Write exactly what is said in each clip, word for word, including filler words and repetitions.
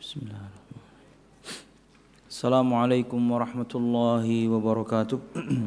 Bismillahirrahmanirrahim. Assalamualaikum warahmatullahi wabarakatuh.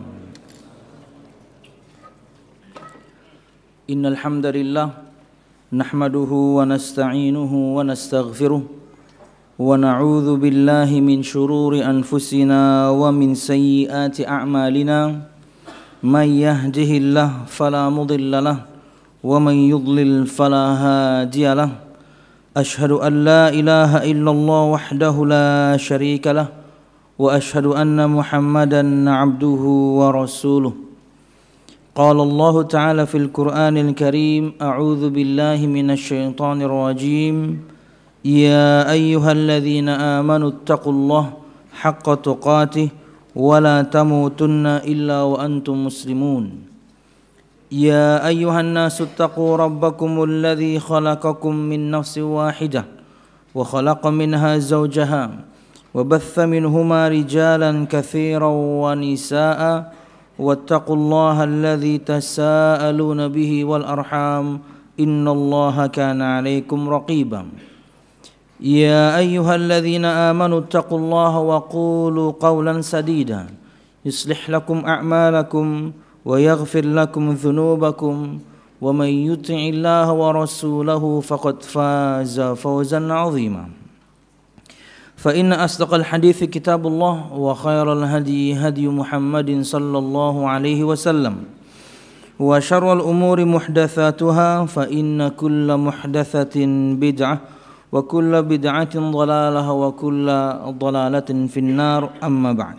Innal hamdalillah nahmaduhu wa nasta'inuhu wa nastaghfiruh wa na'udzu billahi min shururi anfusina wa min sayyiati a'malina. May yahdihillahu fala mudilla lahu wa may yudlil fala hadiya lahu. أشهد أن لا إله إلا الله وحده لا شريك له وأشهد أن محمدا عبده ورسوله. قال الله تعالى في القرآن الكريم: أعوذ بالله من الشيطان الرجيم. يا أيها الذين آمنوا اتقوا الله حق تقاته ولا تموتن إلا وأنتم مسلمون. يا أيها الناس اتقوا ربكم الذي خلقكم من نفس واحدة وخلق منها زوجها وبث منهما رجالا كثيرا ونساء واتقوا الله الذي تساءلون به والأرحام إن الله كان عليكم رقيبا. يا أيها الذين آمنوا اتقوا الله وقولوا قولا سديدا يصلح لكم أعمالكم ويغفر لكم ذنوبكم ومن يطع الله ورسوله فقد فاز فوزا عظيما. فإن أصدق الحديث كتاب الله وخير الهدي هدي محمد صلى الله عليه وسلم وشر الأمور محدثاتها فإن كل محدثة بدعة وكل بدعة ضلالة وكل ضلالة في النار. أما بعد.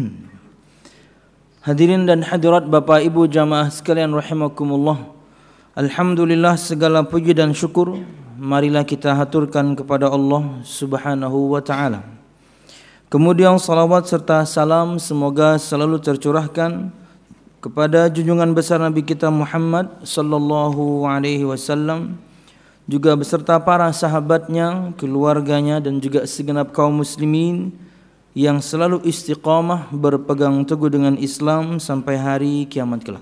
Hadirin dan hadirat Bapak Ibu jamaah sekalian rahimakumullah. Alhamdulillah, segala puji dan syukur marilah kita haturkan kepada Allah Subhanahu wa taala. Kemudian salawat serta salam semoga selalu tercurahkan kepada junjungan besar Nabi kita Muhammad sallallahu alaihi wasallam, juga beserta para sahabatnya, keluarganya dan juga segenap kaum muslimin yang selalu istiqamah berpegang teguh dengan Islam sampai hari kiamat kelak.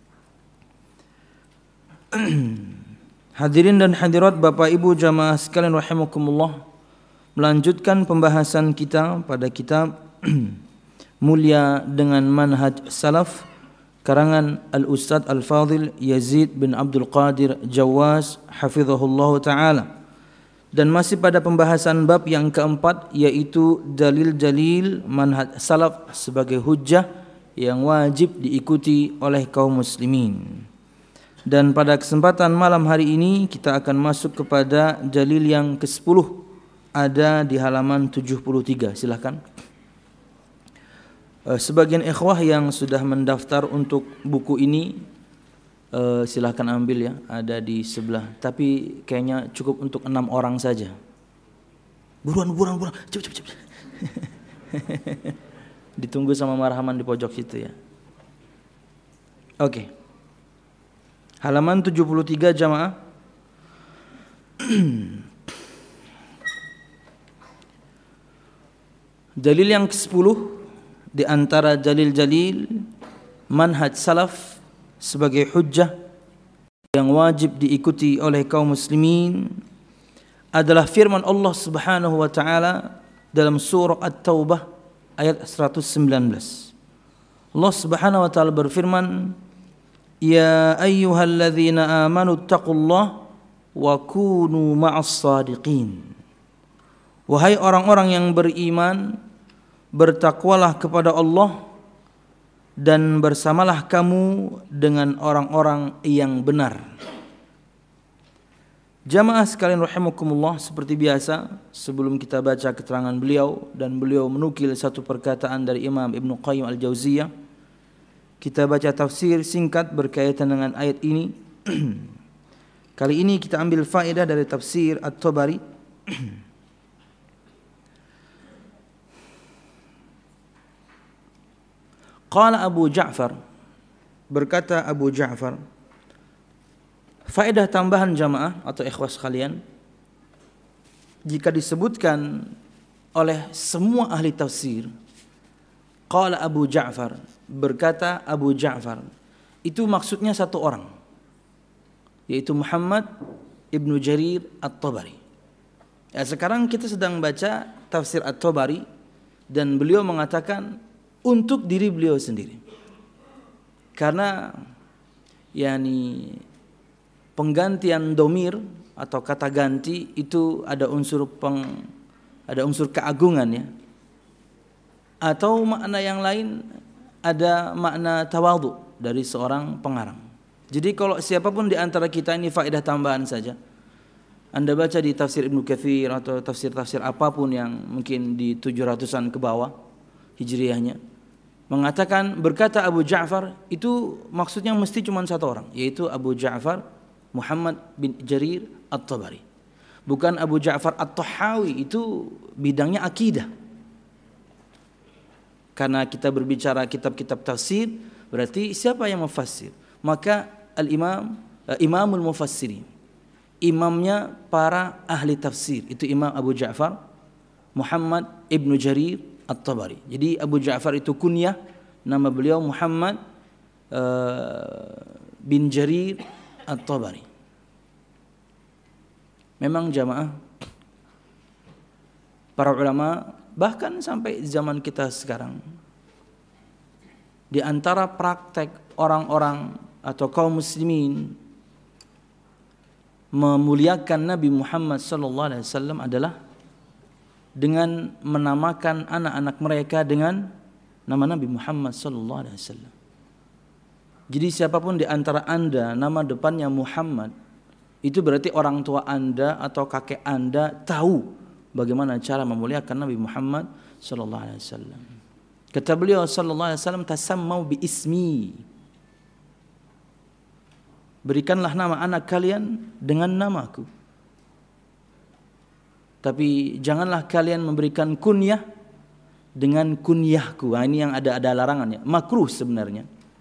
Hadirin dan hadirat Bapak Ibu jamaah sekalian rahimakumullah, melanjutkan pembahasan kita pada kitab Mulia dengan Manhaj Salaf karangan Al-Ustadz Al-Fadhil Yazid bin Abdul Qadir Jawaz hafizahullah ta'ala. Dan masih pada pembahasan bab yang keempat, yaitu dalil-dalil manhaj salaf sebagai hujjah yang wajib diikuti oleh kaum muslimin. Dan pada kesempatan malam hari ini kita akan masuk kepada dalil yang kesepuluh, ada di halaman tujuh puluh tiga. Silakan. Sebagian ikhwah yang sudah mendaftar untuk buku ini, Uh, silahkan ambil ya, ada di sebelah. Tapi kayaknya cukup untuk enam orang saja. Buruan, buruan, buruan, cepet, cepet, cepet. Ditunggu sama marhaman di pojok situ ya. Oke. Okay. Halaman tujuh puluh tiga jamaah. Dalil yang kesepuluh di antara dalil-dalil manhaj salaf sebagai hujjah yang wajib diikuti oleh kaum muslimin adalah firman Allah Subhanahu wa taala dalam surah At-Taubah ayat seratus sembilan belas. Allah Subhanahu wa taala berfirman, "Ya ayyuhalladzina amanu taqullaha wa kunu ma'as shadiqin." Wahai orang-orang yang beriman, bertakwalah kepada Allah dan bersamalah kamu dengan orang-orang yang benar. Jamaah sekalian rahimakumullah, seperti biasa sebelum kita baca keterangan beliau dan beliau menukil satu perkataan dari Imam Ibnu Qayyim Al-Jauziyah, kita baca tafsir singkat berkaitan dengan ayat ini. Kali ini kita ambil faedah dari tafsir At-Tabari. Qala Abu Ja'far, berkata Abu Ja'far, faedah tambahan jamaah atau ikhwas sekalian, jika disebutkan oleh semua ahli tafsir, qala Abu Ja'far, berkata Abu Ja'far, itu maksudnya satu orang, yaitu Muhammad Ibnu Jarir At-Tabari. Ya, sekarang kita sedang baca tafsir At-Tabari dan beliau mengatakan untuk diri beliau sendiri. Karena yakni penggantian domir atau kata ganti itu ada unsur peng, ada unsur keagungan ya. Atau makna yang lain ada makna tawadhu dari seorang pengarang. Jadi kalau siapapun di antara kita, ini faedah tambahan saja. Anda baca di tafsir Ibnu Katsir atau tafsir-tafsir apapun yang mungkin di tujuh ratusan ke bawah Hijriahnya, mengatakan berkata Abu Ja'far itu maksudnya mesti cuma satu orang, yaitu Abu Ja'far Muhammad bin Jarir At-Tabari. Bukan Abu Ja'far At-Tahawi, itu bidangnya akidah. Karena kita berbicara kitab-kitab tafsir, berarti siapa yang mufassir? Maka al-imam, uh, imamul mufassirin, imamnya para ahli tafsir, itu Imam Abu Ja'far Muhammad ibnu Jarir At-Tabari. Jadi Abu Ja'far itu kunyah, nama beliau Muhammad uh, bin Jarir At-Tabari. Memang jamaah, para ulama bahkan sampai zaman kita sekarang, di antara praktek orang-orang atau kaum muslimin memuliakan Nabi Muhammad sallallahu alaihi wasallam adalah dengan menamakan anak-anak mereka dengan nama Nabi Muhammad sallallahu alaihi wasallam. Jadi siapapun di antara Anda nama depannya Muhammad, itu berarti orang tua Anda atau kakek Anda tahu bagaimana cara memuliakan Nabi Muhammad sallallahu alaihi wasallam. Kata beliau sallallahu alaihi wasallam, tasammau bi ismi. Berikanlah nama anak kalian dengan namaku. Tapi janganlah kalian memberikan kunyah dengan kunyahku. Nah, ini yang ada ada larangannya. Makruh sebenarnya.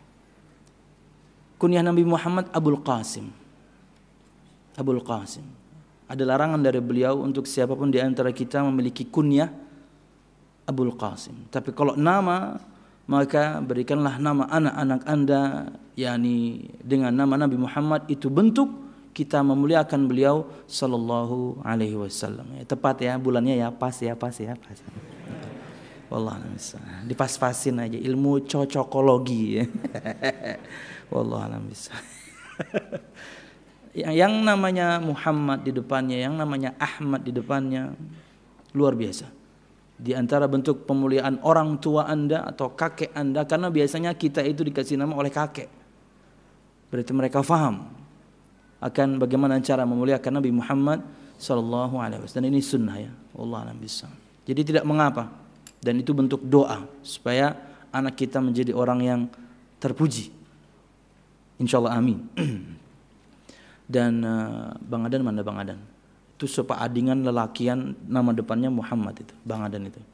Kunyah Nabi Muhammad Abul Qasim. Abul Qasim. Ada larangan dari beliau untuk siapapun di antara kita memiliki kunyah Abul Qasim. Tapi kalau nama, maka berikanlah nama anak-anak Anda yakni dengan nama Nabi Muhammad. Itu bentuk kita memuliakan beliau sallallahu alaihi wasallam. Ya, tepat ya bulannya ya, pas ya, pas ya, pas. Wallahualam bissawab. Dipas-pasin aja ilmu cocokologi ya. Wallahualam bissawab. Yang namanya Muhammad di depannya, yang namanya Ahmad di depannya, luar biasa. Di antara bentuk pemuliaan orang tua Anda atau kakek Anda, karena biasanya kita itu dikasih nama oleh kakek. Berarti mereka faham akan bagaimana cara memuliakan Nabi Muhammad sallallahu alaihi wasallam. Dan ini sunnah ya. Wallahu a'lam bishawab. Jadi tidak mengapa, dan itu bentuk doa supaya anak kita menjadi orang yang terpuji. Insyaallah amin. Dan uh, Bang Adan, mana Bang Adan? Itu sepaadingan lelakian nama depannya Muhammad itu, Bang Adan itu.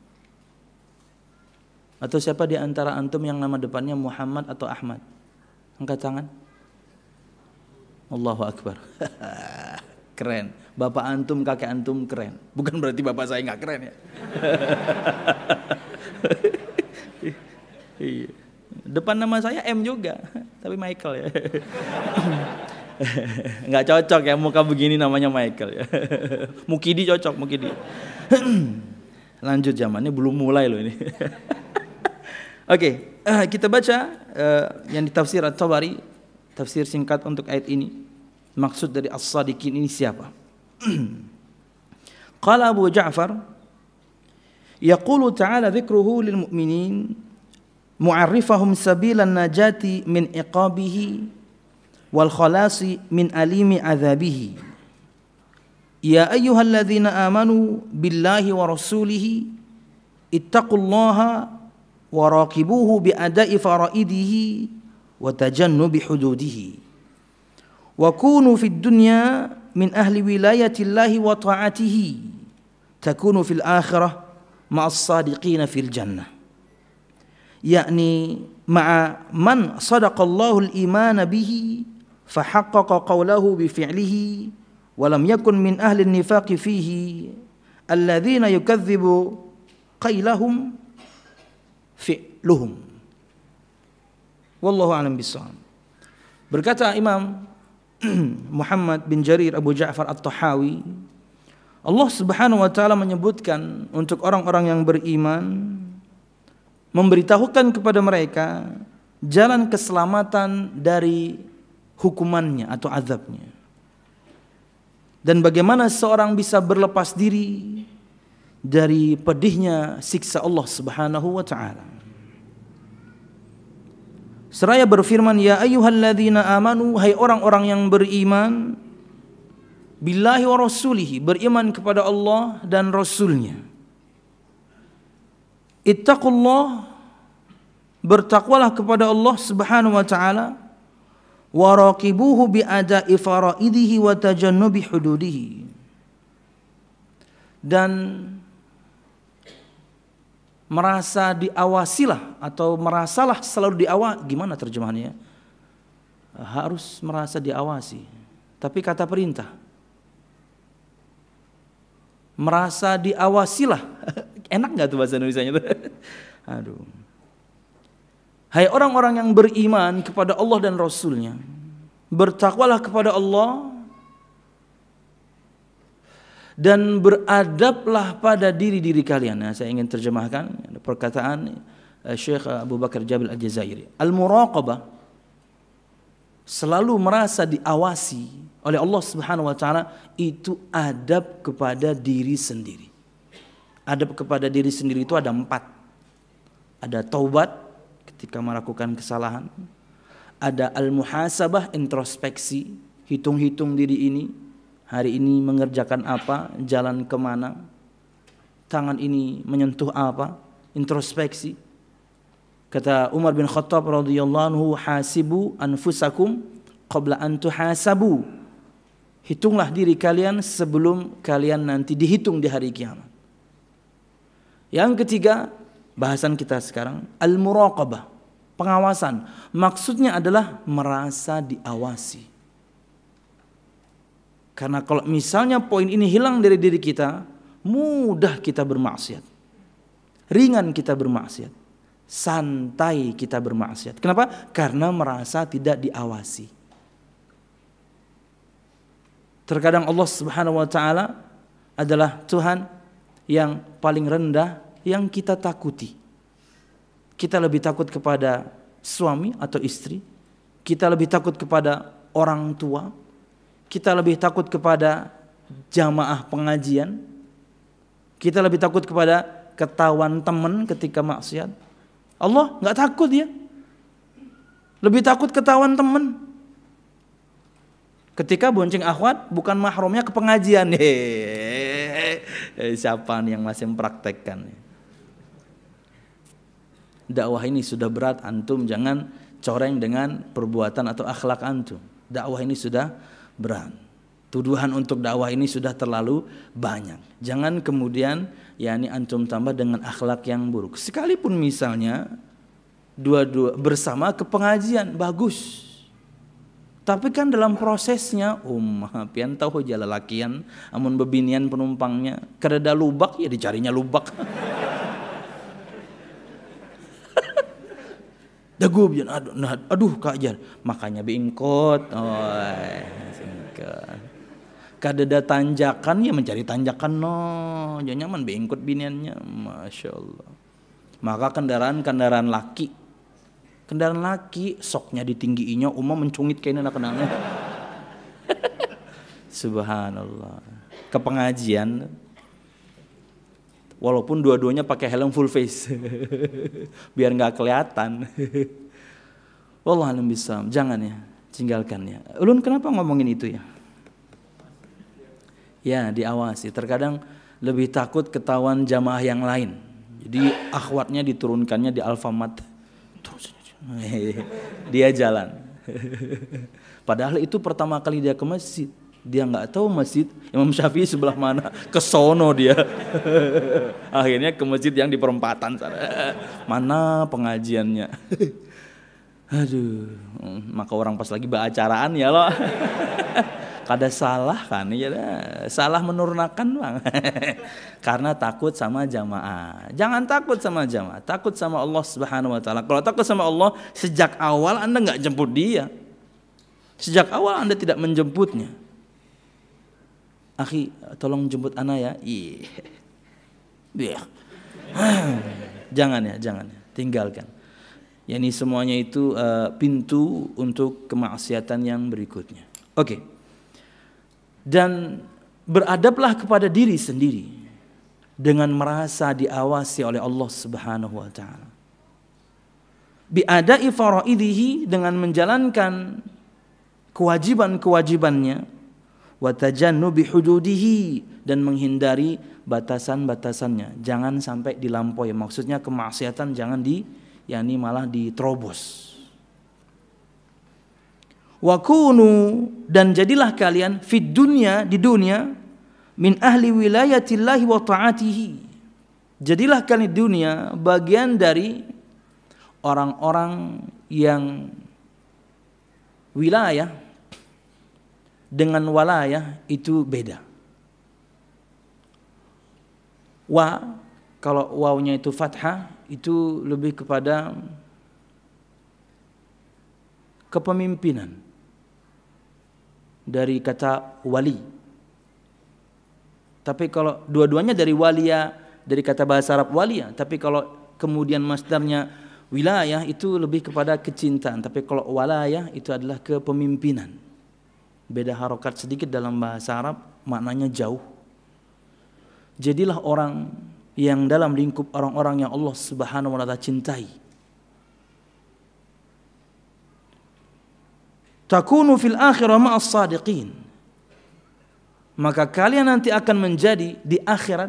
Atau siapa di antara antum yang nama depannya Muhammad atau Ahmad? Angkat tangan. Allahu Akbar. Keren. Bapak antum, kakek antum keren. Bukan berarti bapak saya nggak keren ya. Iya. Depan nama saya M juga, tapi Michael ya. Nggak cocok ya muka begini namanya Michael ya. Mukidi cocok, Mukidi. Lanjut, zamannya belum mulai loh ini. Oke, okay, kita baca uh, yang di tafsir At-Tabari, tafsir singkat untuk ayat ini. Maksud dari As-Sadiqin ini siapa? Qala Abu Ja'far, yaqulu ta'ala dzikruhu lil mu'minin mu'arrifahum sabilan najati min iqabihi wal khalasi min alimi adzabihi. Ya ayyuhalladzina amanu billahi wa rasulihi ittaqullaha wa raqibuhu bi ada'i faraidihi wa tajannubi hududihi. Wa kunu fid dunya min ahli wilayatillahi wa ta'atihi takunu fil akhirah ma'as sadiqina fil jannah. Yakni ma'a man sadaqallahu al-iman bihi fahaqqaqa qawlahu bi fi'lihi wa lam yakun min ahli an-nifaq fihi alladhina yukadzibu qailahum fi'luhum. Wallahu a'lam bissawab. Berkata Imam Muhammad bin Jarir Abu Ja'far At-Tahawi Allah Subhanahu wa taala menyebutkan untuk orang-orang yang beriman, memberitahukan kepada mereka jalan keselamatan dari hukumannya atau azabnya. Dan bagaimana seorang bisa berlepas diri dari pedihnya siksa Allah Subhanahu wa taala. Seraya berfirman, ya ayyuhalladzina amanu, hai orang-orang yang beriman, billahi wa rasulihi, beriman kepada Allah dan Rasulnya. Ittaqullah, bertakwalah kepada Allah Subhanahu wa taala, wa raqibuhu bi ada'i faraidihi wa tajannubi hududihi. Dan merasa diawasilah atau merasalah selalu diawasi. Gimana terjemahannya? Harus merasa diawasi. Tapi kata perintah. Merasa diawasilah. Enak gak tuh bahasa Indonesianya tuh? Aduh. Hai orang-orang yang beriman kepada Allah dan Rasulnya, bertakwalah kepada Allah dan beradablah pada diri-diri kalian. Nah, saya ingin terjemahkan perkataan Syekh Abu Bakar Jabil Al-Jazairi. Al-muraqabah, selalu merasa diawasi oleh Allah Subhanahu wa taala, itu adab kepada diri sendiri. Adab kepada diri sendiri itu ada empat. Ada taubat ketika melakukan kesalahan. Ada al-muhasabah, introspeksi, hitung-hitung diri ini. Hari ini mengerjakan apa, jalan kemana, tangan ini menyentuh apa, introspeksi. Kata Umar bin Khattab radhiyallahu anhu, hasibu anfusakum qabla an tuhasabu. Hitunglah diri kalian sebelum kalian nanti dihitung di hari kiamat. Yang ketiga, bahasan kita sekarang, al-muraqabah, pengawasan. Maksudnya adalah merasa diawasi. Karena kalau misalnya poin ini hilang dari diri kita, mudah kita bermaksiat. Ringan kita bermaksiat. Santai kita bermaksiat. Kenapa? Karena merasa tidak diawasi. Terkadang Allah Subhanahu wa taala adalah Tuhan yang paling rendah yang kita takuti. Kita lebih takut kepada suami atau istri, kita lebih takut kepada orang tua, kita lebih takut kepada jamaah pengajian, kita lebih takut kepada ketahuan teman ketika maksiat. Allah nggak takut ya, lebih takut ketahuan teman. Ketika bonceng akhwat bukan mahramnya ke pengajian. Hehehe. Siapa nih yang masih mempraktekkan? Dakwah ini sudah berat, antum jangan coreng dengan perbuatan atau akhlak antum. Dakwah ini sudah berat. Tuduhan untuk dakwah ini sudah terlalu banyak. Jangan kemudian yakni antum tambah dengan akhlak yang buruk. Sekalipun misalnya dua-dua bersama ke pengajian, bagus. Tapi kan dalam prosesnya, ummah pian tahu jala lakian, amun bebinian penumpangnya, kereda lubak ya dicarinya lubak. Dagu bian, aduh, nah, aduh kak jar, makanya bingkot, oh, singkat. Kadeda tanjakan ya mencari tanjakan no, jangan nyaman bingkot biniannya, masya Allah. Maka kendaraan-kendaraan laki. Kendaraan laki soknya ditinggiinya, umum mencungit kayak anak kenangnya. Subhanallah. Ke pengajian, walaupun dua-duanya pakai helm full face, biar nggak kelihatan. Wallahualam bisawab. Jangan ya, tinggalkan ya. Ulun kenapa ngomongin itu ya? Ya diawasi. Terkadang lebih takut ketahuan jamaah yang lain. Jadi akhwatnya diturunkannya di Alfamart. Dia jalan. Padahal itu pertama kali dia ke masjid. Dia nggak tahu masjid Imam Syafi'i sebelah mana. Kesono dia. Akhirnya ke masjid yang di perempatan sana. Mana pengajiannya? Aduh. Maka orang pas lagi beracaraan ya loh. Kada salah kan ya, salah menurunkan bang. Karena takut sama jamaah. Jangan takut sama jamaah, takut sama Allah Subhanahu wa taala. Kalau takut sama Allah, sejak awal Anda enggak jemput dia. Sejak awal Anda tidak menjemputnya. akhi tolong jemput ana ya. Iya. Jangan ya, jangan ya, tinggalkan. Ya ini semuanya itu uh, pintu untuk kemaksiatan yang berikutnya. Oke. Okay. Dan beradablah kepada diri sendiri dengan merasa diawasi oleh Allah Subhanahu wa taala. Bi'ada'i faraidihi, dengan menjalankan kewajiban-kewajibannya, wa tajannubi hududihi, dan menghindari batasan-batasannya. Jangan sampai dilampaui. Maksudnya kemaksiatan jangan di yakni malah diterobos. Wa kunu, dan jadilah kalian fid dunya, di dunia, min ahli wilayatillahi wa ta'atihi. Jadilah kalian di dunia bagian dari orang-orang yang wilayah dengan walayah itu beda. Wa, kalau wawnya itu fathah, itu lebih kepada kepemimpinan dari kata wali. Tapi kalau dua-duanya dari walia, dari kata bahasa Arab walia, tapi kalau kemudian masdarnya wilayah itu lebih kepada kecintaan. Tapi kalau walayah itu adalah kepemimpinan. Beda harokat sedikit dalam bahasa Arab, maknanya jauh. Jadilah orang yang dalam lingkup orang-orang yang Allah Subhanahu wa taala cintai. Takunu fil akhirah ma'as sadiqin. Maka kalian nanti akan menjadi di akhirat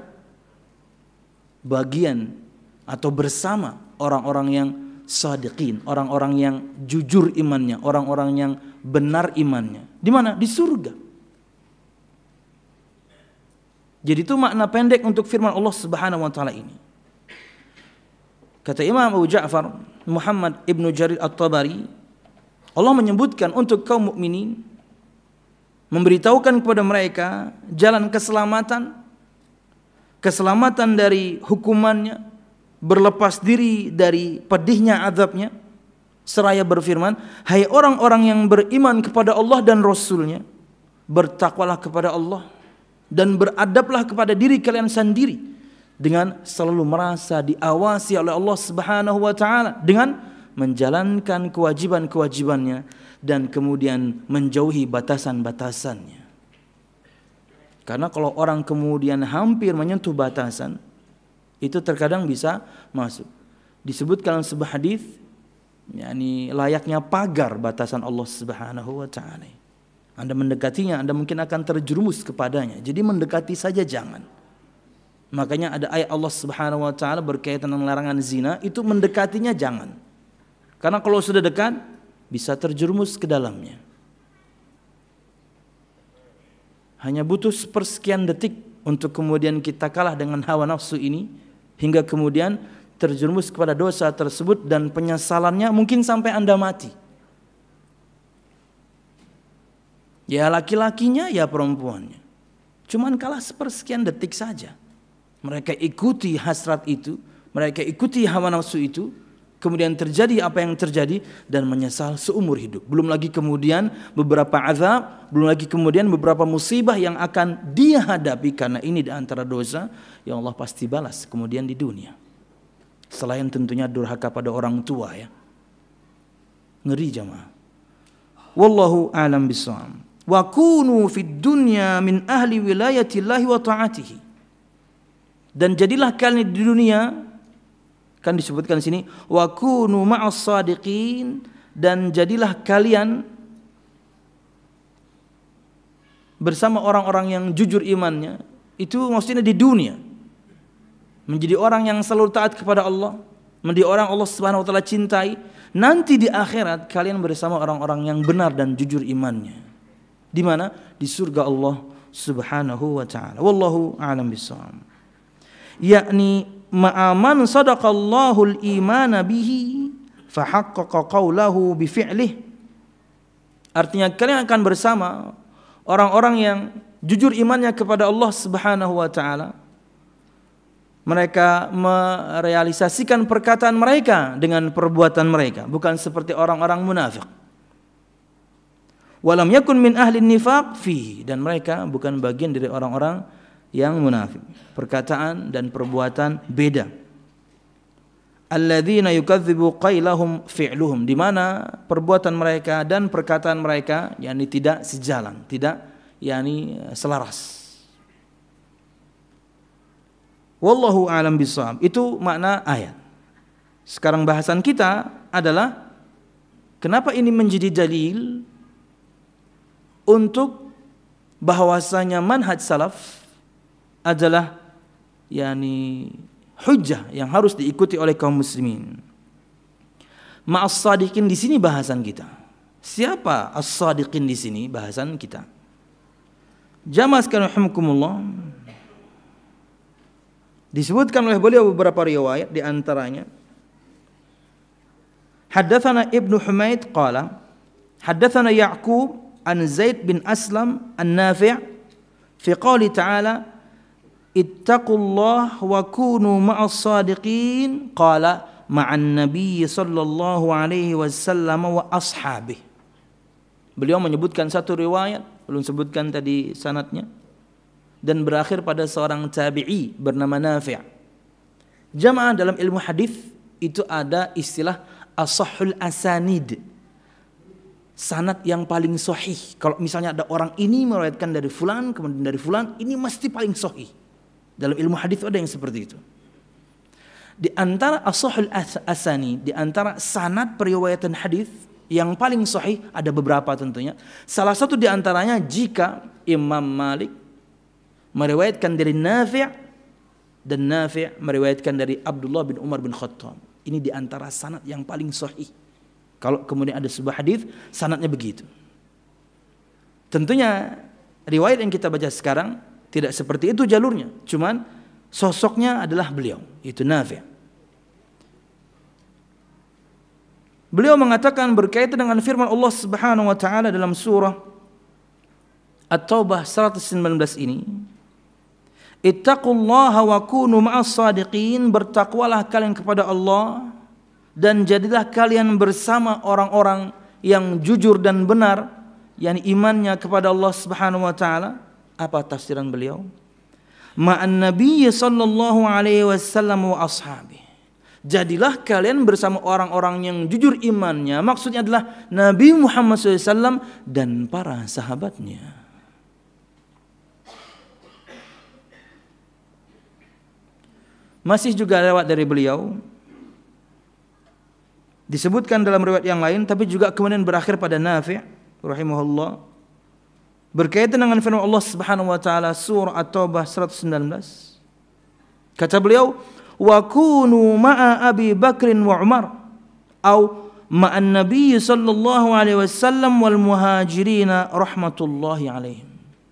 bagian atau bersama orang-orang yang sadiqin, orang-orang yang jujur imannya, orang-orang yang benar imannya. Di mana? Di surga. Jadi itu makna pendek untuk firman Allah Subhanahu wa taala ini. Kata Imam Abu Ja'far Muhammad Ibn Jarir At-Tabari, Allah menyebutkan untuk kaum mukminin, memberitahukan kepada mereka jalan keselamatan, keselamatan dari hukumannya, berlepas diri dari pedihnya azabnya, seraya berfirman, hai orang-orang yang beriman kepada Allah dan Rasulnya, bertakwalah kepada Allah dan beradablah kepada diri kalian sendiri dengan selalu merasa diawasi oleh Allah Subhanahu wa taala, dengan menjalankan kewajiban-kewajibannya dan kemudian menjauhi batasan-batasannya. Karena kalau orang kemudian hampir menyentuh batasan, itu terkadang bisa masuk. Disebutkan dalam sebuah hadis, yakni layaknya pagar batasan Allah Subhanahu wa taala. Anda mendekatinya, Anda mungkin akan terjerumus kepadanya. Jadi mendekati saja jangan. Makanya ada ayat Allah Subhanahu wa taala berkaitan dengan larangan zina, itu mendekatinya jangan. Karena kalau sudah dekat bisa terjerumus ke dalamnya. Hanya butuh sepersekian detik untuk kemudian kita kalah dengan hawa nafsu ini, hingga kemudian terjerumus kepada dosa tersebut dan penyesalannya mungkin sampai Anda mati. Ya laki-lakinya ya perempuannya. Cuman kalah sepersekian detik saja. Mereka ikuti hasrat itu, mereka ikuti hawa nafsu itu, kemudian terjadi apa yang terjadi dan menyesal seumur hidup. Belum lagi kemudian beberapa azab, belum lagi kemudian beberapa musibah yang akan dia hadapi, karena ini di antara dosa yang Allah pasti balas kemudian di dunia. Selain tentunya durhaka pada orang tua ya. Ngeri jamaah. Wallahu a'lam bishawab. Wa kunu fid dunya min ahli wilayatillahi wa ta'atihi. Dan jadilah kalian di dunia, kan disebutkan di sini, wa kunu ma'as sadiqin, dan jadilah kalian bersama orang-orang yang jujur imannya. Itu maksudnya di dunia, menjadi orang yang selalu taat kepada Allah, menjadi orang Allah Subhanahu wa taala cintai. Nanti di akhirat kalian bersama orang-orang yang benar dan jujur imannya. Di mana? Di surga Allah Subhanahu wa taala. Wallahu a'lam bishawab. Yakni ma'aman sadaqallahul imana bihi fahaqqaqa qawlahu bifi'lih. Artinya kalian akan bersama orang-orang yang jujur imannya kepada Allah Subhanahu wa taala. Mereka merealisasikan perkataan mereka dengan perbuatan mereka, bukan seperti orang-orang munafik. Walam yakun min ahli nifaq fihi, dan mereka bukan bagian dari orang-orang yang munafik. Perkataan dan perbuatan beda. Alladzina yukadzibu qailahum fi'luhum, di mana perbuatan mereka dan perkataan mereka yakni tidak sejalan, tidak yakni selaras. Wallahu a'lam bishawab. Itu makna ayat. Sekarang bahasan kita adalah kenapa ini menjadi dalil untuk bahwasanya manhaj salaf adalah yakni hujjah yang harus diikuti oleh kaum muslimin. Ma'as sadiqin di sini bahasan kita. Siapa as-sadiqin di sini bahasan kita. Jamaah sekalian rahimakumullah, disebutkan oleh beliau beberapa riwayat, di antaranya Haddatsana Ibnu Humaid qala haddatsana Ya'qub an Zaid bin Aslam an-Nafi' fi qouli ta'ala ittaqullah wa kunu ma'as sadiqin qala ma'an nabiy sallallahu alaihi wasallam wa ashabih. Beliau menyebutkan satu riwayat, belum sebutkan tadi sanadnya, dan berakhir pada seorang tabi'i bernama Nafi'. Jamaah dalam ilmu hadis itu ada istilah ashahul asanid, sanad yang paling sahih. Kalau misalnya ada orang ini meriwayatkan dari fulan kemudian dari fulan, ini mesti paling sahih. Dalam ilmu hadis ada yang seperti itu. Di antara ashahul asani, di antara sanad periwayatan hadis yang paling sahih ada beberapa tentunya. Salah satu di antaranya jika Imam Malik meriwayatkan dari Nafi' dan Nafi' meriwayatkan dari Abdullah bin Umar bin Khattab. Ini di antara sanad yang paling sahih. Kalau kemudian ada sebuah hadis sanadnya begitu. Tentunya riwayat yang kita baca sekarang tidak seperti itu jalurnya, cuman sosoknya adalah beliau, itu Nafi'. Beliau mengatakan berkaitan dengan firman Allah Subhanahu wa taala dalam surah At-Taubah seratus sembilan belas ini, ittaqullaha wa kunu ma'as sadiqin, bertakwalah kalian kepada Allah dan jadilah kalian bersama orang-orang yang jujur dan benar, yakni imannya kepada Allah Subhanahu wa taala. Apa tafsiran beliau? Ma'an nabiy sallallahu alaihi wasallam wa ashabi. Jadilah kalian bersama orang-orang yang jujur imannya, maksudnya adalah Nabi Muhammad shallallahu alaihi wasallam dan para sahabatnya. Masih juga lewat dari beliau, disebutkan dalam riwayat yang lain, tapi juga kemudian berakhir pada Nafi' rahimahullah, berkaitan dengan firman Allah Subhanahu wa taala surah At-Taubah seratus sembilan belas. Kata beliau, wa kunu ma'a Abi Bakrin wa Umar atau ma'an Nabi sallallahu alaihi wasallam wal muhajirin rahmatullahi alaihim.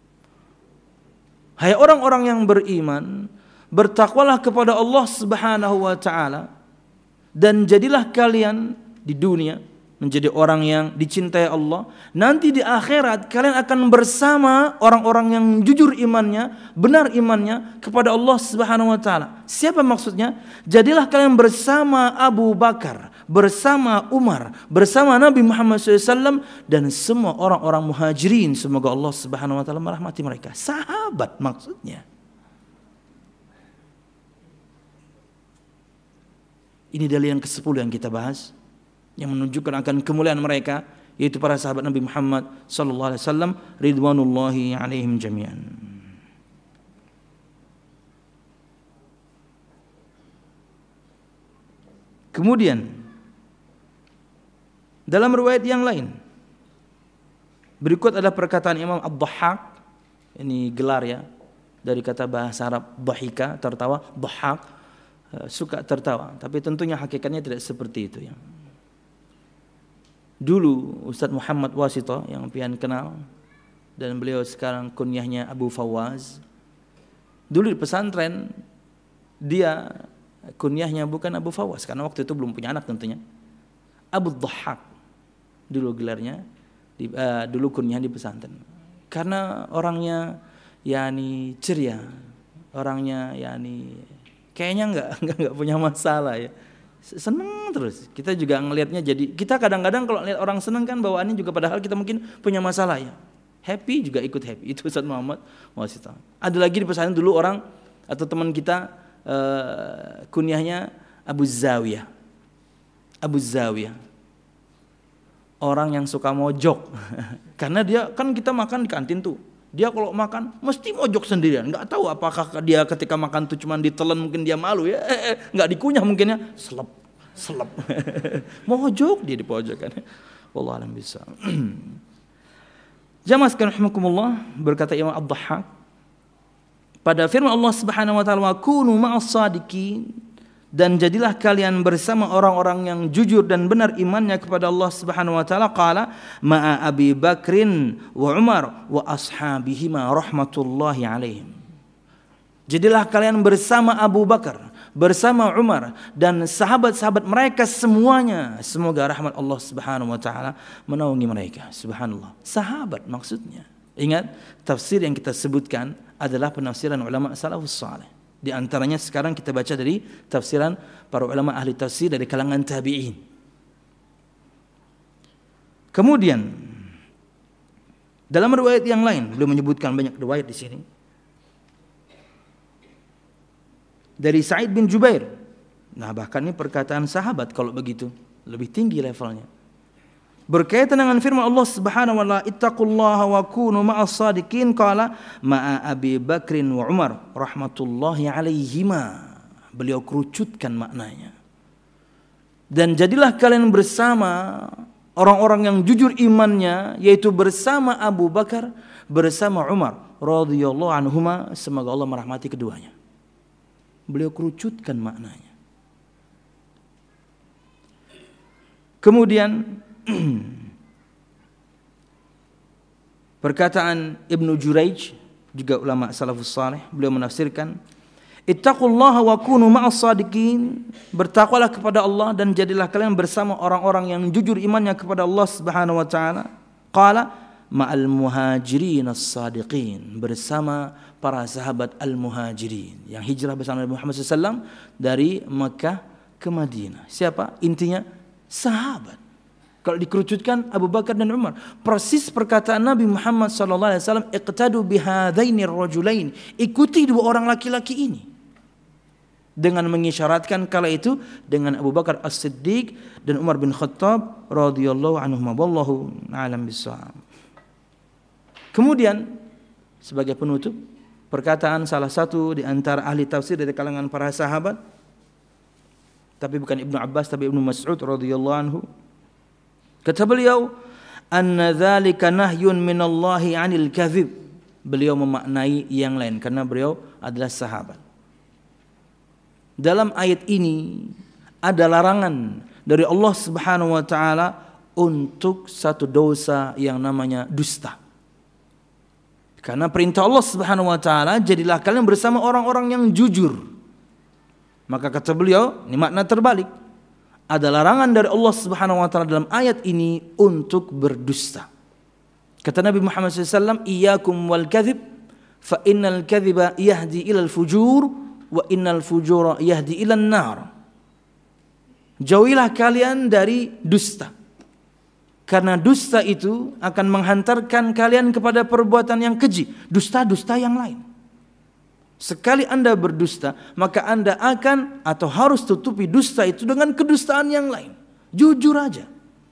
Hai orang-orang yang beriman, bertakwalah kepada Allah Subhanahu wa taala dan jadilah kalian di dunia menjadi orang yang dicintai Allah. Nanti di akhirat kalian akan bersama orang-orang yang jujur imannya, benar imannya kepada Allah Subhanahu wa taala. Siapa maksudnya? Jadilah kalian bersama Abu Bakar, bersama Umar, bersama Nabi Muhammad shallallahu alaihi wasallam dan semua orang-orang muhajirin. Semoga Allah Subhanahu wa taala merahmati mereka. Sahabat maksudnya. Ini dalil yang kesepuluh yang kita bahas, yang menunjukkan akan kemuliaan mereka, yaitu para sahabat Nabi Muhammad sallallahu alaihi wasallam ridwanullahi alaihim jami'an. Kemudian dalam riwayat yang lain berikut adalah perkataan Imam Ad-Dhahhak, ini gelar ya dari kata bahasa Arab dhahika, tertawa, dhahhak, suka tertawa, tapi tentunya hakikatnya tidak seperti itu ya. Dulu Ustadz Muhammad Wasito yang pian kenal, dan beliau sekarang kunyahnya Abu Fawaz. Dulu di pesantren dia kunyahnya bukan Abu Fawaz karena waktu itu belum punya anak tentunya. Abu Dhahhak dulu gelarnya, di, uh, dulu kunyah di pesantren. Karena orangnya yani ceria, orangnya yani kayaknya enggak enggak enggak punya masalah ya. seneng terus. Kita juga ngelihatnya jadi, kita kadang-kadang kalau lihat orang seneng kan bawaannya juga padahal kita mungkin punya masalah ya. Happy juga ikut happy. Itu Ustaz Muhammad Wasita. Ada lagi di pesantren dulu orang atau teman kita uh, kunyahnya Abu Zawiyah. Abu Zawiyah. Orang yang suka mojok. Karena dia kan kita makan di kantin tuh. Dia kalau makan mesti mojok sendirian. Nggak tahu apakah dia ketika makan tuh cuma ditelan mungkin dia malu ya. Eh, eh, nggak dikunyah mungkin ya. Selep, selep. Mojok dia di pojokan. Wallahu a'lam bishawab. Jamaah sekalian rahimakumullah, berkata Imam Ad-Dhahhak pada firman Allah Subhanahu wa taala, "Wa kunu ma'as shadiqin." Dan jadilah kalian bersama orang-orang yang jujur dan benar imannya kepada Allah Subhanahu wa taala. Qala ma'a Abi Bakrin wa Umar wa ashabihima rahmatullahi alaihim. Jadilah kalian bersama Abu Bakar, bersama Umar dan sahabat-sahabat mereka semuanya. Semoga rahmat Allah Subhanahu wa taala menaungi mereka. Subhanallah. Sahabat maksudnya. Ingat, tafsir yang kita sebutkan adalah penafsiran ulama salafus saleh. Di antaranya sekarang kita baca dari tafsiran para ulama ahli tafsir dari kalangan tabi'in. Kemudian dalam riwayat yang lain, beliau menyebutkan banyak riwayat di sini. Dari Sa'id bin Jubair. Nah, bahkan ini perkataan sahabat kalau begitu, lebih tinggi levelnya. Berkaitan dengan firman Allah Subhanahu wa taala, "Ittaqullaha wa kunu ma'as shadiqin." Qala ma'a Abi Bakrin wa Umar rahmatullahi alaihima. Beliau kerucutkan maknanya. Dan jadilah kalian bersama orang-orang yang jujur imannya, yaitu bersama Abu Bakar, bersama Umar radhiyallahu anhuma, semoga Allah merahmati keduanya. Beliau kerucutkan maknanya. Kemudian perkataan Ibnu Jurayj, juga ulama salafus saleh, beliau menafsirkan, "Ittaqullaha wa kunu ma'as shadiqin." Bertakwalah kepada Allah dan jadilah kalian bersama orang-orang yang jujur imannya kepada Allah Subhanahu wa taala. Qala ma'al muhajirin as-sadiqin. Bersama para sahabat al-muhajirin yang hijrah bersama Nabi Muhammad sallallahu alaihi wasallam dari Makkah ke Madinah. Siapa? Intinya sahabat. Kalau dikerucutkan Abu Bakar dan Umar, persis perkataan Nabi Muhammad sallallahu alaihi wasallam, "Iqtadu bihadaini ar-rajulain." Ikuti dua orang laki-laki ini. Dengan mengisyaratkan kala itu dengan Abu Bakar As-Siddiq dan Umar bin Khattab radhiyallahu anhum, wallahu a'lam bishawab. Kemudian sebagai penutup, perkataan salah satu di antara ahli tafsir dari kalangan para sahabat, tapi bukan Ibnu Abbas tapi Ibnu Mas'ud radhiyallahu anhu. Kata beliau, "Anna dzalika nahyun minallahi 'anil kadzib." Beliau memaknai yang lain karena beliau adalah sahabat. Dalam ayat ini ada larangan dari Allah Subhanahu wa taala untuk satu dosa yang namanya dusta. Karena perintah Allah Subhanahu wa taala, jadilah kalian bersama orang-orang yang jujur. Maka kata beliau, ini makna terbalik. Ada larangan dari Allah Subhanahu wa taala dalam ayat ini untuk berdusta. Kata Nabi Muhammad sallallahu alaihi wasallam, "Iyyakum wal kadzib, fa innal kadziba yahdi ilal fujur wa innal fujura yahdi ilan nar." Jauhilah kalian dari dusta. Karena dusta itu akan menghantarkan kalian kepada perbuatan yang keji, dusta-dusta yang lain. Sekali Anda berdusta, maka Anda akan atau harus tutupi dusta itu dengan kedustaan yang lain. Jujur aja.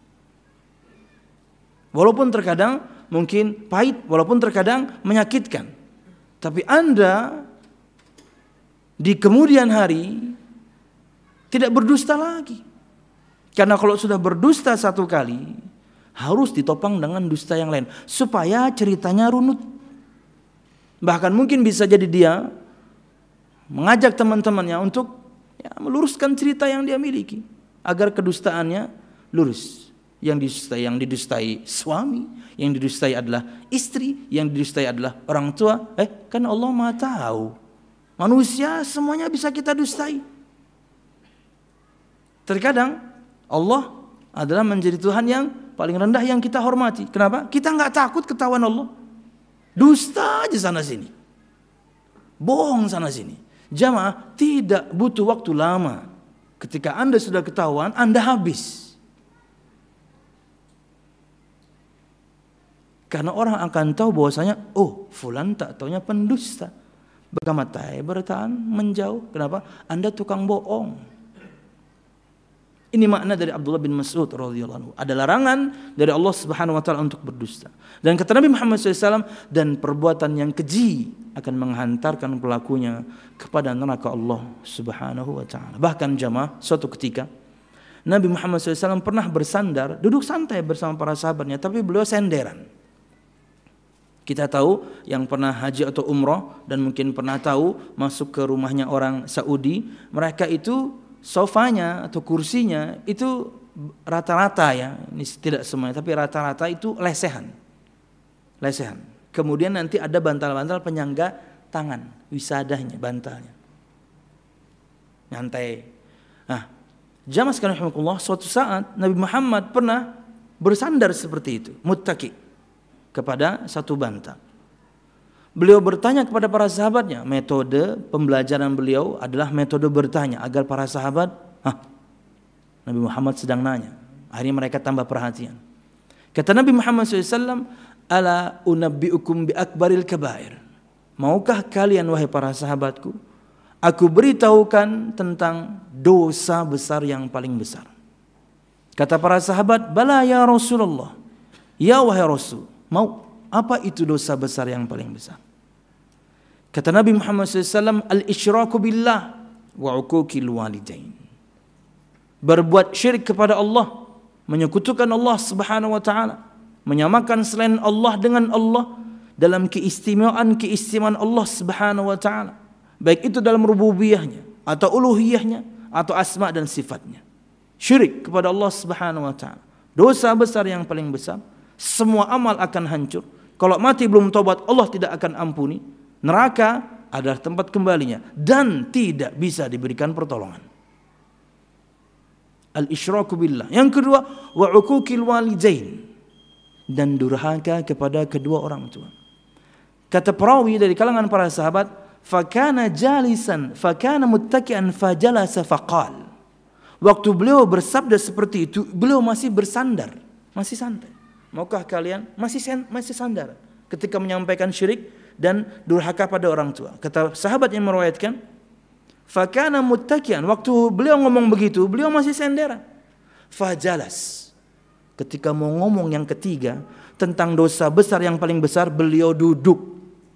Walaupun terkadang mungkin pahit, walaupun terkadang menyakitkan. Tapi Anda di kemudian hari tidak berdusta lagi. Karena kalau sudah berdusta satu kali, harus ditopang dengan dusta yang lain. Supaya ceritanya runut. Bahkan mungkin bisa jadi dia mengajak teman-temannya untuk ya, meluruskan cerita yang dia miliki agar kedustaannya lurus. Yang didustai, yang didustai suami, yang didustai adalah istri, yang didustai adalah orang tua. Eh, kan Allah Maha tahu. Manusia semuanya bisa kita dustai. Terkadang Allah adalah menjadi Tuhan yang paling rendah yang kita hormati. Kenapa? Kita nggak takut ketahuan Allah. Dusta aja sana sini, bohong sana sini. Jamaah tidak butuh waktu lama. Ketika Anda sudah ketahuan, Anda habis. Karena orang akan tahu bahwasanya, oh, fulan tak taunya pendusta. Berkamatai bertahan menjauh. Kenapa? Anda tukang bohong. Ini makna dari Abdullah bin Mas'ud radhiyallahu anhu. Ada larangan dari Allah Subhanahu wa taala untuk berdusta. Dan kata Nabi Muhammad shallallahu alaihi wasallam, dan perbuatan yang keji akan menghantarkan pelakunya kepada neraka Allah Subhanahu wa taala. Bahkan jamaah, suatu ketika Nabi Muhammad shallallahu alaihi wasallam pernah bersandar, duduk santai bersama para sahabatnya, tapi beliau senderan. Kita tahu yang pernah haji atau umrah dan mungkin pernah tahu masuk ke rumahnya orang Saudi, mereka itu sofanya atau kursinya itu rata-rata ya, ini tidak semuanya, tapi rata-rata itu lesehan. Lesehan. Kemudian nanti ada bantal-bantal penyangga tangan, wisadahnya, bantalnya. Nyantai. Nah, jamaah sekalian rahimakumullah, suatu saat Nabi Muhammad pernah bersandar seperti itu, muttaqi, kepada satu bantal. Beliau bertanya kepada para sahabatnya. Metode pembelajaran beliau adalah metode bertanya agar para sahabat, hah, Nabi Muhammad sedang nanya. Akhirnya mereka tambah perhatian. Kata Nabi Muhammad shallallahu alaihi wasallam, ala unabbiukum bi akbaril kabair. Maukah kalian wahai para sahabatku, aku beritahukan tentang dosa besar yang paling besar. Kata para sahabat, bala ya Rasulullah. Ya wahai Rasul, mau apa itu dosa besar yang paling besar? Kata Nabi Muhammad shallallahu alaihi wasallam, al-isyraku billah wa uquqil walidain. Berbuat syirik kepada Allah, menyekutukan Allah Subhanahu wa taala, menyamakan selain Allah dengan Allah dalam keistimewaan-keistimewaan Allah Subhanahu wa taala, baik itu dalam rububiyahnya atau uluhiyahnya atau asma dan sifatnya. Syirik kepada Allah Subhanahu wa taala, dosa besar yang paling besar. Semua amal akan hancur. Kalau mati belum taubat, Allah tidak akan ampuni. Neraka adalah tempat kembalinya dan tidak bisa diberikan pertolongan. Al-isyraku billah. Yang kedua, wa uquqil walidain, dan durhaka kepada kedua orang tua. Kata perawi dari kalangan para sahabat, fakana jalisan fakana muttaki'an fajalasa faqal. Waktu beliau bersabda seperti itu, beliau masih bersandar, masih santai. Maukah kalian masih masih sandar ketika menyampaikan syirik dan durhaka pada orang tua? Kata sahabat yang meriwayatkan, fakana muttakian, waktu beliau ngomong begitu, beliau masih senderan. Fajalas, ketika mau ngomong yang ketiga tentang dosa besar yang paling besar, beliau duduk.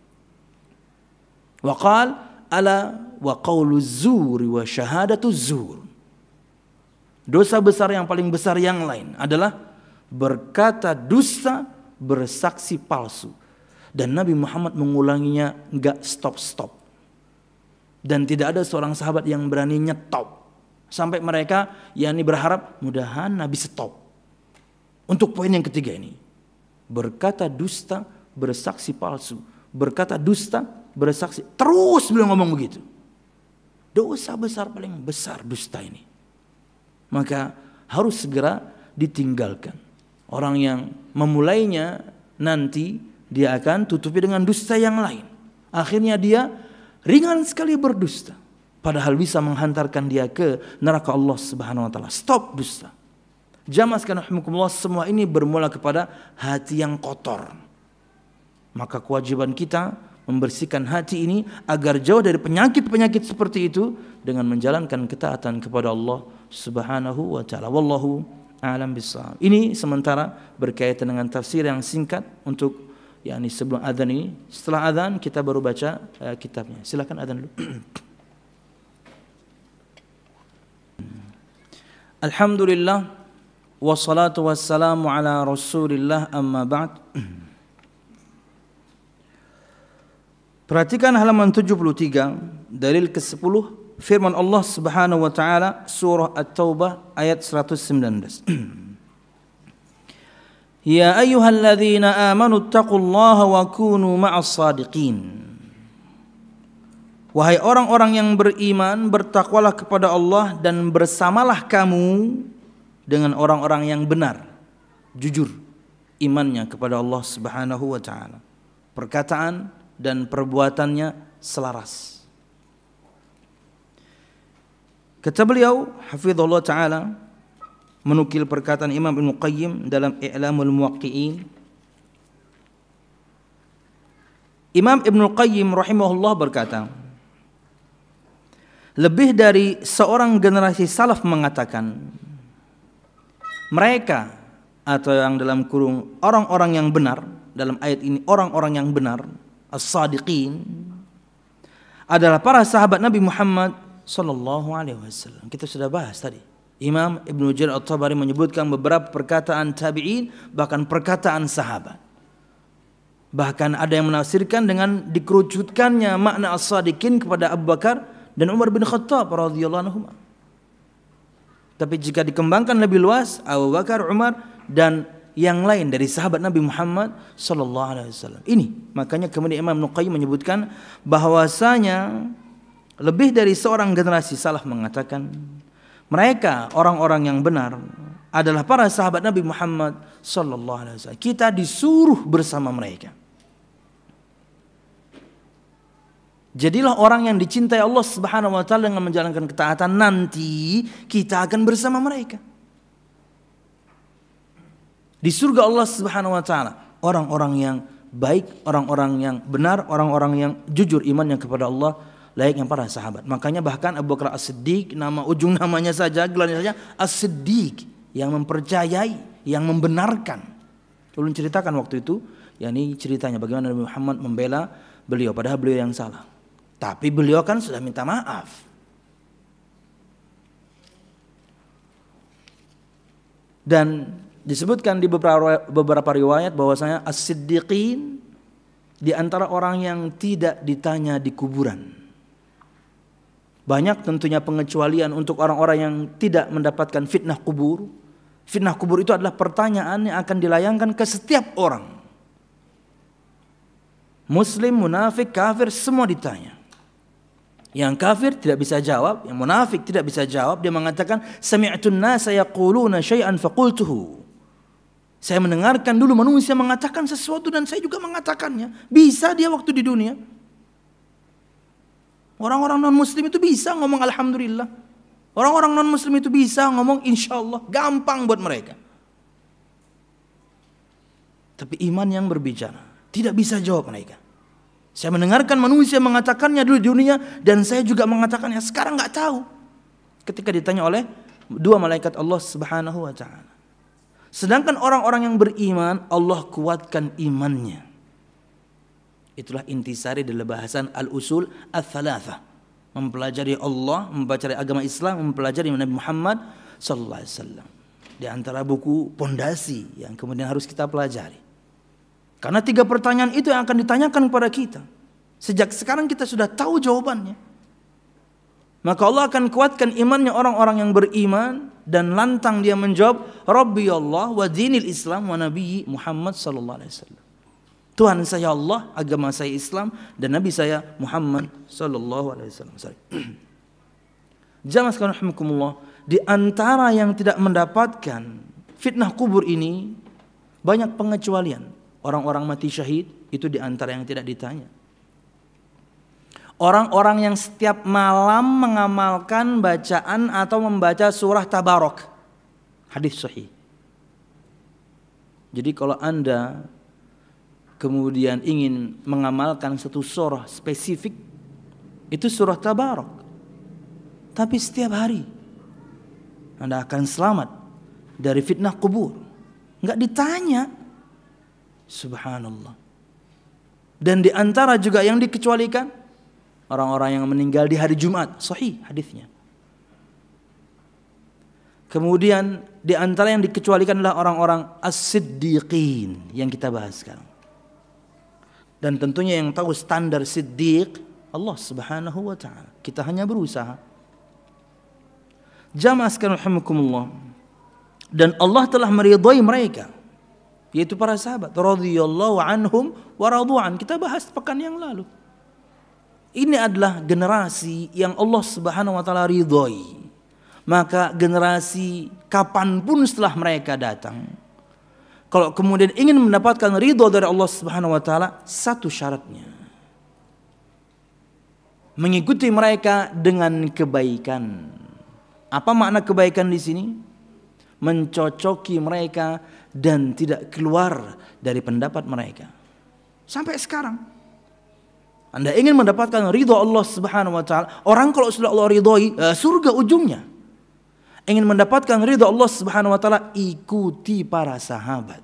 Waqal ala wa qaulu zuri wa syahadatu zur. Dosa besar yang paling besar yang lain adalah berkata dusta, bersaksi palsu. Dan Nabi Muhammad mengulanginya enggak stop-stop. Dan tidak ada seorang sahabat yang berani nyetop. Sampai mereka yakni berharap mudahan Nabi stop. Untuk poin yang ketiga ini, berkata dusta, bersaksi palsu. Berkata dusta, bersaksi. Terus beliau ngomong begitu. Dosa besar paling besar dusta ini. Maka harus segera ditinggalkan. Orang yang memulainya nanti dia akan tutupi dengan dusta yang lain. Akhirnya dia ringan sekali berdusta, padahal bisa menghantarkan dia ke neraka Allah Subhanahu wa taala. Stop dusta. Jamaah sekalian rahimakumullah, semua ini bermula kepada hati yang kotor. Maka kewajiban kita membersihkan hati ini agar jauh dari penyakit-penyakit seperti itu dengan menjalankan ketaatan kepada Allah Subhanahu wa taala. Wallahu a'lam bishawab. Ini sementara berkaitan dengan tafsir yang singkat untuk yakni sebelum azan ini. Setelah azan kita baru baca uh, kitabnya. Silakan azan dulu. Alhamdulillah wassalatu wassalamu ala Rasulillah, amma ba'd. Perhatikan halaman tujuh puluh tiga, dalil kesepuluh, firman Allah Subhanahu wa taala, surah At-Taubah ayat seratus sembilan belas. Ya ayyuhalladzina amanu taqullaha wa kunu ma'as shadiqin. Wahai orang-orang yang beriman, bertakwalah kepada Allah dan bersamalah kamu dengan orang-orang yang benar, jujur imannya kepada Allah Subhanahu wa taala. Perkataan dan perbuatannya selaras. Kata beliau hafizahullah taala menukil perkataan Imam Ibnu Qayyim dalam I'lamul Muwaqqi'in. Imam Ibnu Qayyim rahimahullah berkata, lebih dari seorang generasi salaf mengatakan mereka, atau yang dalam kurung orang-orang yang benar, dalam ayat ini orang-orang yang benar, as-sadiqin, adalah para sahabat Nabi Muhammad sallallahu alaihi wasallam. Kita sudah bahas tadi. Imam Ibnu Jarir At-Tabari menyebutkan beberapa perkataan tabi'in, bahkan perkataan sahabat. Bahkan ada yang menafsirkan dengan dikerucutkannya makna as-sadiqin kepada Abu Bakar dan Umar bin Khattab radhiyallahu anhum. Tapi jika dikembangkan lebih luas, Abu Bakar, Umar dan yang lain dari sahabat Nabi Muhammad sallallahu alaihi wasallam. Ini makanya kemudian Imam Ibnu Qayyim menyebutkan bahwasanya lebih dari seorang generasi salaf mengatakan mereka orang-orang yang benar adalah para sahabat Nabi Muhammad sallallahu alaihi wasallam. Kita disuruh bersama mereka. Jadilah orang yang dicintai Allah Subhanahu wa taala dengan menjalankan ketaatan, nanti kita akan bersama mereka. Di surga Allah Subhanahu wa taala, orang-orang yang baik, orang-orang yang benar, orang-orang yang jujur imannya kepada Allah, layaknya para sahabat. Makanya bahkan Abu Bakar As-Siddiq, nama ujung namanya saja, gelarnya saja As-Siddiq, yang mempercayai, yang membenarkan. Ulun ceritakan waktu itu, yakni ceritanya bagaimana Nabi Muhammad membela beliau padahal beliau yang salah. Tapi beliau kan sudah minta maaf. Dan disebutkan di beberapa beberapa riwayat bahwasanya as-siddiqin di antara orang yang tidak ditanya di kuburan. Banyak tentunya pengecualian untuk orang-orang yang tidak mendapatkan fitnah kubur. Fitnah kubur itu adalah pertanyaan yang akan dilayangkan ke setiap orang. Muslim, munafik, kafir, semua ditanya. Yang kafir tidak bisa jawab, yang munafik tidak bisa jawab. Dia mengatakan, sami'tun nasa yaquluna syai'an faqultuhu. Saya mendengarkan dulu manusia mengatakan sesuatu dan saya juga mengatakannya. Bisa dia waktu di dunia. Orang-orang non-muslim itu bisa ngomong alhamdulillah. Orang-orang non-muslim itu bisa ngomong insyaallah. Gampang buat mereka. Tapi iman yang berbicara tidak bisa jawab mereka. Saya mendengarkan manusia mengatakannya dulu di dunia dan saya juga mengatakannya. Sekarang nggak tahu. Ketika ditanya oleh dua malaikat Allah Subhanahu wa taala. Sedangkan orang-orang yang beriman, Allah kuatkan imannya. Itulah intisari dalam bahasan al-usul ats-tsalatsah. Mempelajari Allah, mempelajari agama Islam, mempelajari Nabi Muhammad sallallahu alaihi wasallam. Di antara buku pondasi yang kemudian harus kita pelajari. Karena tiga pertanyaan itu yang akan ditanyakan kepada kita. Sejak sekarang kita sudah tahu jawabannya. Maka Allah akan kuatkan imannya orang-orang yang beriman dan lantang dia menjawab, Rabbi Allah wa dinil Islam wa Nabi Muhammad sallallahu alaihi wasallam. Tuhan saya Allah, agama saya Islam dan Nabi saya Muhammad sallallahu alaihi wasallam. Jamaah sekalian rahimakumullah, di antara yang tidak mendapatkan fitnah kubur ini banyak pengecualian. Orang-orang mati syahid itu di antara yang tidak ditanya. Orang-orang yang setiap malam mengamalkan bacaan atau membaca surah Tabarok. Hadis sahih. Jadi kalau Anda kemudian ingin mengamalkan satu surah spesifik, itu surah Tabarok. Tapi setiap hari Anda akan selamat dari fitnah kubur. Enggak ditanya. Subhanallah. Dan di antara juga yang dikecualikan orang-orang yang meninggal di hari Jumat, sahih hadisnya. Kemudian di antara yang dikecualikan adalah orang-orang as-siddiqin yang kita bahas sekarang. Dan tentunya yang tahu standar siddiq Allah Subhanahu wa taala. Kita hanya berusaha. Jamaah sekalian rahimakumullah. Dan Allah telah meridhai mereka, yaitu para sahabat radhiyallahu anhum wa radu'an. Kita bahas pekan yang lalu. Ini adalah generasi yang Allah Subhanahu wa taala ridhai. Maka generasi kapanpun setelah mereka datang, kalau kemudian ingin mendapatkan ridho dari Allah Subhanahu wa taala, satu syaratnya mengikuti mereka dengan kebaikan. Apa makna kebaikan di sini? Mencocoki mereka dan tidak keluar dari pendapat mereka. Sampai sekarang. Anda ingin mendapatkan ridho Allah Subhanahu wa taala, orang kalau sudah Allah ridhoi, surga ujungnya. Ingin mendapatkan ridho Allah Subhanahu wa taala, ikuti para sahabat.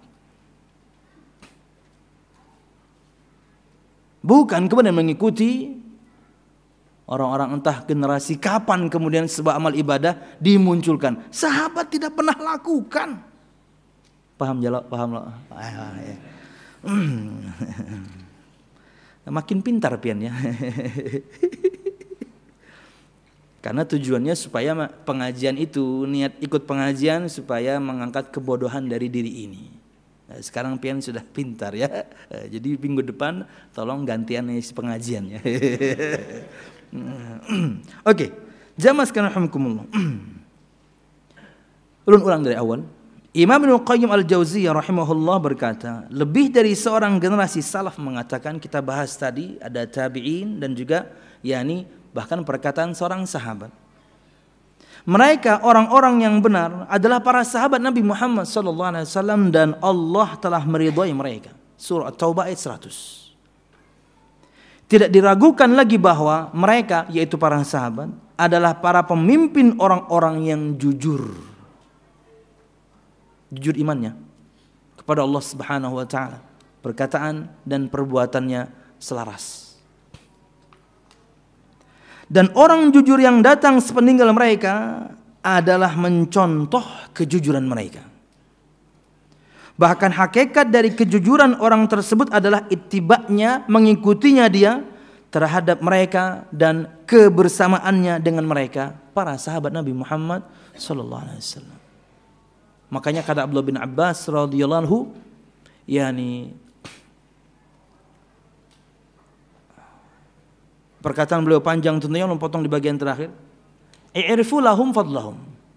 Bukan kemudian mengikuti orang-orang entah generasi kapan kemudian sebuah amal ibadah dimunculkan. Sahabat tidak pernah lakukan. Paham jalok? Paham loh. Makin pintar pian ya. Karena tujuannya supaya pengajian itu, niat ikut pengajian supaya mengangkat kebodohan dari diri ini. Nah, sekarang pian sudah pintar ya. Jadi minggu depan tolong gantian isi pengajian ya. Oke, jamaah sekalian rahimakumullah. Ulun ulang dari awal. Imam Ibnu Qayyim Al-Jauziyah rahimahullah berkata, lebih dari seorang generasi salaf mengatakan, kita bahas tadi ada tabi'in dan juga yakni bahkan perkataan seorang sahabat. Mereka orang-orang yang benar adalah para sahabat Nabi Muhammad sallallahu alaihi wasallam dan Allah telah meridhai mereka. Surah At-Taubah ayat seratus. Tidak diragukan lagi bahwa mereka, yaitu para sahabat, adalah para pemimpin orang-orang yang jujur. Jujur imannya kepada Allah Subhanahu wa taala. Perkataan dan perbuatannya selaras. Dan orang jujur yang datang sepeninggal mereka adalah mencontoh kejujuran mereka. Bahkan hakikat dari kejujuran orang tersebut adalah ittiba'nya, mengikutinya dia terhadap mereka dan kebersamaannya dengan mereka, para sahabat Nabi Muhammad sallallahu alaihi wasallam. Makanya kata Abdullah bin Abbas radhiyallahu anhu, yakni perkataan beliau panjang tentunya, potong di bagian terakhir. I'rifu lahum fadlahum.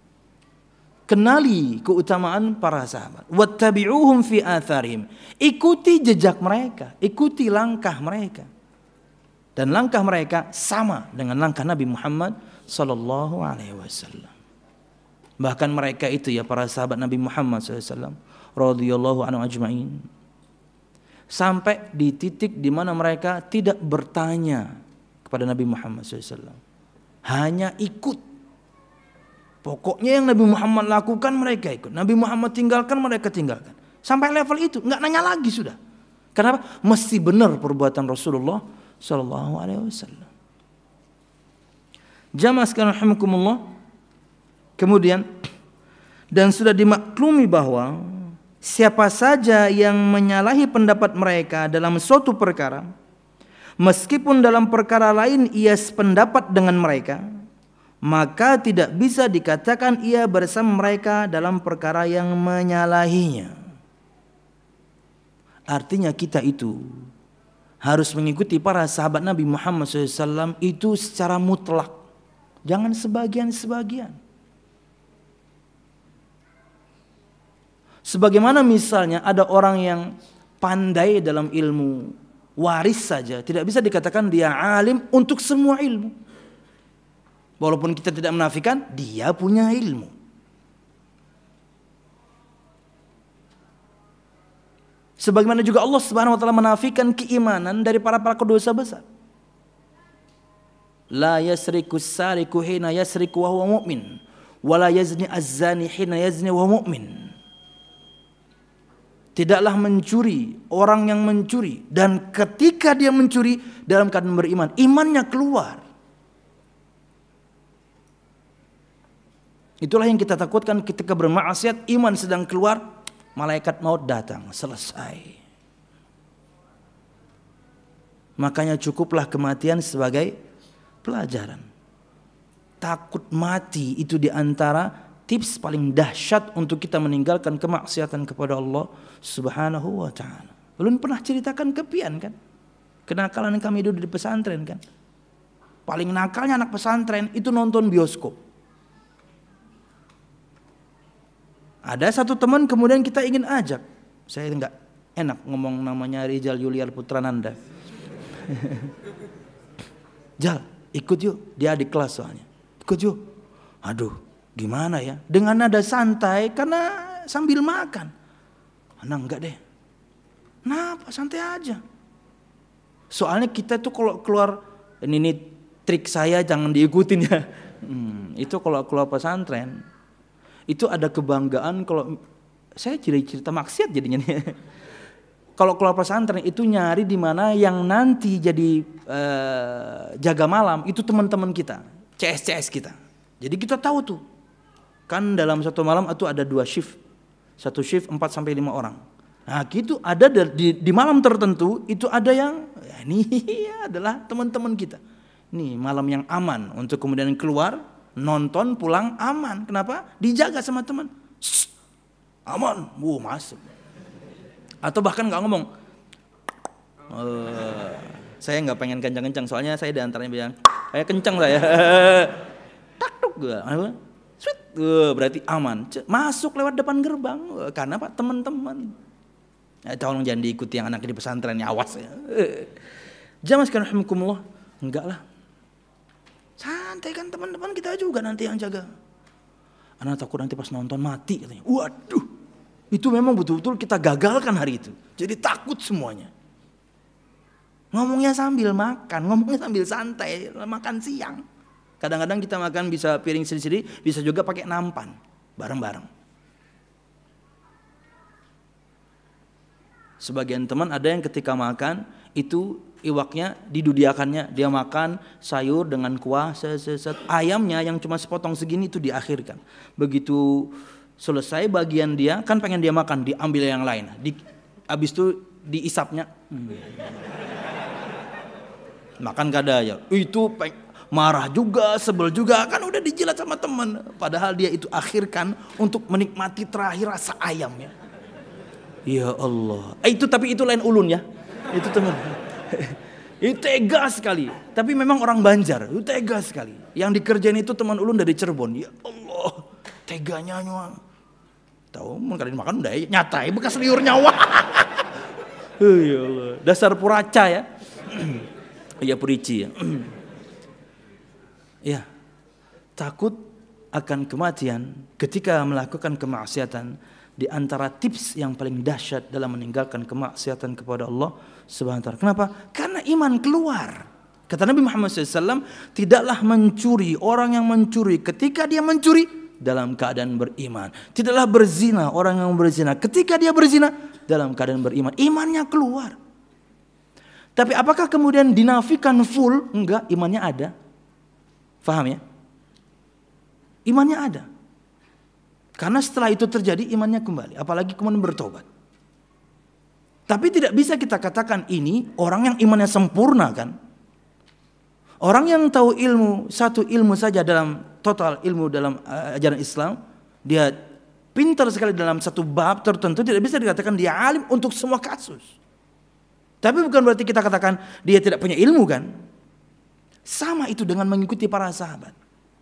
Kenali keutamaan para sahabat. Wattabi'uhum fi atharihim. Ikuti jejak mereka, ikuti langkah mereka. Dan langkah mereka sama dengan langkah Nabi Muhammad sallallahu alaihi wasallam. Bahkan mereka itu ya para sahabat Nabi Muhammad sallallahu alaihi wasallam radhiyallahu anhu ajma'in, sampai di titik di mana mereka tidak bertanya kepada Nabi Muhammad sallallahu alaihi wasallam, hanya ikut. Pokoknya yang Nabi Muhammad lakukan mereka ikut, Nabi Muhammad tinggalkan mereka tinggalkan. Sampai level itu, nggak nanya lagi sudah. Kenapa? Mesti benar perbuatan Rasulullah sallallahu alaihi wasallam. Jamaah sekalian rahimakumullah. Kemudian, dan sudah dimaklumi bahwa siapa saja yang menyalahi pendapat mereka dalam suatu perkara, meskipun dalam perkara lain ia sependapat dengan mereka, maka tidak bisa dikatakan ia bersama mereka dalam perkara yang menyalahinya. Artinya kita itu harus mengikuti para sahabat Nabi Muhammad sallallahu alaihi wasallam itu secara mutlak, jangan sebagian-sebagian. Sebagaimana misalnya ada orang yang pandai dalam ilmu waris saja, tidak bisa dikatakan dia alim untuk semua ilmu. Walaupun kita tidak menafikan dia punya ilmu. Sebagaimana juga Allah Subhanahu wa taala menafikan keimanan dari para pelaku dosa besar. La yasriku sariku hina yasriku wa huwa mu'min, wa la yazni az-zani hina yazni wa huwa mu'min. Tidaklah mencuri orang yang mencuri, dan ketika dia mencuri dalam keadaan beriman, imannya keluar. Itulah yang kita takutkan ketika bermaksiat, iman sedang keluar, malaikat maut datang, selesai. Makanya cukuplah kematian sebagai pelajaran. Takut mati itu diantara tips paling dahsyat untuk kita meninggalkan kemaksiatan kepada Allah Subhanahu wa taala. Belum pernah ceritakan ke pian kan? Kenakalan kami dulu di pesantren kan? Paling nakalnya anak pesantren itu nonton bioskop. Ada satu teman kemudian kita ingin ajak. Saya enggak enak ngomong namanya Rizal Yuliar Putrananda. Jal, ikut yuk, dia di kelas soalnya. Ikut yuk. Aduh, Gimana ya? Dengan nada santai karena sambil makan. Anak enggak deh. Kenapa? Santai aja. Soalnya kita tuh kalau keluar, ini, ini trik saya jangan diikutin ya. Hmm, itu kalau keluar pesantren, itu ada kebanggaan kalau saya cerita maksiat jadinya nih. Kalau keluar pesantren itu nyari di mana yang nanti jadi uh, jaga malam itu teman-teman kita, C S C S kita. Jadi kita tahu tuh. Kan dalam satu malam itu ada dua shift. Satu shift empat sampai lima orang. Nah gitu ada di, di malam tertentu itu ada yang ya ini adalah teman-teman kita. Nih malam yang aman untuk kemudian keluar, nonton, pulang aman. Kenapa? Dijaga sama teman. Shh, aman, wuh masuk. Atau bahkan nggak ngomong. Uh, saya nggak pengen kencang-kencang soalnya saya diantaranya bilang, saya kencang saya. Takduk gue. Sweet, uh, berarti aman. Masuk lewat depan gerbang. Uh, karena apa? Teman-teman. Ya, tolong jangan diikuti yang anaknya di pesantren, ya awas ya. Uh. Jamaah sekalian rahimakumullah. Enggak lah. Santai kan teman-teman kita juga nanti yang jaga. Anak takut nanti pas nonton mati katanya. Waduh. Itu memang betul-betul kita gagalkan hari itu. Jadi takut semuanya. Ngomongnya sambil makan, ngomongnya sambil santai, makan siang. Kadang-kadang kita makan bisa piring sendiri-sendiri, bisa juga pakai nampan, bareng-bareng. Sebagian teman ada yang ketika makan, itu iwaknya didudiakannya, dia makan sayur dengan kuah, seset, ayamnya yang cuma sepotong segini itu diakhirkan. Begitu selesai bagian dia, kan pengen dia makan, diambil yang lain. Di, habis itu diisapnya. Hmm. Makan kada ya. Itu peng- marah juga, sebel juga, kan udah dijilat sama teman. Padahal dia itu akhirkan untuk menikmati terakhir rasa ayamnya. Ya Allah. Eh, itu tapi itu lain ulun ya. Itu teman. Itu tega sekali. Tapi memang orang Banjar, itu tega sekali. Yang dikerjain itu teman ulun dari Cirebon. Ya Allah, teganya nyawa. Tahu, mengkali makan udah nyatai bekas liur nyawa. Ya Allah, dasar puraca ya. Ya purici ya. Ya, takut akan kematian ketika melakukan kemaksiatan. Di antara tips yang paling dahsyat dalam meninggalkan kemaksiatan kepada Allah Subhanahu wa taala. Kenapa? Karena iman keluar. Kata Nabi Muhammad shallallahu alaihi wasallam, tidaklah mencuri orang yang mencuri ketika dia mencuri dalam keadaan beriman. Tidaklah berzina orang yang berzina ketika dia berzina dalam keadaan beriman. Imannya keluar. Tapi apakah kemudian dinafikan full? Enggak, imannya ada. Faham ya? Imannya ada. Karena setelah itu terjadi imannya kembali. Apalagi kemudian bertobat. Tapi tidak bisa kita katakan ini orang yang imannya sempurna kan. Orang yang tahu ilmu, satu ilmu saja dalam total ilmu dalam uh, ajaran Islam. Dia pintar sekali dalam satu bab tertentu. Tidak bisa dikatakan dia alim untuk semua kasus. Tapi bukan berarti kita katakan dia tidak punya ilmu kan. Sama itu dengan mengikuti para sahabat.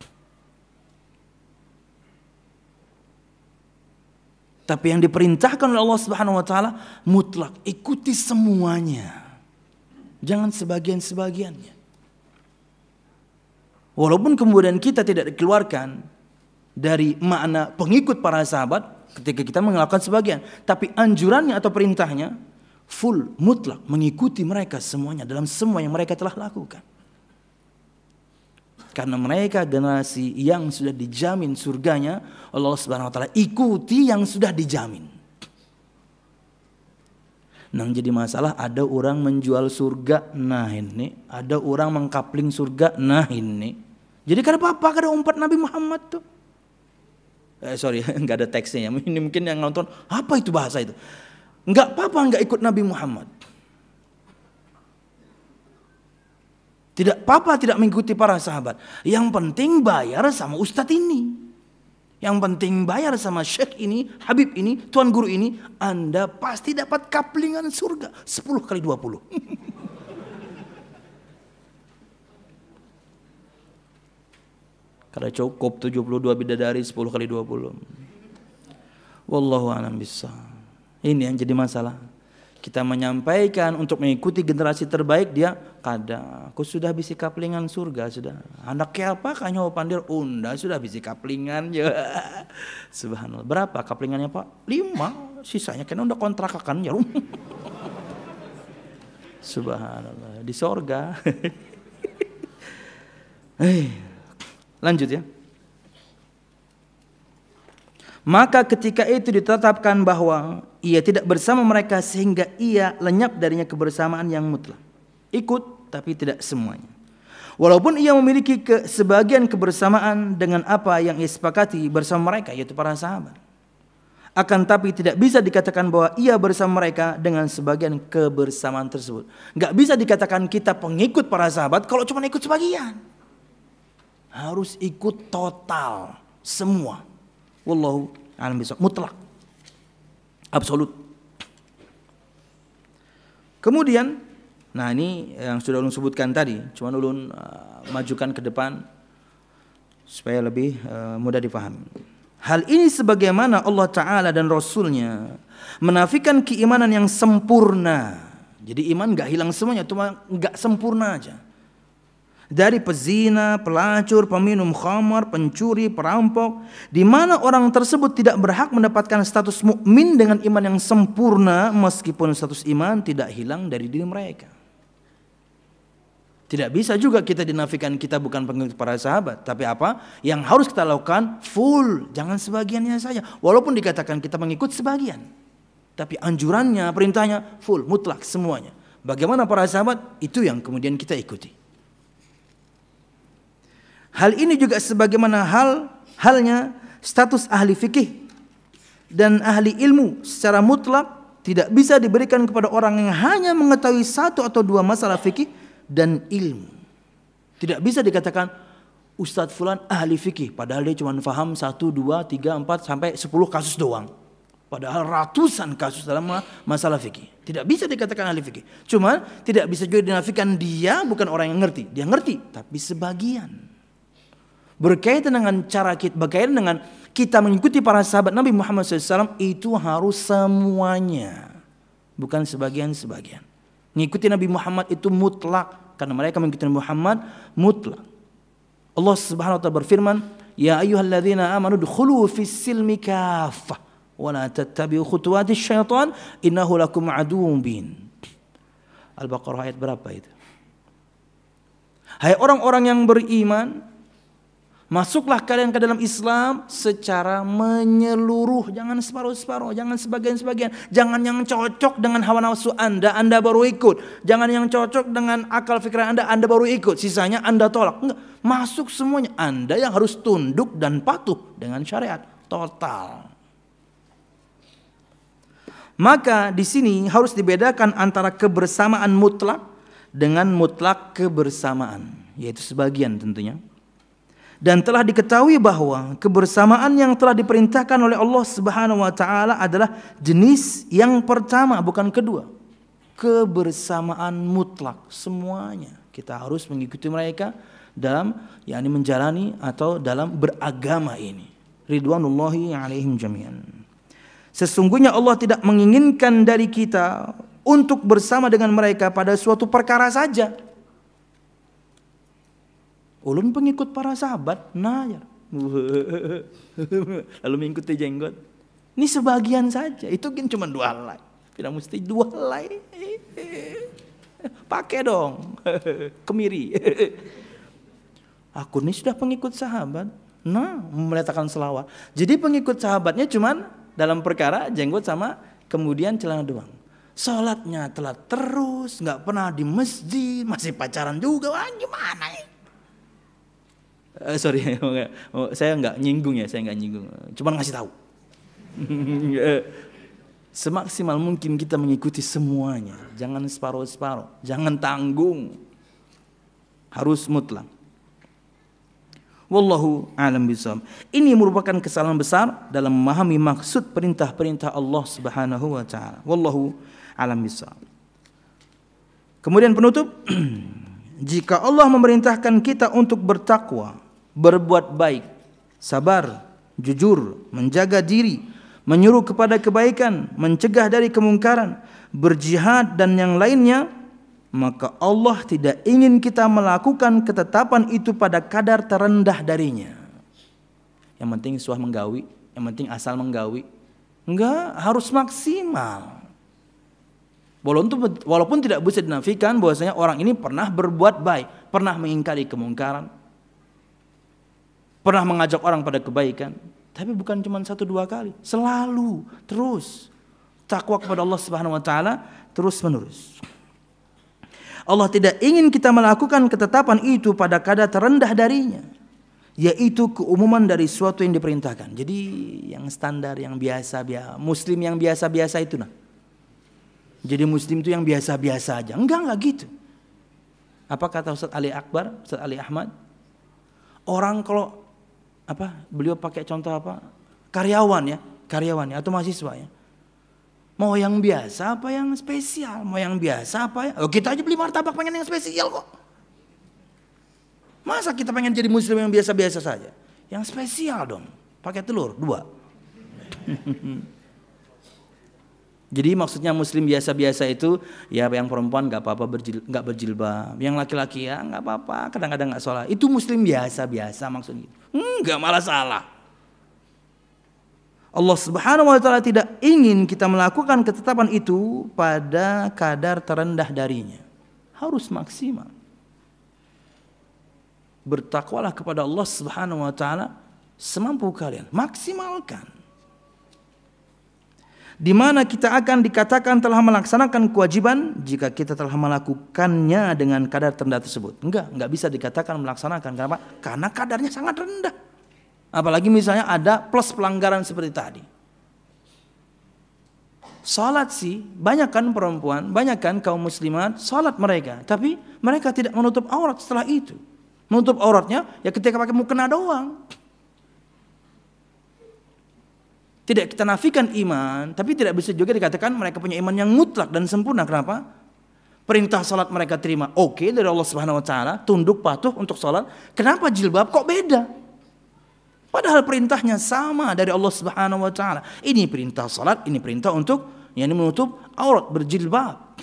Tapi yang diperintahkan oleh Allah Subhanahu wa taala mutlak, ikuti semuanya. Jangan sebagian-sebagiannya. Walaupun kemudian kita tidak dikeluarkan dari makna pengikut para sahabat ketika kita melakukan sebagian, tapi anjurannya atau perintahnya full, mutlak, mengikuti mereka semuanya dalam semua yang mereka telah lakukan. Karena mereka generasi yang sudah dijamin surganya Allah Subhanahu wa taala, ikuti yang sudah dijamin. Nah, jadi masalah ada orang menjual surga, nah ini, ada orang mengkapling surga, nah ini. Jadi kada apa-apa kada umpat Nabi Muhammad tuh. Eh sorry, enggak ada teksnya ya. Ini mungkin yang nonton, apa itu bahasa itu? Enggak apa-apa enggak ikut Nabi Muhammad. Tidak apa-apa tidak mengikuti para sahabat. Yang penting bayar sama ustadz ini. Yang penting bayar sama syekh ini, habib ini, tuan guru ini. Anda pasti dapat kaplingan surga sepuluh kali dua puluh. Kada cukup tujuh puluh dua bidadari sepuluh kali dua puluh. Wallahu a'lam bishawab. Ini yang jadi masalah. Kita menyampaikan untuk mengikuti generasi terbaik, dia kada aku sudah bisi kaplingan surga sudah. Anak ke apa kanya pandir unda sudah bisi kaplingan ya. Subhanallah. Berapa kaplingannya Pak? Lima. Sisanya kan udah kontrakan ya. Subhanallah. Di surga. Eh, lanjut ya. Maka ketika itu ditetapkan bahwa ia tidak bersama mereka sehingga ia lenyap darinya kebersamaan yang mutlak. Ikut tapi tidak semuanya. Walaupun ia memiliki ke, sebagian kebersamaan dengan apa yang ia sepakati bersama mereka, yaitu para sahabat. Akan tapi tidak bisa dikatakan bahwa ia bersama mereka dengan sebagian kebersamaan tersebut. Enggak bisa dikatakan kita pengikut para sahabat kalau cuma ikut sebagian. Harus ikut total semua. Wallahu a'lam bishawab, mutlak, absolut. Kemudian, nah ini yang sudah ulun sebutkan tadi, cuman ulun uh, majukan ke depan supaya lebih uh, mudah dipahami. Hal ini sebagaimana Allah Ta'ala dan Rasulnya menafikan keimanan yang sempurna. Jadi iman gak hilang semuanya, cuma gak sempurna aja. Dari pezina, pelacur, peminum khamar, pencuri, perampok, di mana orang tersebut tidak berhak mendapatkan status mukmin dengan iman yang sempurna, meskipun status iman tidak hilang dari diri mereka. Tidak bisa juga kita dinafikan kita bukan pengikut para sahabat, tapi apa yang harus kita lakukan full, jangan sebagiannya saja. Walaupun dikatakan kita mengikut sebagian, tapi anjurannya, perintahnya full, mutlak semuanya. Bagaimana para sahabat, itu yang kemudian kita ikuti. Hal ini juga sebagaimana hal halnya status ahli fikih dan ahli ilmu secara mutlak tidak bisa diberikan kepada orang yang hanya mengetahui satu atau dua masalah fikih dan ilmu. Tidak bisa dikatakan Ustadz Fulan ahli fikih, padahal dia cuma faham satu, dua, tiga, empat sampai sepuluh kasus doang. Padahal ratusan kasus dalam masalah fikih. Tidak bisa dikatakan ahli fikih. Cuma tidak bisa juga dinafikan dia bukan orang yang ngerti. Dia ngerti tapi sebagian. Berkaitan dengan cara kita, berkaitan dengan kita mengikuti para sahabat Nabi Muhammad shallallahu alaihi wasallam, itu harus semuanya, bukan sebagian-sebagian. Mengikuti Nabi Muhammad itu mutlak, karena mereka mengikuti Nabi Muhammad mutlak. Allah Subhanahu wa taala berfirman, "Ya ayyuhalladzina amanu dkhulu fis silmi kaffah wa la tattabi'u khutuwatis syaitan innahu lakum aduwwun mubin." Al-Baqarah ayat berapa itu? Hai orang-orang yang beriman, masuklah kalian ke dalam Islam secara menyeluruh, jangan separuh-separuh, jangan sebagian-sebagian, jangan yang cocok dengan hawa nafsu Anda, Anda baru ikut, jangan yang cocok dengan akal pikiran Anda, Anda baru ikut, sisanya Anda tolak. Enggak, masuk semuanya. Anda yang harus tunduk dan patuh dengan syariat total. Maka di sini harus dibedakan antara kebersamaan mutlak dengan mutlak kebersamaan, yaitu sebagian tentunya. Dan telah diketahui bahwa kebersamaan yang telah diperintahkan oleh Allah Subhanahu wa taala adalah jenis yang pertama, bukan kedua. Kebersamaan mutlak semuanya. Kita harus mengikuti mereka dalam yakni menjalani atau dalam beragama ini. Ridwanullahi alaihim jami'an. Sesungguhnya Allah tidak menginginkan dari kita untuk bersama dengan mereka pada suatu perkara saja. Ulun pengikut para sahabat, nah ya. Lalu mengikuti jenggot. Ini sebagian saja, itu kan cuma dua helai. Tidak mesti dua helai. Pakai dong, kemiri. Aku ini sudah pengikut sahabat. Nah, meletakkan selawat. Jadi pengikut sahabatnya cuma dalam perkara jenggot sama kemudian celana doang. Sholatnya telat terus, nggak pernah di masjid, masih pacaran juga. Wah, gimana ya? Uh, sorry, saya nggak nyinggung ya, saya nggak nyinggung, cuma ngasih tahu. Semaksimal mungkin kita mengikuti semuanya, jangan separuh-separuh, jangan tanggung, harus mutlak. Wallahu a'lam bishawab. Ini merupakan kesalahan besar dalam memahami maksud perintah-perintah Allah Subhanahu wa taala. Wallahu a'lam bishawab. Kemudian penutup, jika Allah memerintahkan kita untuk bertakwa, berbuat baik, sabar, jujur, menjaga diri, menyuruh kepada kebaikan, mencegah dari kemungkaran, berjihad dan yang lainnya, maka Allah tidak ingin kita melakukan ketetapan itu pada kadar terendah darinya. Yang penting suah menggawi, yang penting asal menggawi. Enggak, harus maksimal. Walaupun, walaupun tidak bisa dinafikan bahwasanya orang ini pernah berbuat baik, pernah mengingkari kemungkaran, pernah mengajak orang pada kebaikan, tapi bukan cuma satu dua kali, selalu, terus takwa kepada Allah Subhanahu wa taala terus menerus. Allah tidak ingin kita melakukan ketetapan itu pada kadar terendah darinya, yaitu keumuman dari suatu yang diperintahkan. Jadi yang standar, yang biasa, biasa muslim yang biasa-biasa itu nah. Jadi muslim itu yang biasa-biasa aja. Enggak, enggak gitu. Apa kata Ustaz Ali Akbar, Ustaz Ali Ahmad? Orang kalau apa? Beliau pakai contoh apa? Karyawan ya, karyawan ya atau mahasiswa ya. Mau yang biasa apa yang spesial? Mau yang biasa apa ya? Oh, kita aja beli martabak pengen yang spesial kok. Masa kita pengen jadi muslim yang biasa-biasa saja? Yang spesial dong. Pakai telur dua. Jadi maksudnya muslim biasa-biasa itu ya yang perempuan nggak apa-apa berjil, nggak berjilbab, yang laki-laki ya nggak apa-apa, kadang-kadang nggak sholat. Itu muslim biasa-biasa maksudnya. Enggak, malah salah. Allah Subhanahu wa taala tidak ingin kita melakukan ketetapan itu pada kadar terendah darinya. Harus maksimal. Bertakwalah kepada Allah Subhanahu wa taala semampu kalian, maksimalkan. Di mana kita akan dikatakan telah melaksanakan kewajiban jika kita telah melakukannya dengan kadar terendah tersebut. Enggak, enggak bisa dikatakan melaksanakan. Kenapa? Karena kadarnya sangat rendah. Apalagi misalnya ada plus pelanggaran seperti tadi. Salat sih, banyak kan perempuan, banyak kan kaum muslimat, salat mereka. Tapi mereka tidak menutup aurat setelah itu. Menutup auratnya ya ketika pakai mukena doang. Tidak kita nafikan iman, tapi tidak bisa juga dikatakan mereka punya iman yang mutlak dan sempurna. Kenapa? Perintah salat mereka terima oke okay, dari Allah Subhanahu wa taala, tunduk patuh untuk salat. Kenapa jilbab kok beda? Padahal perintahnya sama dari Allah Subhanahu wa taala. Ini perintah salat, ini perintah untuk yang menutup aurat, berjilbab.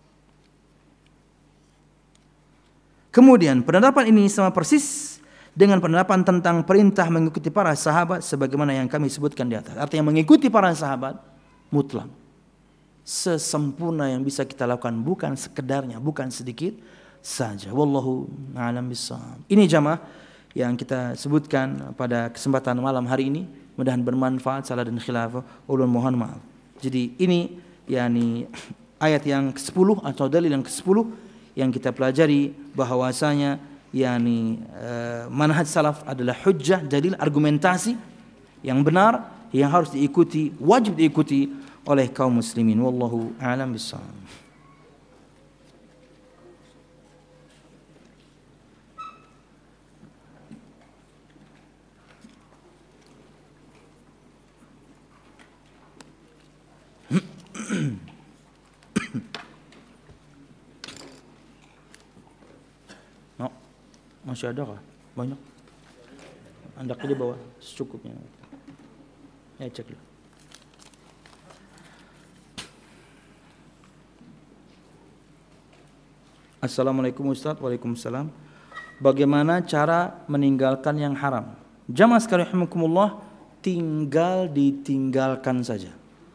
Kemudian penerapan ini sama persis dengan penerapan tentang perintah mengikuti para sahabat sebagaimana yang kami sebutkan di atas. Artinya mengikuti para sahabat mutlak. Sesempurna yang bisa kita lakukan, bukan sekedarnya, bukan sedikit saja. Wallahu a'lam bishawab. Ini jamaah yang kita sebutkan pada kesempatan malam hari ini. Mudah-mudahan bermanfaat. Salah dan khilaf ulun mohon maaf. Jadi ini yakni ayat yang kesepuluh atau dalil yang kesepuluh yang kita pelajari bahwasanya yakni uh, manhaj salaf adalah hujjah, dalil, argumentasi yang benar yang harus diikuti, wajib diikuti oleh kaum muslimin. Wallahu a'lam bishawab. No, masih ada kah? Banyak. Anda aja bawa secukupnya. Ya cek dulu. Assalamualaikum Ustaz. Waalaikumsalam. Bagaimana cara meninggalkan yang haram? Jamaah sekalian rahimakumullah, tinggal ditinggalkan saja.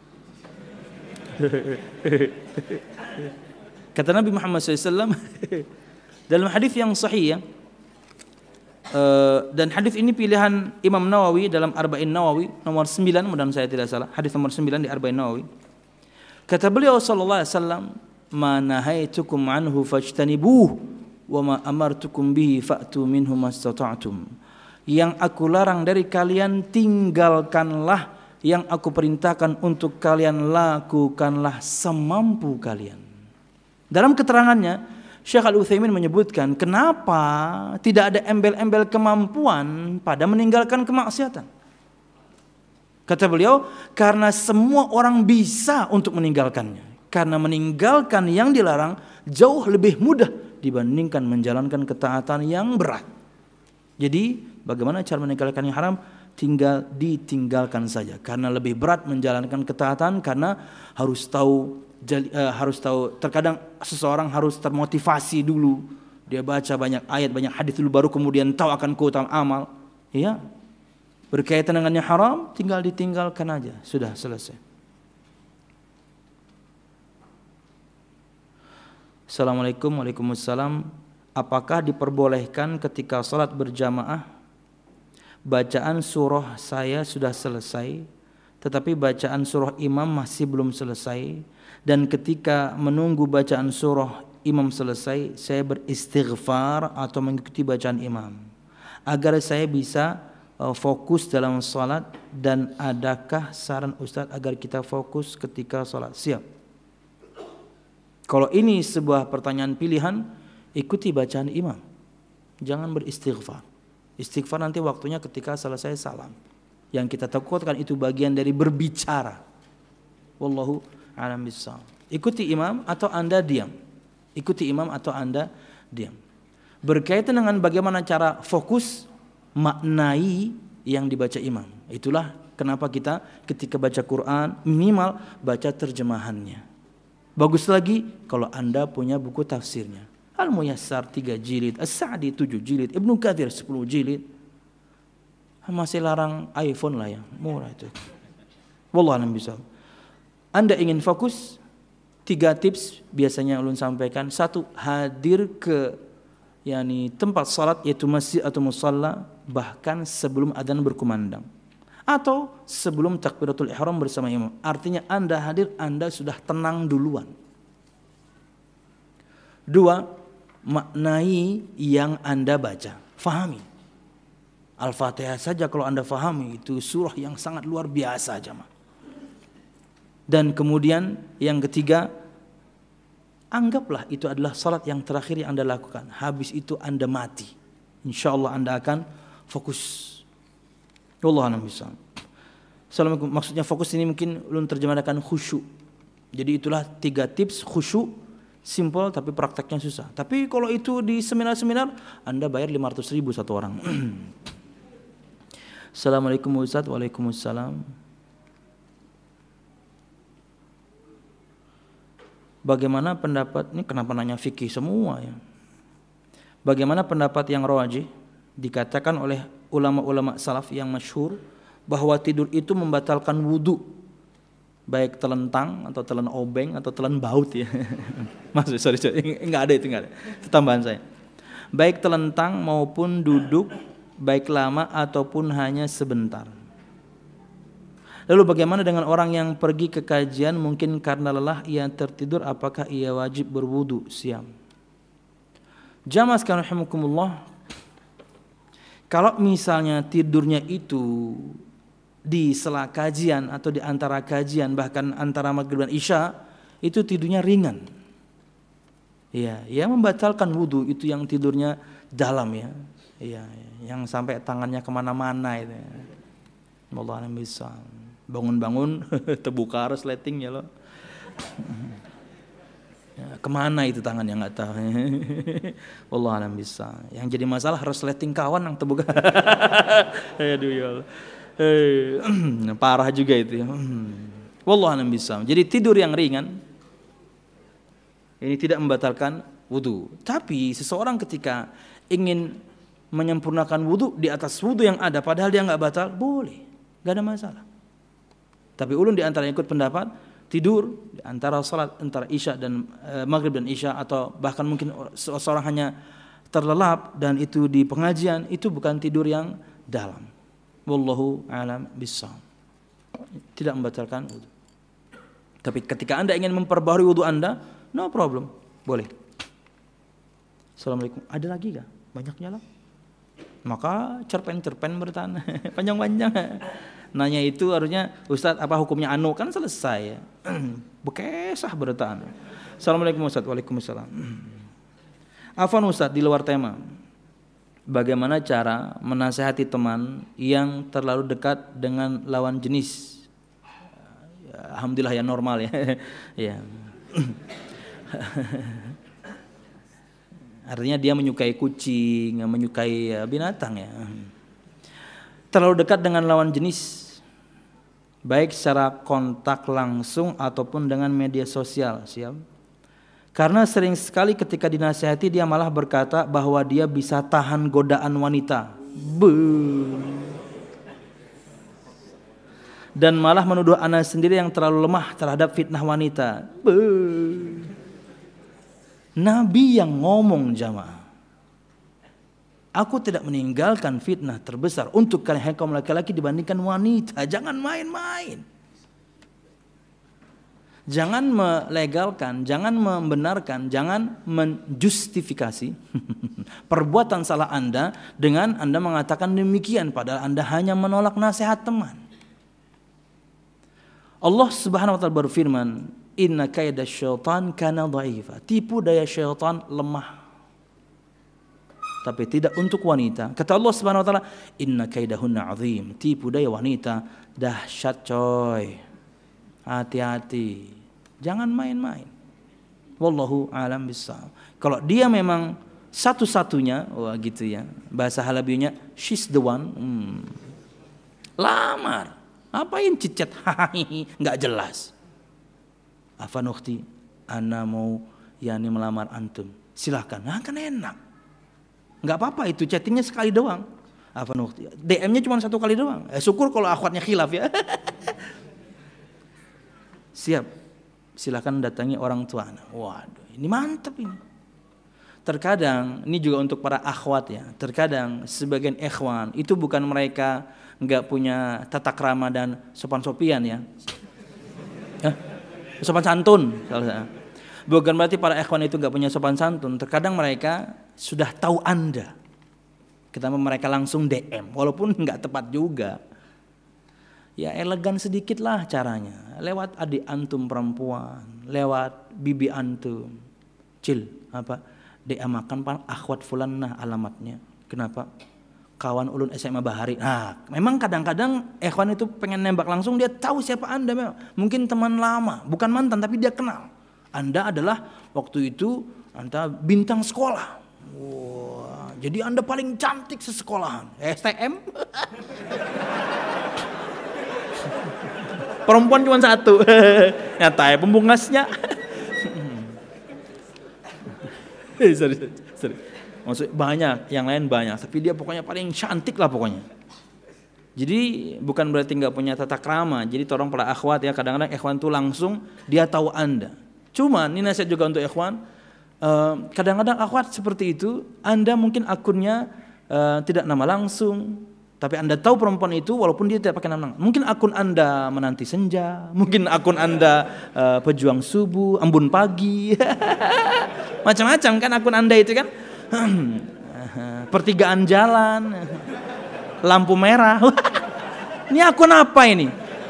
Kata Nabi Muhammad shallallahu alaihi wasallam dalam hadis yang sahih ya, uh, dan hadis ini pilihan Imam Nawawi dalam Arba'in Nawawi nomor sembilan, mudah-mudahan saya tidak salah, hadis nomor sembilan di Arba'in Nawawi. Kata beliau sallallahu alaihi wasallam, "Ma nahaitukum anhu fajtanibuh wa ma amartukum bihi fa'tu minhu mastata'tum." Yang aku larang dari kalian tinggalkanlah, yang aku perintahkan untuk kalian lakukanlah semampu kalian. Dalam keterangannya Syekh Al-Utsaimin menyebutkan kenapa tidak ada embel-embel kemampuan pada meninggalkan kemaksiatan. Kata beliau, karena semua orang bisa untuk meninggalkannya. Karena meninggalkan yang dilarang jauh lebih mudah dibandingkan menjalankan ketaatan yang berat. Jadi bagaimana cara meninggalkan yang haram? tinggal ditinggalkan saja karena lebih berat menjalankan ketaatan, karena harus tahu uh, harus tahu terkadang seseorang harus termotivasi dulu, dia baca banyak ayat banyak hadis dulu baru kemudian tahu akan keutamaan amal. Ya, berkaitan dengannya haram tinggal ditinggalkan aja, sudah selesai. Assalamualaikum. Waalaikumsalam. Apakah diperbolehkan ketika salat berjamaah bacaan surah saya sudah selesai tetapi bacaan surah imam masih belum selesai, dan ketika menunggu bacaan surah imam selesai saya beristighfar atau mengikuti bacaan imam agar saya bisa uh, fokus dalam salat, dan adakah saran Ustadz agar kita fokus ketika salat? Siap. Kalau ini sebuah pertanyaan pilihan, ikuti bacaan imam, jangan beristighfar. Istighfar nanti waktunya ketika selesai salam. Yang kita takutkan itu bagian dari berbicara. Wallahu a'lam bishawab. Ikuti imam atau Anda diam. Ikuti imam atau Anda diam. Berkaitan dengan bagaimana cara fokus, maknai yang dibaca imam. Itulah kenapa kita ketika baca Quran minimal baca terjemahannya. Bagus lagi kalau Anda punya buku tafsirnya. Al-Muyassar tiga jilid, As-Sa'di tujuh jilid, Ibnu Katsir sepuluh jilid. Masih larang iPhone lah ya, murah itu. Wallahu a'lam bishawab. Anda ingin fokus, tiga tips biasanya ulun sampaikan. Satu, hadir ke yakni tempat salat yaitu masjid atau musalla bahkan sebelum adzan berkumandang atau sebelum takbiratul ihram bersama imam. Artinya Anda hadir, Anda sudah tenang duluan. Dua, maknai yang Anda baca, fahami. Al-Fatihah saja kalau Anda fahami itu surah yang sangat luar biasa jemaah. Dan kemudian yang ketiga, anggaplah itu adalah salat yang terakhir yang Anda lakukan. Habis itu Anda mati, insyaallah Anda akan fokus. Wallahu a'lam bishawab. Assalamualaikum. Maksudnya fokus ini mungkin ulun terjemahkan khusyuk. Jadi itulah tiga tips khusyuk. Simple tapi prakteknya susah. Tapi kalau itu di seminar-seminar Anda bayar lima ratus ribu satu orang. Assalamualaikum Ustaz. Waalaikumsalam. Bagaimana pendapat, ini kenapa nanya fikih semua ya? Bagaimana pendapat yang rajih dikatakan oleh ulama-ulama salaf yang masyhur bahwa tidur itu membatalkan wudu, baik telentang atau telan obeng atau telan baut ya. Maksud sorry, sorry. Enggak ada itu, enggak ada. Itu tambahan saya. Baik telentang maupun duduk, baik lama ataupun hanya sebentar. Lalu bagaimana dengan orang yang pergi ke kajian mungkin karena lelah ia tertidur, apakah ia wajib berwudu siam? Jamaah sekalian rahimakumullah, kalau misalnya tidurnya itu di sela kajian atau di antara kajian bahkan antara maghrib dan isya, itu tidurnya ringan. Ya, ya membatalkan wudu itu yang tidurnya dalam ya. Ya, yang sampai tangannya kemana-mana itu. Wallahu a'lam bishawab. Bangun-bangun terbuka resleting ya lo. Ya, kemana itu tangannya nggak tahu. Wallahu a'lam bishawab. Yang jadi masalah resleting kawan yang terbuka. Aduh ya Allah. Hey, parah juga itu ya. Wallahu a'lam bishawab. Jadi tidur yang ringan ini tidak membatalkan wudu. Tapi seseorang ketika ingin menyempurnakan wudu di atas wudu yang ada padahal dia nggak batal, boleh, nggak ada masalah. Tapi ulun di antara ikut pendapat tidur di antara salat antara isya dan e, maghrib dan isya, atau bahkan mungkin seseorang hanya terlelap dan itu di pengajian, itu bukan tidur yang dalam. Wallahu a'lam bishawab. Tidak membatalkan wudu. Tapi ketika Anda ingin memperbaharui wudu Anda, no problem, boleh. Assalamualaikum. Ada lagi gak? Banyaknya lah. Maka cerpen-cerpen bertahan panjang-panjang. Nanya itu harusnya Ustaz apa hukumnya anu, kan selesai ya. Bekesah bertahan. Assalamualaikum Ustaz. Waalaikumsalam. Afwan Ustaz, di luar tema. Bagaimana cara menasihati teman yang terlalu dekat dengan lawan jenis? Alhamdulillah ya normal ya. Ya. Artinya dia menyukai kucing, menyukai binatang ya. terlalu dekat dengan lawan jenis, baik secara kontak langsung ataupun dengan media sosial. Siap? Karena sering sekali ketika dinasihati dia malah berkata bahwa dia bisa tahan godaan wanita. Buh. Dan malah menuduh ana sendiri yang terlalu lemah terhadap fitnah wanita. Buh. Nabi yang ngomong, jamaah. Aku tidak meninggalkan fitnah terbesar untuk kalian kaum laki-laki dibandingkan wanita. Jangan main-main. Jangan melegalkan, jangan membenarkan, jangan menjustifikasi perbuatan salah Anda dengan Anda mengatakan demikian padahal Anda hanya menolak nasihat teman. Allah Subhanahu wa taala berfirman, "Inna kaida syaitan kana dha'ifa." Tipu daya syaitan lemah. Tapi tidak untuk wanita. Kata Allah Subhanahu wa taala, "Inna kaidahunna 'azim." Tipu daya wanita dahsyat, coy. Hati-hati. Jangan main-main. Wallahu a'lam bissawab. Kalau dia memang satu-satunya, wah gitu ya. Bahasa Halabinya, she's the one. Hmm. Lamar. Apain cicet? Enggak jelas. Afan ukhti, ana mau yani melamar antum. Silakan. Nah, kan enak. Enggak apa-apa itu chattingnya sekali doang. Afan ukhti. D M-nya cuma satu kali doang. Eh, syukur kalau akhwatnya khilaf ya. Siap. Silakan datangi orang tua. Waduh, ini mantap ini. Terkadang, ini juga untuk para akhwat ya. Terkadang sebagian ikhwan itu bukan mereka enggak punya tata krama dan sopan sopian ya. Hah? Sopan santun. Bukan berarti para ikhwan itu enggak punya sopan santun. Terkadang mereka sudah tahu Anda. Kenapa mereka langsung D M, walaupun enggak tepat juga. Ya elegan sedikit lah caranya. Lewat adik antum perempuan, lewat bibi antum. Cil, apa? D M makan pan akhwat fulan nah alamatnya. Kenapa? Kawan ulun S M A Bahari. Nah, memang kadang-kadang ikhwan itu pengen nembak langsung, dia tahu siapa Anda memang. Mungkin teman lama, bukan mantan tapi dia kenal. Anda adalah waktu itu Anda bintang sekolah. Wah, jadi Anda paling cantik sesekolahan. S T M. Perempuan cuma satu. Nyata ya pembungasnya. sorry, sorry, sorry. Maksud banyak, yang lain banyak, tapi dia pokoknya paling cantik lah pokoknya. Jadi bukan berarti nggak punya tata krama. Jadi tolong para akhwat ya, kadang-kadang ikhwan tuh langsung dia tahu Anda. Cuman ini nasihat juga untuk ikhwan. Uh, kadang-kadang akhwat seperti itu, Anda mungkin akunnya uh, tidak nama langsung. Tapi Anda tahu perempuan itu walaupun dia tidak pakai nama. Mungkin akun Anda menanti senja, mungkin akun Anda uh, pejuang subuh, embun pagi. Macam-macam kan akun Anda itu kan. Pertigaan jalan, lampu merah. Ini akun apa ini?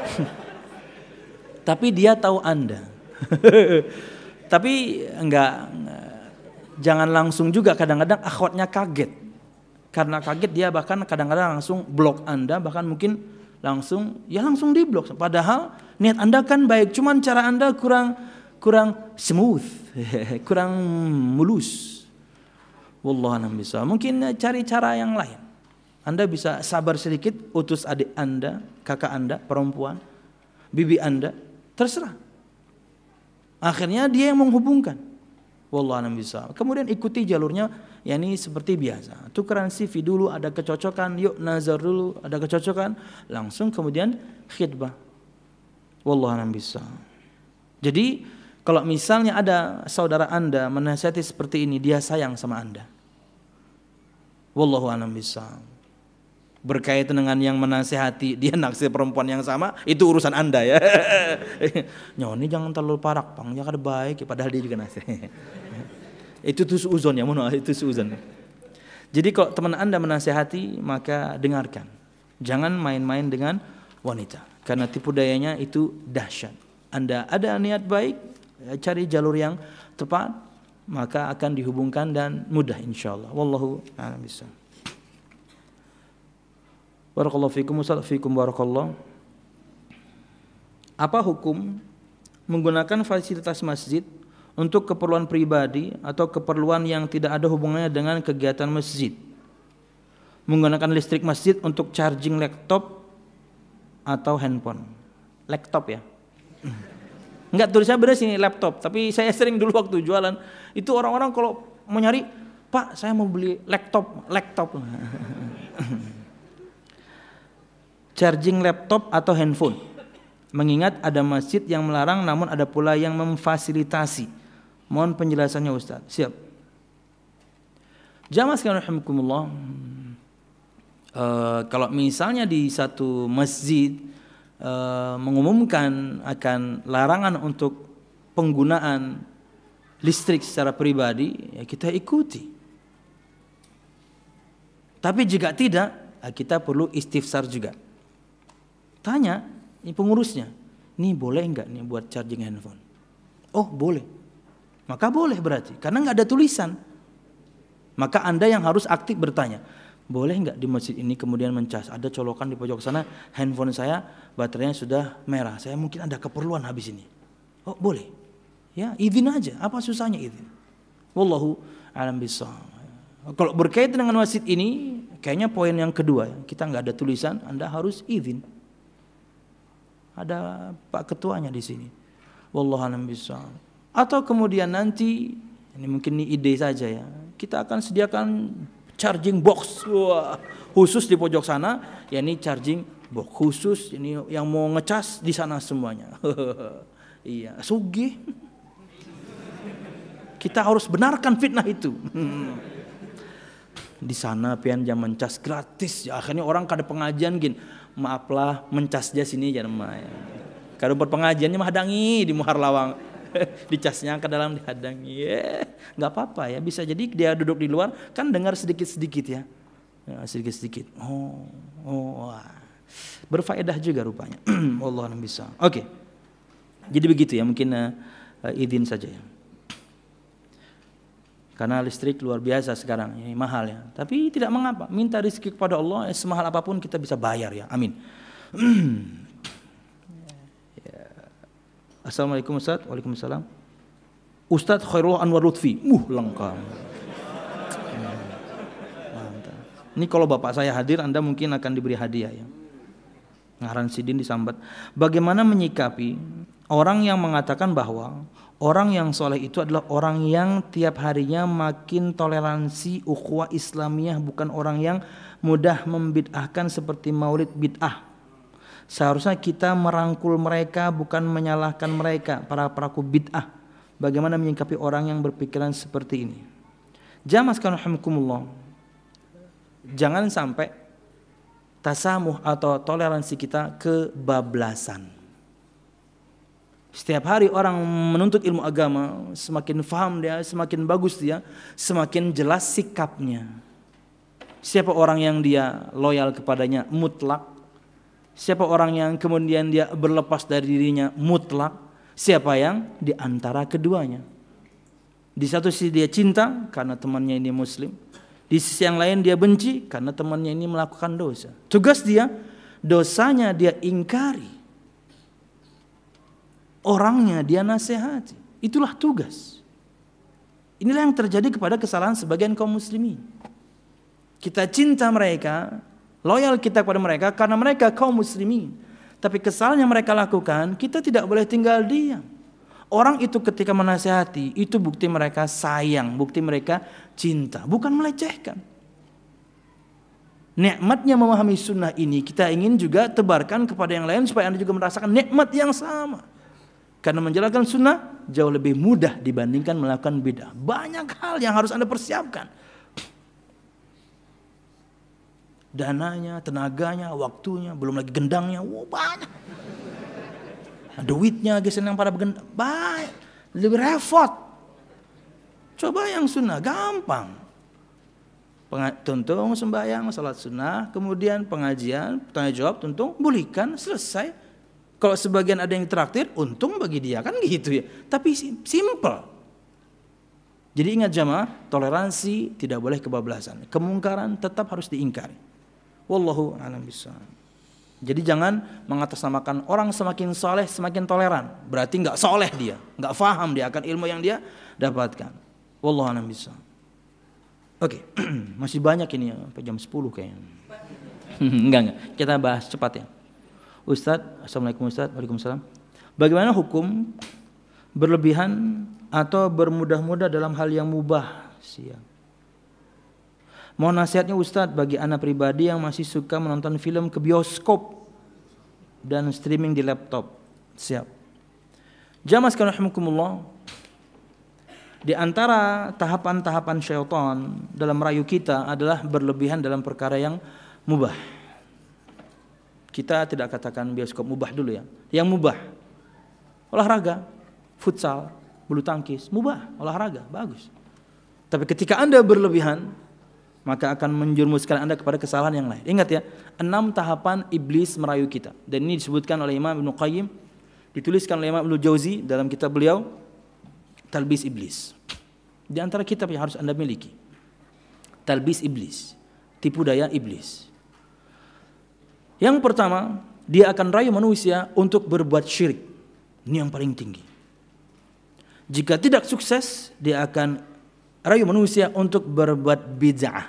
Tapi dia tahu Anda. Tapi enggak, jangan langsung juga, kadang-kadang akhwatnya kaget. Karena kaget dia bahkan kadang-kadang langsung blok Anda, bahkan mungkin langsung ya langsung diblok. Padahal niat Anda kan baik, cuman cara Anda kurang kurang smooth, kurang mulus. Wallahu a'lam bishawab. Mungkin cari cara yang lain. Anda bisa sabar sedikit, utus adik Anda, kakak Anda, perempuan, bibi Anda, terserah. Akhirnya dia yang menghubungkan. Wallahu a'lam bishawab. Kemudian ikuti jalurnya, yakni seperti biasa. Tukeran C V dulu, ada kecocokan, yuk nazar dulu, ada kecocokan, langsung kemudian khidbah. Wallahu a'lam bishawab. Jadi kalau misalnya ada saudara Anda menasihati seperti ini, dia sayang sama Anda. Wallahu a'lam bishawab. Berkaitan dengan yang menasihati, dia naksir perempuan yang sama, itu urusan Anda ya. Nyoni jangan terlalu parak, pang, ya kada baik, padahal dia juga nasihat. Itu tuh suuzon ya, mohon itu suuzon. Jadi kalau teman Anda menasihati, maka dengarkan. Jangan main-main dengan wanita, karena tipu dayanya itu dahsyat. Anda ada niat baik, cari jalur yang tepat, maka akan dihubungkan dan mudah insyaallah. Wallahu a'lam bishawab. Barakallahu fikum wa fikum barakallah. Apa hukum menggunakan fasilitas masjid untuk keperluan pribadi atau keperluan yang tidak ada hubungannya dengan kegiatan masjid? menggunakan listrik masjid untuk charging laptop atau handphone. Laptop ya. Enggak, tulisnya benar sini laptop, tapi saya sering dulu waktu jualan itu orang-orang kalau mau nyari, Pak saya mau beli laptop, laptop. Charging laptop atau handphone. Mengingat ada masjid yang melarang namun ada pula yang memfasilitasi. Mohon penjelasannya Ustaz. Siap. Jamaah sekalian rahimakumullah. Uh, kalau misalnya di satu masjid uh, mengumumkan akan larangan untuk penggunaan listrik secara pribadi, ya kita ikuti. Tapi jika tidak, kita perlu istifsar juga. Tanya ini pengurusnya, ini boleh enggak nih buat charging handphone? Oh boleh, maka boleh berarti, karena enggak ada tulisan. Maka Anda yang harus aktif bertanya, boleh enggak di masjid ini kemudian mencas? Ada colokan di pojok sana, handphone saya baterainya sudah merah, saya mungkin ada keperluan habis ini. Oh boleh, ya izin aja, apa susahnya izin? Wallahu a'lam bishawab. Kalau berkaitan dengan masjid ini, kayaknya poin yang kedua, kita enggak ada tulisan, Anda harus izin. Ada Pak Ketuanya di sini. Wallahu a'lam bishawab. Atau kemudian nanti, ini mungkin ini ide saja ya, kita akan sediakan charging box wah, khusus di pojok sana, ya ini charging box khusus, ini yang mau ngecas di sana semuanya. Iya, sugih. Kita harus benarkan fitnah itu. Di sana pian jam mencas gratis, ya, akhirnya orang kada pengajian gin, maaflah mencasnya sini jangan main. Kada buat pengajiannya mah hadangi di Muhar Lawang. Dicasnya ke dalam dihadangi, yeah. Nggak apa-apa ya, bisa jadi dia duduk di luar kan dengar sedikit-sedikit ya, ya sedikit-sedikit. Oh, oh, wah. Berfaedah juga rupanya. Allah yang bisa. Oke, okay. Jadi begitu ya, mungkin uh, izin saja ya. Karena listrik luar biasa sekarang, ini mahal ya. Tapi tidak mengapa, minta rezeki kepada Allah, ya, semahal apapun kita bisa bayar ya. Amin. Assalamualaikum Ustaz. Waalaikumsalam. Ustaz Khairullah Anwar Lutfi. Uh, lengkap. Mantap. Ini kalau bapak saya hadir, Anda mungkin akan diberi hadiah ya. Ngaran Sidin disambat. Bagaimana menyikapi orang yang mengatakan bahwa orang yang soleh itu adalah orang yang tiap harinya makin toleransi ukhuwah Islamiyah, bukan orang yang mudah membid'ahkan seperti maulid bid'ah. Seharusnya kita merangkul mereka, bukan menyalahkan mereka, para pelaku bid'ah. Bagaimana menyikapi orang yang berpikiran seperti ini? Jamaah sekalian rahimakumullah, jangan sampai tasamuh atau toleransi kita kebablasan. Setiap hari orang menuntut ilmu agama, semakin faham dia, semakin bagus dia, semakin jelas sikapnya. Siapa orang yang dia loyal kepadanya mutlak, siapa orang yang kemudian dia berlepas dari dirinya mutlak, siapa yang di antara keduanya. Di satu sisi dia cinta karena temannya ini muslim, di sisi yang lain dia benci karena temannya ini melakukan dosa. Tugas dia, dosanya dia ingkari, orangnya dia nasihati. Itulah tugas. Inilah yang terjadi kepada kesalahan sebagian kaum muslimin. Kita cinta mereka, loyal kita kepada mereka karena mereka kaum muslimin. Tapi kesalahan yang mereka lakukan, kita tidak boleh tinggal diam. Orang itu ketika menasihati, itu bukti mereka sayang, bukti mereka cinta, bukan melecehkan. Nikmatnya memahami sunnah ini kita ingin juga tebarkan kepada yang lain supaya Anda juga merasakan nikmat yang sama. Karena menjalankan sunnah jauh lebih mudah dibandingkan melakukan bid'ah. Banyak hal yang harus Anda persiapkan. Dananya, tenaganya, waktunya, belum lagi gendangnya, wow, banyak. Duitnya, gesen yang pada begendang, banyak. Lebih repot. Coba yang sunnah, gampang. Tuntung sembahyang, salat sunnah, kemudian pengajian, tanya jawab, tuntung, bulikan, selesai. Kalau sebagian ada yang traktir, untung bagi dia, kan gitu ya. Tapi simple. Jadi ingat jamaah, toleransi tidak boleh kebablasan. Kemungkaran tetap harus diingkari. Wallahu a'lam bishawab. Jadi jangan mengatasnamakan orang semakin soleh semakin toleran. Berarti nggak soleh dia, nggak faham dia akan ilmu yang dia dapatkan. Wallahu a'lam bishawab. Oke, masih banyak ini ya, sampai jam sepuluh kayaknya. enggak, enggak, kita bahas cepat ya. Ustadz, Assalamualaikum Ustadz, Waalaikumsalam. Bagaimana hukum berlebihan atau bermudah-mudah dalam hal yang mubah? Siap. Mohon nasihatnya Ustadz bagi anak pribadi yang masih suka menonton film ke bioskop dan streaming di laptop. Siap. Jamaah sekalian rahimakumullah, di antara tahapan-tahapan syaitan dalam merayu kita adalah berlebihan dalam perkara yang mubah. Kita tidak katakan bioskop mubah dulu ya. Yang mubah, olahraga, futsal, bulu tangkis, mubah, olahraga, bagus. Tapi ketika Anda berlebihan, maka akan menjerumuskan Anda kepada kesalahan yang lain. Ingat ya, enam tahapan iblis merayu kita. Dan ini disebutkan oleh Imam Ibnu Qayyim, dituliskan oleh Imam Ibnu Jauzi dalam kitab beliau Talbis Iblis. Di antara kitab yang harus Anda miliki, Talbis Iblis, tipu daya iblis. Yang pertama, dia akan rayu manusia untuk berbuat syirik. Ini yang paling tinggi. Jika tidak sukses, dia akan rayu manusia untuk berbuat bid'ah.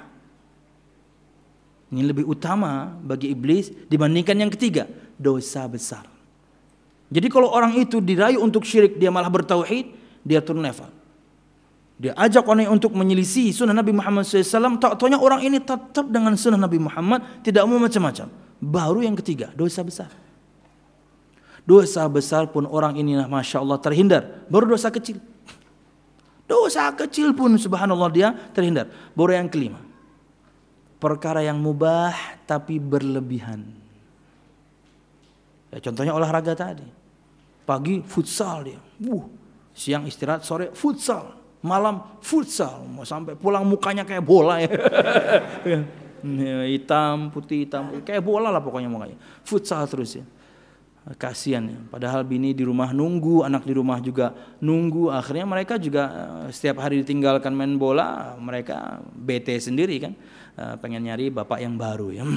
Ini lebih utama bagi iblis dibandingkan yang ketiga, dosa besar. Jadi kalau orang itu dirayu untuk syirik, dia malah bertauhid, dia turun level. Dia ajak orang untuk menyelisih sunnah Nabi Muhammad shallallahu alaihi wasallam. Tak taunya orang ini tetap dengan sunnah Nabi Muhammad, tidak mau macam-macam. Baru yang ketiga, dosa besar. Dosa besar pun orang ini, masya Allah, terhindar. Baru dosa kecil. Dosa kecil pun subhanallah dia terhindar. Baru yang kelima, perkara yang mubah tapi berlebihan. Ya, contohnya olahraga tadi. Pagi futsal dia. Uh, siang istirahat, sore futsal. Malam futsal. Mau sampai pulang mukanya kayak bola ya. Hitam, putih, hitam, putih. Kayak bola lah pokoknya mukanya. Futsal terus ya. Kasihan ya. Padahal bini di rumah nunggu, anak di rumah juga nunggu. Akhirnya mereka juga setiap hari ditinggalkan main bola, mereka bete sendiri kan. Pengen nyari bapak yang baru ya.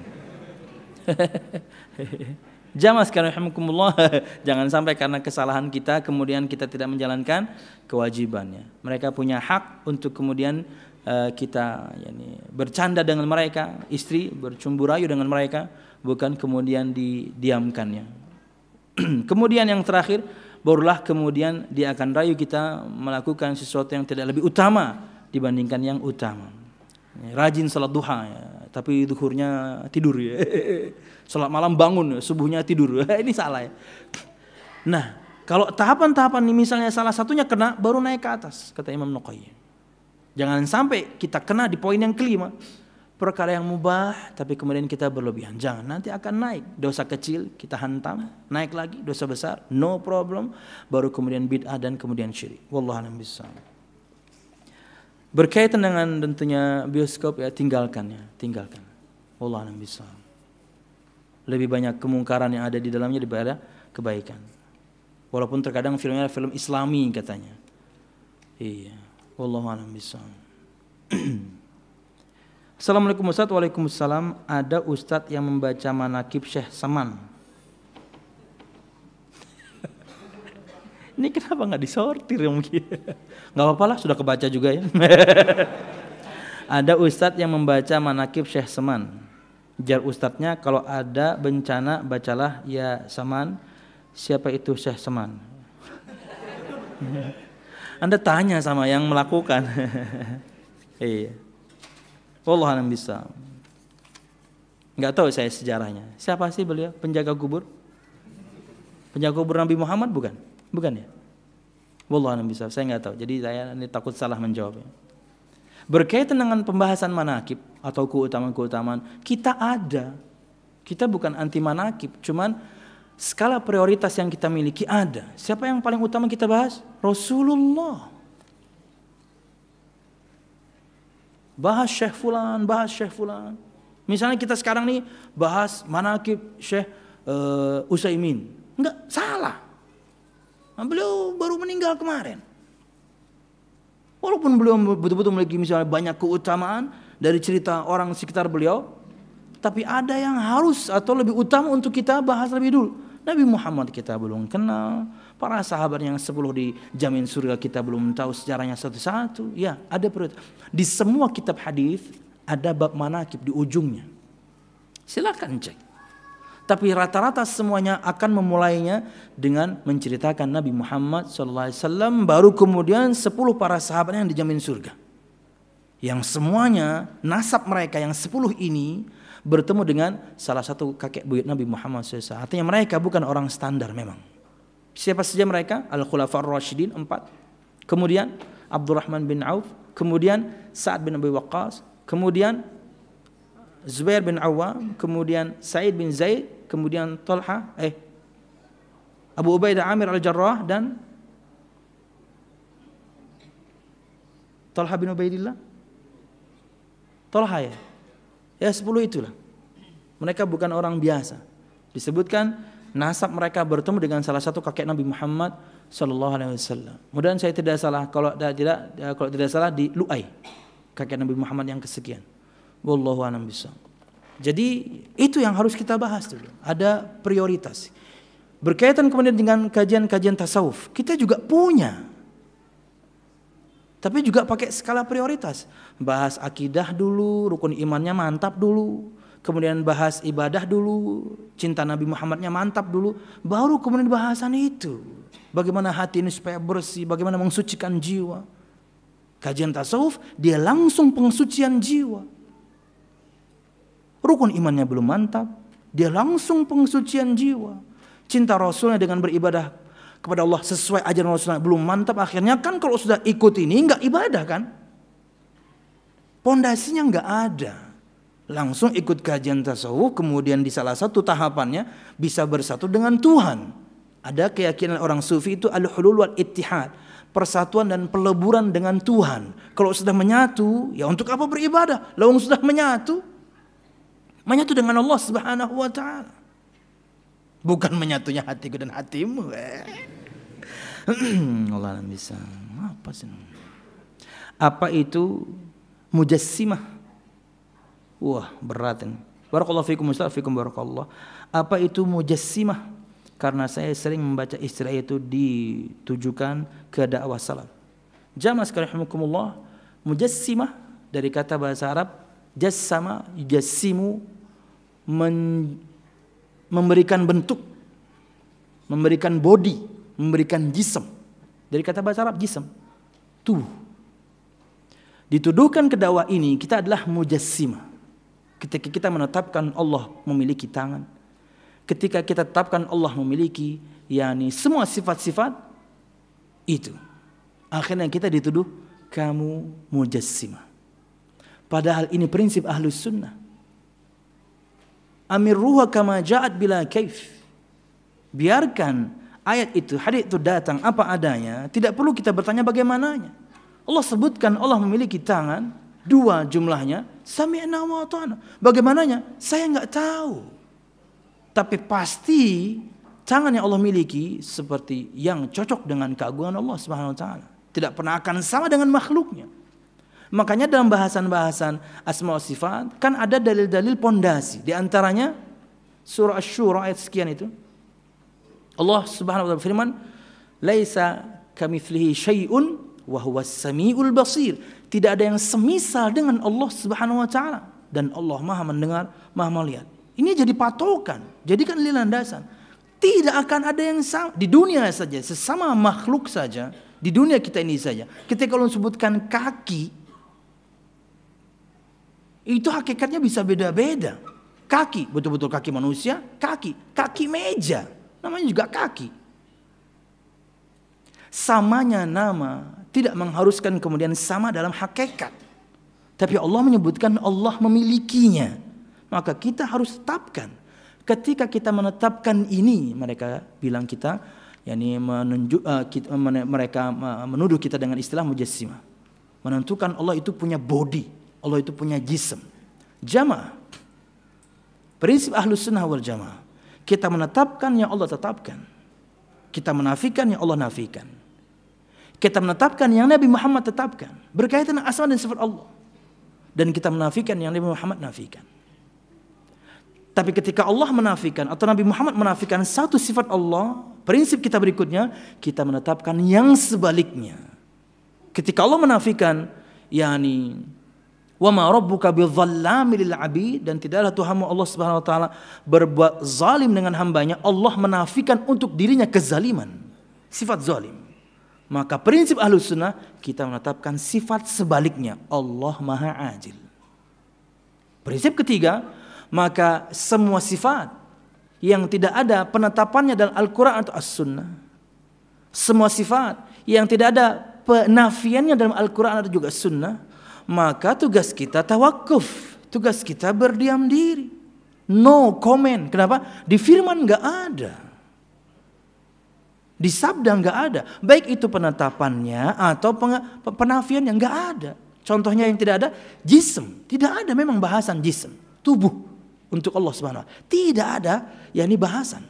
Jamaah sekalian rahimakumullah, jangan sampai karena kesalahan kita kemudian kita tidak menjalankan kewajibannya. Mereka punya hak untuk kemudian uh, kita yani, bercanda dengan mereka, istri bercumbu rayu dengan mereka, bukan kemudian didiamkannya. Kemudian yang terakhir, barulah kemudian dia akan rayu kita melakukan sesuatu yang tidak lebih utama dibandingkan yang utama. Rajin salat duha ya, tapi zuhurnya tidur ya. Salat malam bangun, subuhnya tidur. Ini salah ya. Nah, kalau tahapan-tahapan ini misalnya salah satunya kena, baru naik ke atas, kata Imam Ibnu Qayyim. Jangan sampai kita kena di poin yang kelima. Perkara yang mubah tapi kemudian kita berlebihan. Jangan, nanti akan naik. Dosa kecil kita hantam, naik lagi dosa besar, no problem, baru kemudian bid'ah dan kemudian syirik. Wallahu a'lam bishawab. Berkaitan dengan tentunya bioskop ya, tinggalkan ya, tinggalkan. Wallahu a'lam bishawab. Lebih banyak kemungkaran yang ada di dalamnya daripada kebaikan. Walaupun terkadang filmnya film Islami katanya. Iya. Wallahu a'lam bishawab. Assalamualaikum Ustaz. Waalaikumsalam. Ada Ustadz yang membaca manakib Syekh Saman. Ini kenapa nggak disortir ya mungkin? Nggak apa-apa lah, sudah kebaca juga ya. Ada Ustadz yang membaca manakib Syekh Saman. Jar ustadznya, kalau ada bencana bacalah ya Saman. Siapa itu Syekh Saman? Anda tanya sama yang melakukan. Iya. Wallahu a'lam bishawab. Enggak tahu saya sejarahnya. Siapa sih beliau? Penjaga kubur? Penjaga kubur Nabi Muhammad bukan? Bukan ya? Wallahu a'lam bishawab. Saya enggak tahu. Jadi saya ini takut salah menjawabnya. Berkaitan dengan pembahasan manakib atau keutamaan-keutamaan, kita ada. Kita bukan anti manakib, cuman skala prioritas yang kita miliki ada. Siapa yang paling utama kita bahas? Rasulullah. Bahas Syekh Fulan, bahas Syekh Fulan. Misalnya kita sekarang nih bahas manakib Syekh uh, Utsaimin. Enggak, salah. Nah, beliau baru meninggal kemarin. Walaupun beliau betul-betul memiliki misalnya banyak keutamaan dari cerita orang sekitar beliau, tapi ada yang harus atau lebih utama untuk kita bahas lebih dulu. Nabi Muhammad kita belum kenal, para sahabat yang sepuluh dijamin surga kita belum tahu sejarahnya satu-satu. Ya, ada prioritas. Di semua kitab hadis ada bab manaqib di ujungnya. Silakan cek. Tapi rata-rata semuanya akan memulainya dengan menceritakan Nabi Muhammad shallallahu alaihi wasallam, baru kemudian sepuluh para sahabat yang dijamin surga. Yang semuanya nasab mereka yang sepuluh ini bertemu dengan salah satu kakek buyut Nabi Muhammad shallallahu alaihi wasallam. Artinya mereka bukan orang standar memang. Siapa saja mereka? Al-Khulafa Ar-Rasyidin empat. Kemudian Abdurrahman bin Auf. Kemudian Sa'ad bin Abi Waqqas. Kemudian Zubair bin Awam. Kemudian Sa'id bin Zaid. Kemudian Talha. Eh, Abu Ubaidah Amir Al-Jarrah. Dan Talha bin Ubaidillah. Talha ya. Ya sepuluh itulah. Mereka bukan orang biasa. Disebutkan nasab mereka bertemu dengan salah satu kakek Nabi Muhammad sallallahu alaihi wasallam. Mudah-mudahan saya tidak salah, kalau tidak kalau tidak salah di Lu'ai, kakek Nabi Muhammad yang kesekian. Wallahu a'lam bishawab. Jadi itu yang harus kita bahas dulu. Ada prioritas. Berkaitan kemudian dengan kajian-kajian tasawuf, kita juga punya. Tapi juga pakai skala prioritas. Bahas akidah dulu, rukun imannya mantap dulu. Kemudian bahas ibadah dulu, cinta Nabi Muhammadnya mantap dulu. Baru kemudian bahasan itu. Bagaimana hati ini supaya bersih, bagaimana mensucikan jiwa. Kajian tasawuf, dia langsung pensucian jiwa. Rukun imannya belum mantap, dia langsung pensucian jiwa. Cinta Rasulnya dengan beribadah kepada Allah sesuai ajaran Rasulullah belum mantap, akhirnya kan kalau sudah ikut ini nggak ibadah kan, pondasinya nggak ada, langsung ikut kajian tasawuf, kemudian di salah satu tahapannya bisa bersatu dengan Tuhan. Ada keyakinan orang sufi itu al-hulul wal ittihad, persatuan dan peleburan dengan Tuhan. Kalau sudah menyatu, ya untuk apa beribadah? Lawang sudah menyatu, menyatu dengan Allah Subhanahu wa taala. Bukan menyatunya hatiku dan hatimu. Allah bisa. Apa sih? Apa itu mujassimah? Wah, berat ini. Barakallahu fikum Ustaz, fikum barakallah. Apa itu mujassimah? Karena saya sering membaca istilah itu ditujukan ke dakwah salaf. Jamaah sekalian rahimakumullah, mujassimah dari kata bahasa Arab jassama, yujassimu, men memberikan bentuk, memberikan body, memberikan jism. Dari kata bahasa Arab jism, tubuh. Dituduhkan ke dakwah ini kita adalah mujassimah. Ketika kita menetapkan Allah memiliki tangan, ketika kita tetapkan Allah memiliki yakni semua sifat-sifat itu, akhirnya kita dituduh kamu mujassimah. Padahal ini prinsip Ahlus Sunnah. Amirruha kama ja'at bila kaif. Biarkan ayat itu, hadis itu datang apa adanya, tidak perlu kita bertanya bagaimananya. Allah sebutkan Allah memiliki tangan, dua jumlahnya, sami'na wa ata'na. Bagaimananya? Saya enggak tahu. Tapi pasti tangan yang Allah miliki seperti yang cocok dengan keagungan Allah Subhanahu wa taala. Tidak pernah akan sama dengan makhluknya. Makanya dalam bahasan-bahasan asma wa sifat kan ada dalil-dalil pondasi. Di antaranya surah Asy-Syura ayat sekian itu. Allah Subhanahu wa taala berfirman, "Laisa kamitslihi syai'un wa huwas samiul basir." Tidak ada yang semisal dengan Allah Subhanahu wa taala dan Allah Maha mendengar, Maha melihat. Ini jadi patokan, jadikan landasan. Tidak akan ada yang sama di dunia saja, sesama makhluk saja, di dunia kita ini saja. Ketika kalau sebutkan kaki, itu hakikatnya bisa beda-beda. Kaki, betul-betul kaki manusia, kaki, kaki meja, namanya juga kaki. Samanya nama tidak mengharuskan kemudian sama dalam hakikat. Tapi Allah menyebutkan Allah memilikinya. Maka kita harus tetapkan. Ketika kita menetapkan ini, mereka bilang kita, yakni menunjuk, uh, kita, men, mereka uh, menuduh kita dengan istilah mujassimah. Menentukan Allah itu punya body. Allah itu punya jism. Jamaah. Prinsip Ahlus Sunnah wal Jamaah. Kita menetapkan yang Allah tetapkan. Kita menafikan yang Allah nafikan. Kita menetapkan yang Nabi Muhammad tetapkan. Berkaitan dengan asma dan sifat Allah. Dan kita menafikan yang Nabi Muhammad nafikan. Tapi ketika Allah menafikan atau Nabi Muhammad menafikan satu sifat Allah, prinsip kita berikutnya, kita menetapkan yang sebaliknya. Ketika Allah menafikan, yakni wa ma rabbuka bidzallamil lil abid, dan tidaklah Tuhanmu Allah Subhanahu wa taala berbuat zalim dengan hambanya, Allah menafikan untuk dirinya kezaliman, sifat zalim. Maka prinsip Ahlus Sunnah, kita menetapkan sifat sebaliknya, Allah Maha Adil. Prinsip ketiga, maka semua sifat yang tidak ada penetapannya dalam Al-Quran atau As-Sunnah, semua sifat yang tidak ada penafiannya dalam Al-Quran atau juga Sunnah, maka tugas kita tawakuf, tugas kita berdiam diri, no comment. Kenapa? Di firman nggak ada, di sabda nggak ada, baik itu penetapannya atau penafiannya nggak ada. Contohnya yang tidak ada, jism, tidak ada memang bahasan jism, tubuh untuk Allah Subhanahu wa taala. Tidak ada yakni bahasan.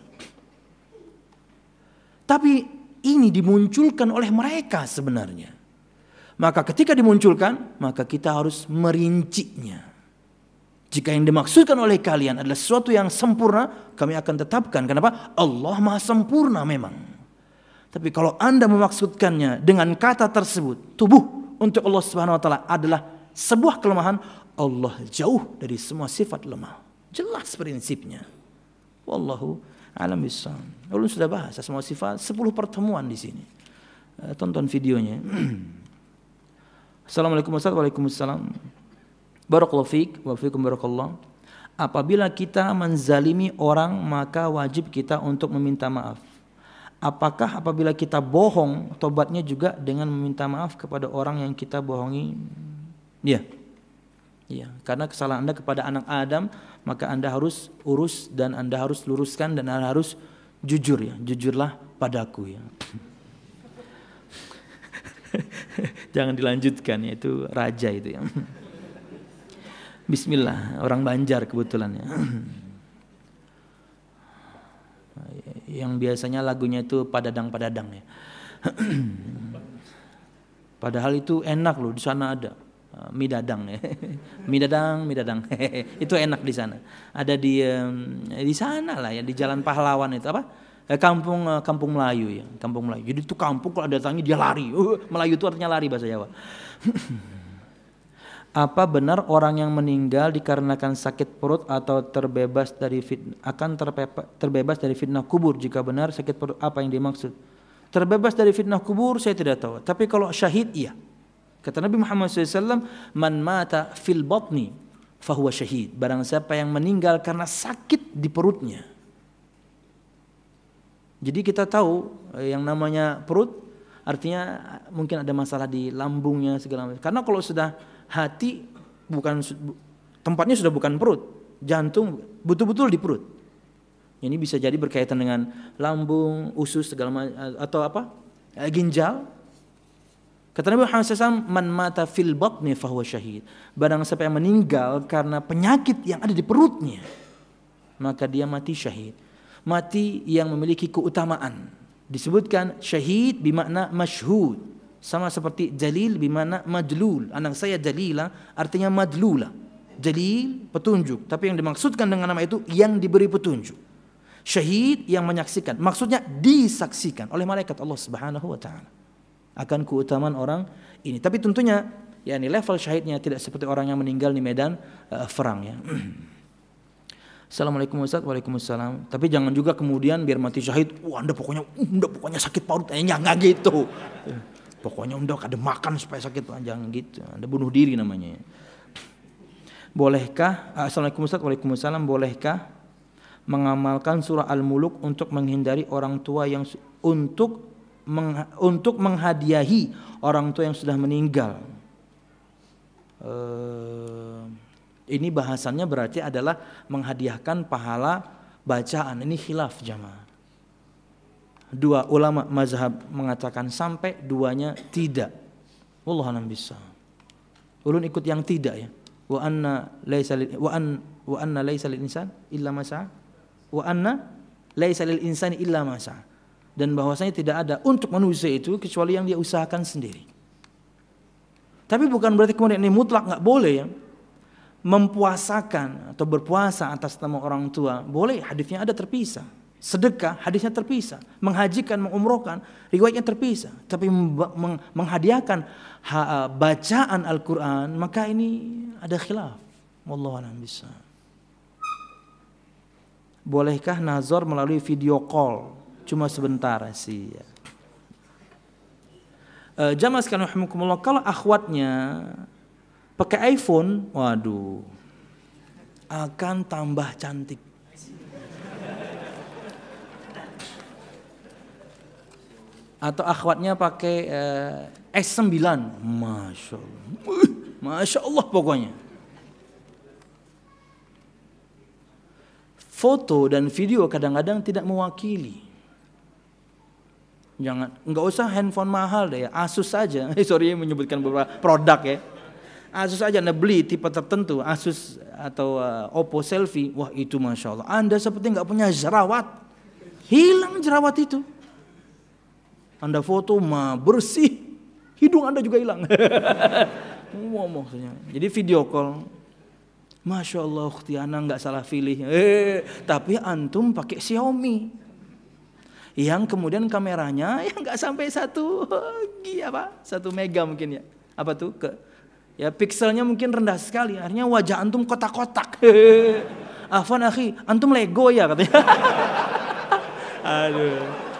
Tapi ini dimunculkan oleh mereka sebenarnya. Maka ketika dimunculkan, maka kita harus merincinya. Jika yang dimaksudkan oleh kalian adalah sesuatu yang sempurna, kami akan tetapkan. Kenapa? Allah Maha sempurna memang. Tapi kalau Anda memaksudkannya dengan kata tersebut, tubuh untuk Allah Subhanahu wa taala adalah sebuah kelemahan, Allah jauh dari semua sifat lemah. Jelas prinsipnya. Wallahu a'lam bishawab. Ulun sudah bahas semua sifat, sepuluh pertemuan di sini. Tonton videonya. Assalamualaikum warahmatullahi wabarakatuh. Waalaikumsalam. Barakallahu fiik wa fiikum barakallah. Apabila kita menzalimi orang, maka wajib kita untuk meminta maaf. Apakah apabila kita bohong, tobatnya juga dengan meminta maaf kepada orang yang kita bohongi? Ya. Ya, karena kesalahan Anda kepada anak Adam, maka Anda harus urus dan Anda harus luruskan dan Anda harus jujur ya. Jujurlah padaku ya. Jangan dilanjutkan ya, itu raja itu ya. Bismillah, orang Banjar kebetulan ya. Yang biasanya lagunya itu padadang-padadang ya. Padahal itu enak loh, di sana ada mie dadang ya. Mie dadang, mie dadang. Itu enak di sana. Ada di um, di sana lah ya, di Jalan Pahlawan itu apa? Kampung Kampung Melayu ya, Kampung Melayu. Jadi itu kampung kalau datangnya dia lari. Uh, Melayu itu artinya lari bahasa Jawa. Apa benar orang yang meninggal dikarenakan sakit perut atau terbebas dari fitnah akan terpepa, terbebas dari fitnah kubur? Jika benar, sakit perut apa yang dimaksud? Terbebas dari fitnah kubur saya tidak tahu. Tapi kalau syahid iya. Kata Nabi Muhammad shallallahu alaihi wasallam, man mata fil batni fahuwa syahid. Barang siapa yang meninggal karena sakit di perutnya. Jadi kita tahu yang namanya perut artinya mungkin ada masalah di lambungnya segala macam. Karena kalau sudah hati bukan tempatnya sudah bukan perut, jantung betul-betul di perut. Ini bisa jadi berkaitan dengan lambung, usus segala macam atau apa? Ginjal. Kata Nabi Muhammad shallallahu alaihi wasallam, man mata fil batni fahuwa syahid. Barang siapa yang meninggal karena penyakit yang ada di perutnya, maka dia mati syahid. Mati yang memiliki keutamaan. Disebutkan syahid bermakna masyhud. Sama seperti jalil bermakna majlul. Anak saya Jalila artinya madlula. Jalil petunjuk. Tapi yang dimaksudkan dengan nama itu yang diberi petunjuk. Syahid yang menyaksikan. Maksudnya disaksikan oleh malaikat Allah Subhanahu wa taala. Akan keutamaan orang ini. Tapi tentunya ya ini level syahidnya tidak seperti orang yang meninggal di medan uh, perang ya. Assalamualaikum Ustaz. Waalaikumsalam. Tapi jangan juga kemudian biar mati syahid, wah Anda pokoknya Anda pokoknya sakit parut. Eh, enggak gitu. Pokoknya Anda kada makan supaya sakit, jangan gitu. Anda bunuh diri namanya. Bolehkah Assalamualaikum Ustaz. Waalaikumsalam. Bolehkah mengamalkan surah Al-Muluk untuk menghindari orang tua yang untuk Meng, untuk menghadiahi orang tua yang sudah meninggal? Uh, ini bahasannya berarti adalah menghadiahkan pahala bacaan. Ini khilaf jamaah. Dua ulama mazhab mengatakan sampai, duanya tidak. Wallahu a'lam bishawab. Ulun ikut yang tidak ya. Wa anna laisa wa an wa anna laisa lil insan illa ma sa'a. Wa anna laisa lil insani illa ma sa'a. Dan bahwasanya tidak ada untuk manusia itu kecuali yang dia usahakan sendiri. Tapi bukan berarti kemudian ini mutlak nggak boleh ya. mempuasakan atau berpuasa atas nama orang tua, boleh, hadisnya ada terpisah. Sedekah, hadisnya terpisah. Menghajikan, mengumrohkan, riwayatnya terpisah. Tapi meng- menghadiahkan ha- bacaan Al-Quran, maka ini ada khilaf. Wallahu a'lam bishawab. Bolehkah nazar melalui video call? Cuma sebentar sih. Uh, Jamaah sekalian rahimakumullah, kalau akhwatnya pakai iPhone, waduh, akan tambah cantik. Atau akhwatnya pakai uh, S sembilan, Masya Allah, Masya Allah pokoknya. Foto dan video kadang-kadang tidak mewakili. Jangan, nggak usah handphone mahal deh ya, Asus saja. Sorry menyebutkan beberapa produk ya. Asus aja Anda beli tipe tertentu, Asus atau uh, Oppo selfie, wah itu Masya Allah. Anda seperti nggak punya jerawat, hilang jerawat itu. Anda foto mah bersih, hidung Anda juga hilang. Maksudnya. Jadi video call, Masya Allah, ukhti ana nggak salah pilih. Eh, tapi antum pakai Xiaomi. Yang kemudian kameranya yang nggak sampai satu apa satu mega mungkin ya, apa tuh ke ya pikselnya mungkin rendah sekali, akhirnya wajah antum kotak-kotak. Afwan akhi, antum Lego ya katanya. Aduh,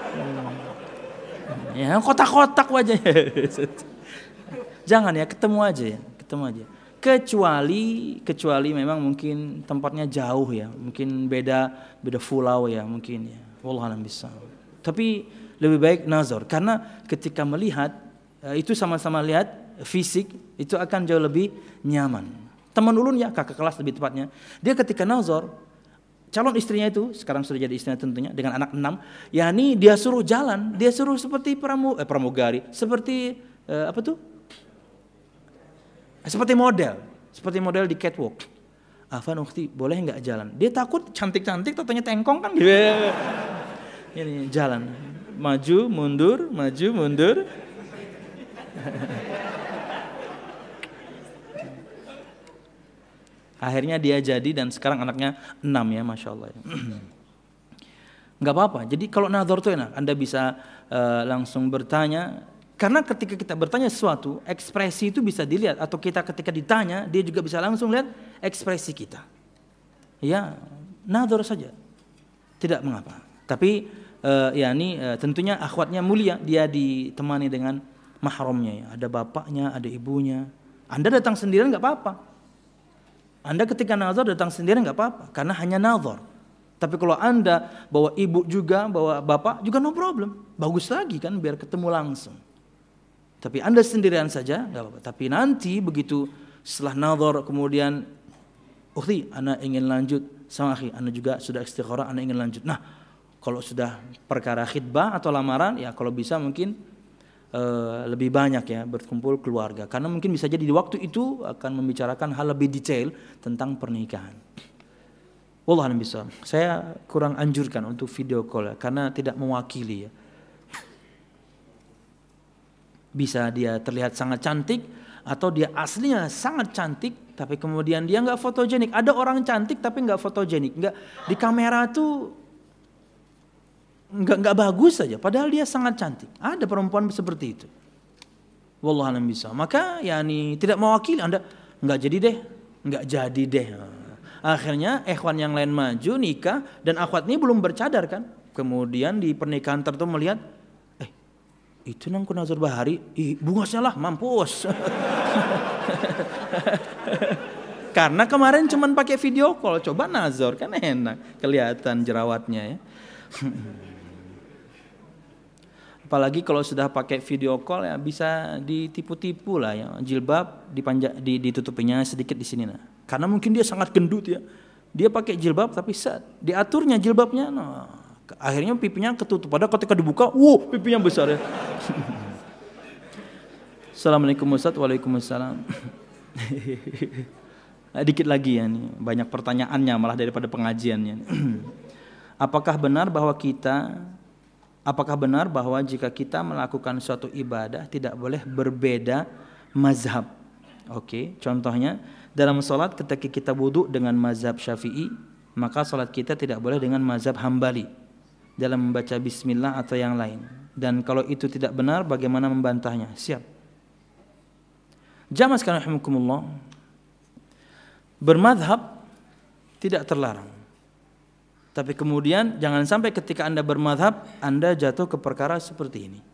ya kotak-kotak wajahnya. Jangan ya, ketemu aja ya, ketemu aja. Kecuali kecuali memang mungkin tempatnya jauh ya, mungkin beda beda pulau ya mungkin ya. Wallahu a'lam bishawab. Tapi lebih baik nazar, karena ketika melihat itu sama-sama lihat fisik itu akan jauh lebih nyaman. Teman ulun ya, kakak kelas lebih tepatnya, dia ketika nazar calon istrinya itu, sekarang sudah jadi istrinya tentunya dengan anak enam, yakni dia suruh jalan, dia suruh seperti pramu, eh, pramugari, seperti eh, apa tuh? Seperti model, seperti model di catwalk. Afan ukhti, boleh nggak jalan? Dia takut cantik-cantik, tatanya tengkong kan gitu. Ini jalan, maju mundur, maju mundur. Akhirnya dia jadi dan sekarang anaknya enam ya, Masya Allah. Nggak apa-apa. Jadi kalau nazar itu enak, Anda bisa uh, langsung bertanya. Karena ketika kita bertanya sesuatu, ekspresi itu bisa dilihat. Atau kita ketika ditanya, dia juga bisa langsung lihat ekspresi kita. Ya, nazar saja, tidak mengapa. Tapi uh, ya ini uh, tentunya akhwatnya mulia, dia ditemani dengan mahramnya ya. Ada bapaknya, ada ibunya. Anda datang sendirian nggak apa-apa. Anda ketika nazar datang sendirian nggak apa-apa, karena hanya nazar. Tapi kalau Anda bawa ibu juga, bawa bapak juga no problem. Bagus lagi kan, biar ketemu langsung. Tapi Anda sendirian saja nggak apa-apa. Tapi nanti begitu setelah nazar kemudian, ukhti, ana ingin lanjut sama akhi, ana juga sudah istikharah, ana ingin lanjut. Nah, kalau sudah perkara khitbah atau lamaran, ya kalau bisa mungkin uh, lebih banyak ya berkumpul keluarga. Karena mungkin bisa jadi di waktu itu akan membicarakan hal lebih detail tentang pernikahan. Wallahu a'lam bishawab. Saya kurang anjurkan untuk video call ya, karena tidak mewakili ya. Bisa dia terlihat sangat cantik atau dia aslinya sangat cantik tapi kemudian dia nggak fotogenik. Ada orang cantik tapi nggak fotogenik, nggak di kamera tuh nggak nggak bagus saja, padahal dia sangat cantik. Ada perempuan seperti itu. Wallahu a'lam bishawab. Maka yakni tidak mewakili, Anda nggak jadi deh, nggak jadi deh. Akhirnya ikhwan yang lain maju nikah dan akhwat ini belum bercadar kan. Kemudian di pernikahan tertentu melihat, eh itu nang nazar bahari, ih bungosnya lah mampus. Karena kemarin cuman pakai video call, coba nazar kan enak, kelihatan jerawatnya ya. Apalagi kalau sudah pakai video call ya bisa ditipu-tipu lah ya, jilbab dipanjang, ditutupinya sedikit di sini nah. Karena mungkin dia sangat gendut ya, dia pakai jilbab tapi set diaturnya jilbabnya, nah akhirnya pipinya ketutup. Padahal ketika dibuka, wow pipinya besar ya. Assalamualaikum Ustaz. Waalaikumsalam. Dikit lagi ya nih, banyak pertanyaannya malah daripada pengajiannya. Apakah benar bahwa kita Apakah benar bahwa jika kita melakukan suatu ibadah tidak boleh berbeda mazhab? Oke, contohnya dalam salat ketika kita wudu dengan mazhab Syafi'i, maka salat kita tidak boleh dengan mazhab Hambali dalam membaca bismillah atau yang lain. Dan kalau itu tidak benar, bagaimana membantahnya? Siap. Jamaah sekalian rahimakumullah, bermadhab tidak terlarang. Tapi kemudian jangan sampai ketika Anda bermadhab, Anda jatuh ke perkara seperti ini.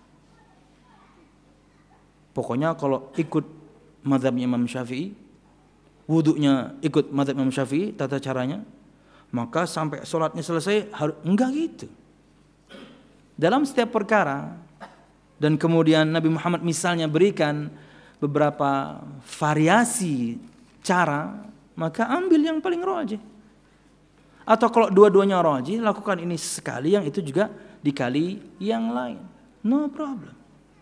Pokoknya kalau ikut mazhabnya Imam Syafi'i, wudunya ikut mazhab Imam Syafi'i, tata caranya, maka sampai sholatnya selesai, harus enggak gitu. Dalam setiap perkara, dan kemudian Nabi Muhammad misalnya berikan beberapa variasi cara, maka ambil yang paling rajih. Atau kalau dua-duanya rajih, lakukan ini sekali, yang itu juga dikali yang lain. No problem.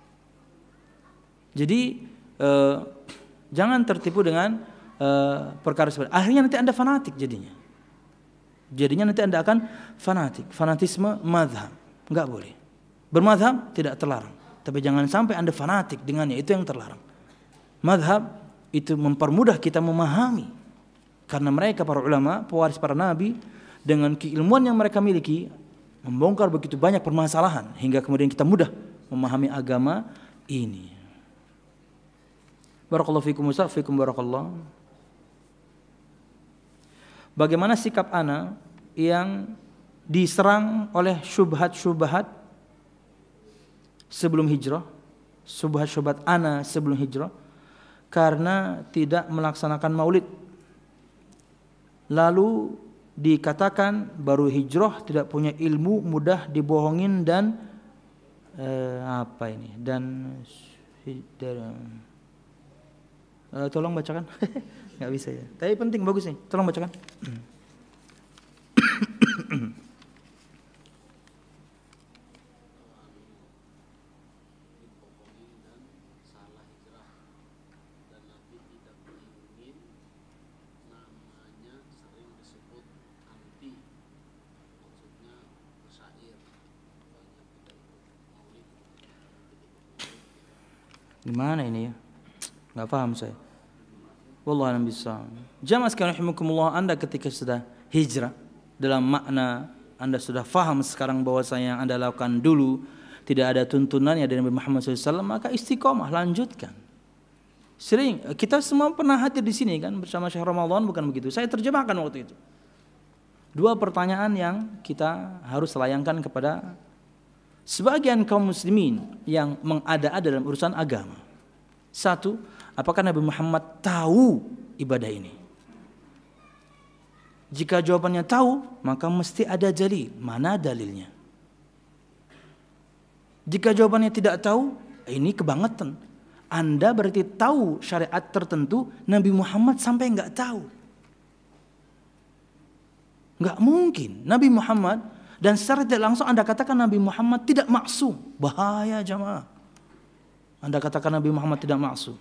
Jadi eh, jangan tertipu dengan eh, perkara seperti. Akhirnya nanti Anda fanatik jadinya. Jadinya nanti Anda akan fanatik. Fanatisme madhab. Enggak boleh. Bermadhab tidak terlarang. Tapi jangan sampai Anda fanatik dengannya. Itu yang terlarang. Madhab itu mempermudah kita memahami. Karena mereka para ulama, pewaris para nabi, dengan keilmuan yang mereka miliki, membongkar begitu banyak permasalahan hingga kemudian kita mudah memahami agama ini. Barakallahu fikum wa fikum barakallah. Bagaimana sikap ana yang diserang oleh syubhat-syubhat sebelum hijrah, syubhat-syubhat ana sebelum hijrah karena tidak melaksanakan maulid? Lalu dikatakan baru hijrah, tidak punya ilmu, mudah dibohongin dan eh, apa ini dan eh, tolong bacakan. Nggak bisa ya. Tapi penting, bagus nih. Tolong bacakan. Gimana ini ya? Nggak paham saya. Wallahu a'lam bishawab. Jamaah sekalian rahimakumullah, Anda ketika sudah hijrah, dalam makna Anda sudah faham sekarang bahwasanya yang Anda lakukan dulu tidak ada tuntunannya dari Nabi Muhammad shallallahu alaihi wasallam, maka istiqomah, lanjutkan. Sering kita semua pernah hadir di sini kan bersama Syekh Ramadan, bukan begitu? Saya terjemahkan waktu itu. Dua pertanyaan yang kita harus layangkan kepada sebagian kaum muslimin yang mengada-ada dalam urusan agama. Satu, apakah Nabi Muhammad tahu ibadah ini? Jika jawabannya tahu, maka mesti ada dalil. Mana dalilnya? Jika jawabannya tidak tahu, ini kebangetan. Anda berarti tahu syariat tertentu, Nabi Muhammad sampai enggak tahu. Enggak mungkin. Nabi Muhammad, dan secara tidak langsung Anda katakan Nabi Muhammad tidak maksum. Bahaya jamaah. Anda katakan Nabi Muhammad tidak maksum.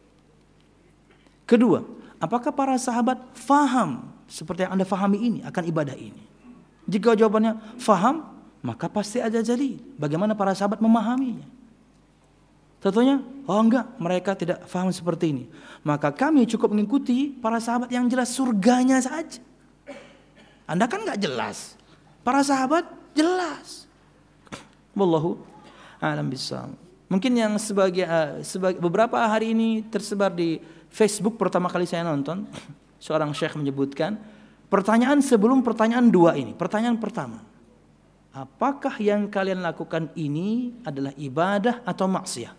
Kedua, apakah para sahabat faham seperti yang Anda fahami ini akan ibadah ini? Jika jawabannya faham, maka pasti ada dalil. Bagaimana para sahabat memahaminya? Tentunya, oh enggak, mereka tidak faham seperti ini. Maka kami cukup mengikuti para sahabat yang jelas surganya saja. Anda kan enggak jelas. Para sahabat jelas. Wallahu a'lam bishawab. Mungkin yang sebagai, uh, sebagai beberapa hari ini tersebar di Facebook, pertama kali saya nonton, seorang syekh menyebutkan pertanyaan sebelum pertanyaan dua ini. Pertanyaan pertama, apakah yang kalian lakukan ini adalah ibadah atau maksiat?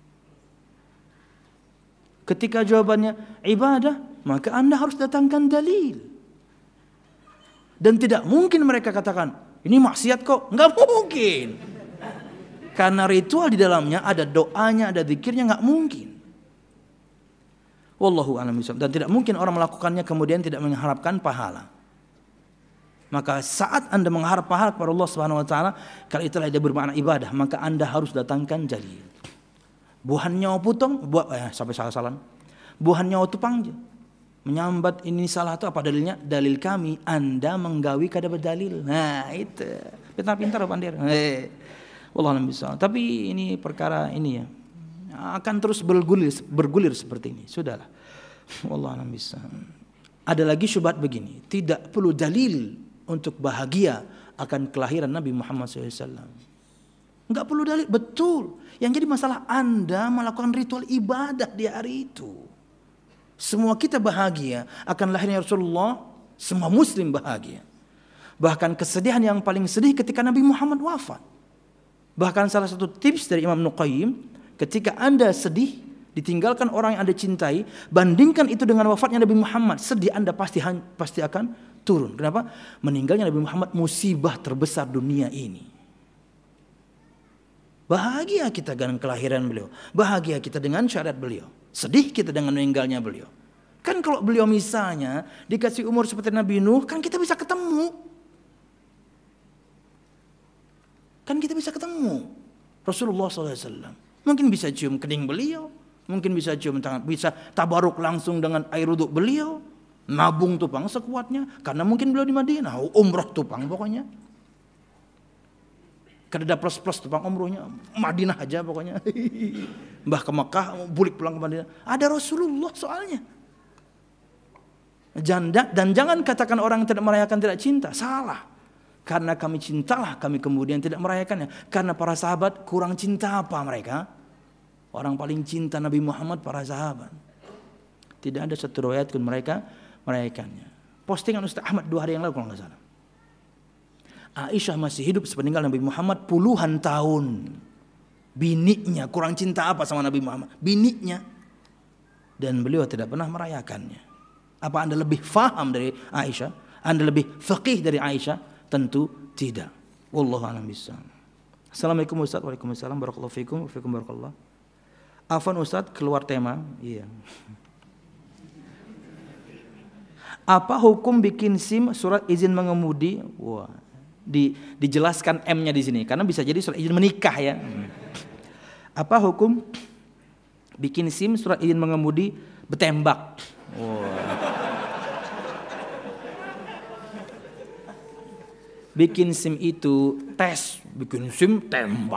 Ketika jawabannya ibadah, maka Anda harus datangkan dalil. Dan tidak mungkin mereka katakan, ini maksiat kok. Enggak mungkin. Karena ritual di dalamnya ada doanya, ada zikirnya, enggak mungkin. Wallahu a'lam bishawab. Dan tidak mungkin orang melakukannya kemudian tidak mengharapkan pahala. Maka saat Anda mengharap pahala kepada Allah Subhanahu wa taala, kalau itulah dia bermakna ibadah, maka Anda harus datangkan dalil. Buhan nyawa putong, buat eh, sampai salah-salah. Buhan nyawa tupang je. Menyambat ini salah itu apa dalilnya? Dalil kami, Anda menggawi kada berdalil. Nah, itu. Pintar-pintar pandir. Eh. Wallahualam bishawab. Tapi ini perkara ini ya akan terus bergulir bergulir seperti ini. Sudahlah. Wallahu a'lam bishawab. Ada lagi syubhat begini, tidak perlu dalil untuk bahagia akan kelahiran Nabi Muhammad shallallahu alaihi wasallam. Enggak perlu dalil, betul. Yang jadi masalah Anda melakukan ritual ibadah di hari itu. Semua kita bahagia akan lahirnya Rasulullah, semua muslim bahagia. Bahkan kesedihan yang paling sedih ketika Nabi Muhammad wafat. Bahkan salah satu tips dari Imam Ibnu Qayyim, ketika Anda sedih ditinggalkan orang yang Anda cintai, bandingkan itu dengan wafatnya Nabi Muhammad, sedih Anda pasti pasti akan turun. Kenapa? Meninggalnya Nabi Muhammad musibah terbesar dunia ini. Bahagia kita dengan kelahiran beliau, bahagia kita dengan syariat beliau, sedih kita dengan meninggalnya beliau. Kan kalau beliau misalnya dikasih umur seperti Nabi Nuh, kan kita bisa ketemu. Kan kita bisa ketemu Rasulullah shallallahu alaihi wasallam. Mungkin bisa cium kening beliau, mungkin bisa cium tangan, bisa tabaruk langsung dengan air wudhu beliau, nabung tupang sekuatnya, karena mungkin beliau di Madinah, umroh tupang pokoknya. Kada plus-plus tupang umrohnya, Madinah aja pokoknya. Mbah ke Mekah, bulik pulang ke Madinah. Ada Rasulullah soalnya. Janda, dan jangan katakan orang tidak merayakan tidak cinta, salah. Karena kami cintalah kami kemudian tidak merayakannya. Karena para sahabat kurang cinta apa mereka? Orang paling cinta Nabi Muhammad para sahabat. Tidak ada satu riwayat pun mereka merayakannya. Postingan Ustaz Ahmad dua hari yang lalu kalau nggak salah. Aisyah masih hidup sepeninggal Nabi Muhammad puluhan tahun. Bininya kurang cinta apa sama Nabi Muhammad? Bininya. Dan beliau tidak pernah merayakannya. Apa Anda lebih faham dari Aisyah? Anda lebih faqih dari Aisyah? Tentu tidak. Wallahu a'lam bishawab. Assalamualaikum Ustaz. Waalaikumsalam. Barakallahu fikum. Fikum barakallah. Afwan Ustaz, keluar tema. Iya. Apa hukum bikin SIM surat izin mengemudi? Wah, di, dijelaskan M-nya di sini karena bisa jadi surat izin menikah ya. Apa hukum bikin SIM surat izin mengemudi bertembak? Wah. Bikin SIM itu tes, bikin SIM tembak.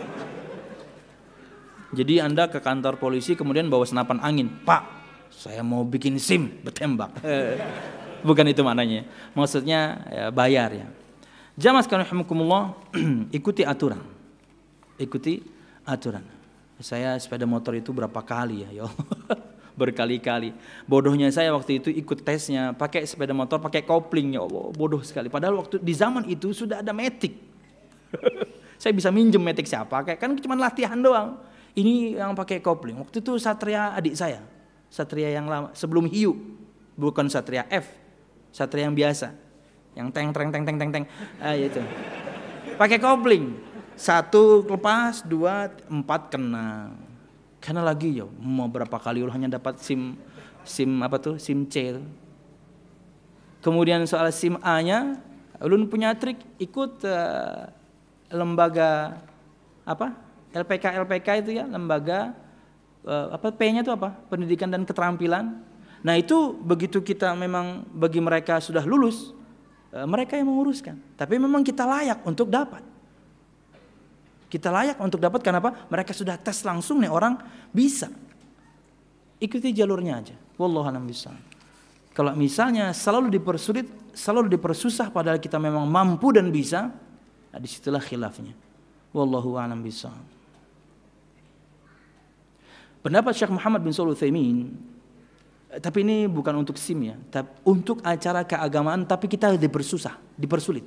Jadi Anda ke kantor polisi kemudian bawa senapan angin, Pak, saya mau bikin SIM bertembak. Bukan itu maknanya. Maksudnya ya, bayar ya. Jamaah sekalian rahimakumullah, ikuti aturan. Ikuti aturan. Saya sepeda motor itu berapa kali ya, ya berkali-kali. Bodohnya saya waktu itu ikut tesnya pakai sepeda motor pakai kopling, ya Allah, bodoh sekali. Padahal waktu di zaman itu sudah ada Matic. Saya bisa minjem Matic siapa? Kayak kan cuma latihan doang. Ini yang pakai kopling. Waktu itu Satria adik saya. Satria yang lama sebelum Hiu. Bukan Satria F. Satria yang biasa. Yang teng teng teng teng teng teng. Ah itu. Pakai kopling. Satu lepas, dua, empat kena. Karena lagi ya, mau berapa kali ulah hanya dapat SIM SIM apa tuh? SIM C. Kemudian soal SIM A-nya, ulun punya trik ikut uh, lembaga apa? L P K L P K itu ya, lembaga uh, apa P-nya itu apa? Pendidikan dan Keterampilan. Nah, itu begitu kita memang bagi mereka sudah lulus, uh, mereka yang menguruskan. Tapi memang kita layak untuk dapat. Kita layak untuk dapat karena apa? Mereka sudah tes langsung nih orang bisa. Ikuti jalurnya aja. Wallahu a'lam bishawab. Kalau misalnya selalu dipersulit, selalu dipersusah padahal kita memang mampu dan bisa, nah disitulah khilafnya. Wallahu a'lam bishawab. Pendapat Syekh Muhammad bin Shalih Al-Utsaimin, tapi ini bukan untuk SIM ya, tapi untuk acara keagamaan, tapi kita dipersusah, dipersulit.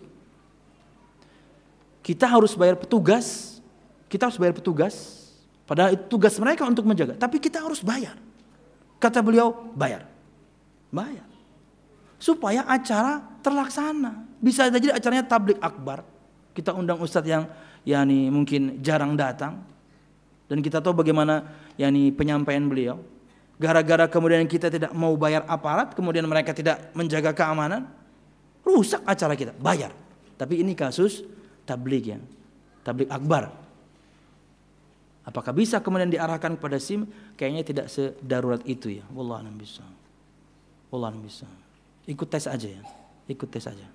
Kita harus bayar petugas, kita harus bayar petugas, padahal itu tugas mereka untuk menjaga, tapi kita harus bayar. Kata beliau, bayar, bayar, supaya acara terlaksana. Bisa jadi acaranya tablik akbar, kita undang ustadz yang yani mungkin jarang datang, dan kita tahu bagaimana yani penyampaian beliau. Gara-gara kemudian kita tidak mau bayar aparat, kemudian mereka tidak menjaga keamanan, rusak acara kita, bayar. Tapi ini kasus tablik ya, tablik akbar. Apakah bisa kemudian diarahkan kepada SIM? Kayaknya tidak sedarurat itu ya. Wallahu a'lam bishawab. Wallahu a'lam bishawab. Ikut tes aja ya, ikut tes aja.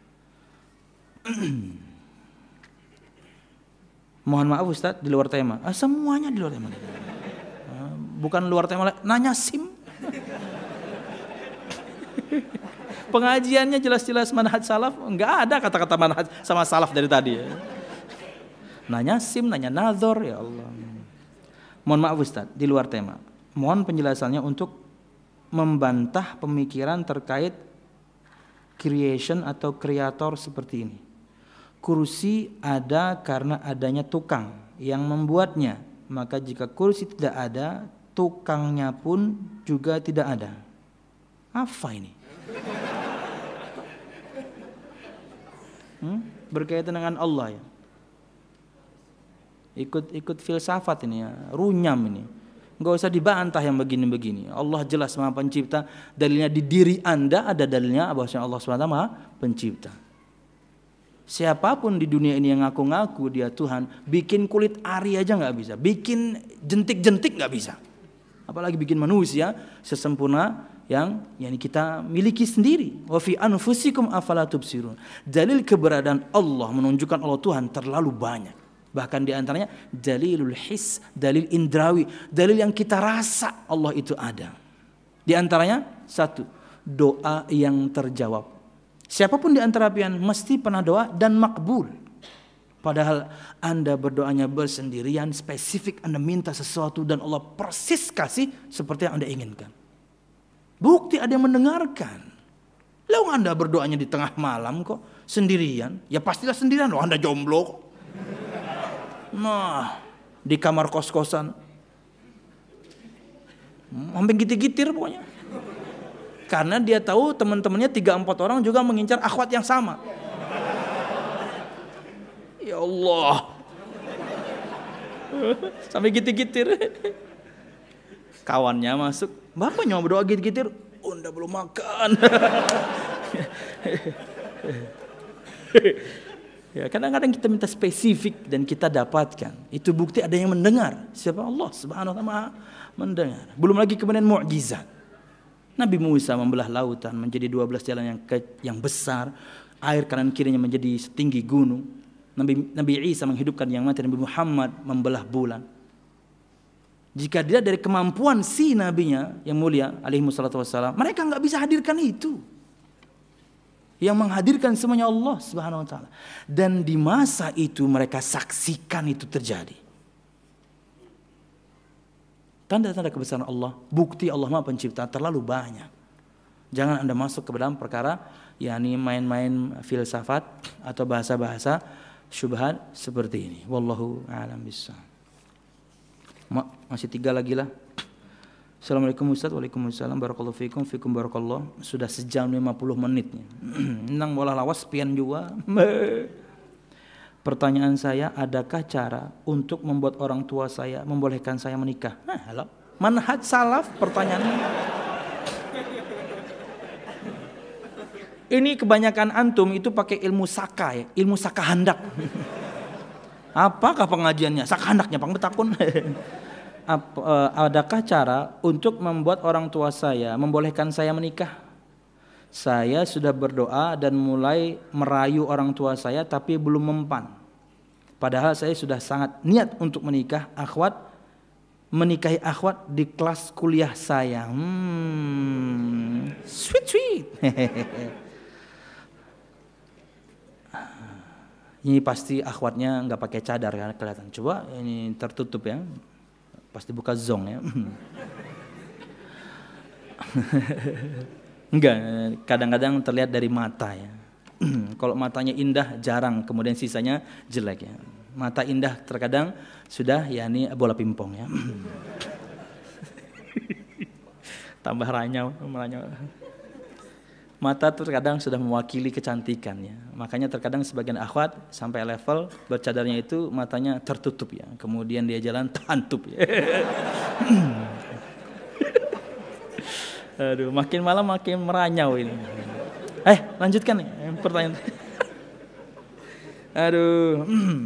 Mohon maaf Ustaz, di luar tema. Ah, semuanya di luar tema. Bukan luar tema, nanya SIM. Pengajiannya jelas-jelas manhaj salaf, enggak ada kata-kata manhaj sama salaf dari tadi ya. Nanya SIM, nanya nazar, ya Allah. Mohon maaf Ustaz, di luar tema. Mohon penjelasannya untuk membantah pemikiran terkait creation atau kreator seperti ini. Kursi ada karena adanya tukang yang membuatnya. Maka jika kursi tidak ada, tukangnya pun juga tidak ada. Apa ini? Hmm? Berkaitan dengan Allah ya. Ikut-ikut filsafat ini ya, runyam ini. Enggak usah dibantah yang begini-begini. Allah jelas Maha Pencipta, dalilnya di diri Anda ada dalilnya bahwasanya Allah subhanahu wa taala Maha Pencipta. Siapapun di dunia ini yang ngaku-ngaku dia Tuhan, bikin kulit ari aja nggak bisa, bikin jentik-jentik nggak bisa, apalagi bikin manusia sesempurna yang yang kita miliki sendiri. Wa fi anfusikum afala tubsirun. Dalil keberadaan Allah menunjukkan Allah Tuhan terlalu banyak. Bahkan di antaranya dalilul his, dalil indrawi, dalil yang kita rasa Allah itu ada. Di antaranya satu, doa yang terjawab. Siapapun di antara pian mesti pernah doa dan makbul. Padahal Anda berdoanya bersendirian, spesifik Anda minta sesuatu dan Allah persis kasih seperti yang Anda inginkan. Bukti ada yang mendengarkan. Lalu Anda berdoanya di tengah malam kok sendirian, ya pastilah sendirian loh, Anda jomblo kok. Nah, di kamar kos-kosan, sampai gitir-gitir pokoknya. Karena dia tahu teman-temannya tiga empat orang juga mengincar akhwat yang sama. Ya Allah. Sampai gitir-gitir. Kawannya masuk, "Bapak nyoba berdoa gitir-gitir." "Oh, Anda belum makan." Ya, kadang-kadang kita minta spesifik dan kita dapatkan. Itu bukti ada yang mendengar. Siapa? Allah Subhanahu wa taala mendengar. Belum lagi kemudian mukjizat. Nabi Musa membelah lautan menjadi dua belas jalan yang ke, yang besar, air kanan kirinya menjadi setinggi gunung. Nabi Nabi Isa menghidupkan yang mati, Nabi Muhammad membelah bulan. Jika dilihat dari kemampuan si nabinya yang mulia alaihi wassalatu wassalam, mereka enggak bisa hadirkan itu. Yang menghadirkan semuanya Allah Subhanahu wa taala. Dan di masa itu mereka saksikan itu terjadi. Tanda-tanda kebesaran Allah, bukti Allah Maha Pencipta terlalu banyak. Jangan Anda masuk ke dalam perkara yakni main-main filsafat atau bahasa-bahasa syubhat seperti ini. Wallahu a'lam bishawab. Ma, masih tiga lagi lah. Assalamualaikum Ustaz. Waalaikumsalam. Barakallahu fikum. Fikum barakallah. Sudah sejam lima puluh menitnya. Nang bola lawas pian juga. Pertanyaan saya, adakah cara untuk membuat orang tua saya membolehkan saya menikah? Nah, halo. Manhaj salaf pertanyaannya. Ini kebanyakan antum itu pakai ilmu saka ya, ilmu saka handak. Apakah pengajiannya? Saka handaknya pang betakun. Adakah cara untuk membuat orang tua saya membolehkan saya menikah? Saya sudah berdoa dan mulai merayu orang tua saya tapi belum mempan. Padahal saya sudah sangat niat untuk menikah akhwat, menikahi akhwat di kelas kuliah saya. Hmm, sweet sweet. Ini pasti akhwatnya nggak pakai cadar kan kelihatan. Coba ini tertutup ya, pasti buka zong ya. Enggak, kadang-kadang terlihat dari mata ya. Kalau matanya indah jarang, kemudian sisanya jelek ya. Mata indah terkadang sudah ya ini bola pimpong ya. Tambah ranyau, meranyau. Mata terkadang sudah mewakili kecantikan ya. Makanya terkadang sebagian akhwat sampai level bercadarnya itu matanya tertutup ya. Kemudian dia jalan terhantup ya. Aduh, makin malam makin meranyau ini. Eh, lanjutkan nih pertanyaan. Aduh.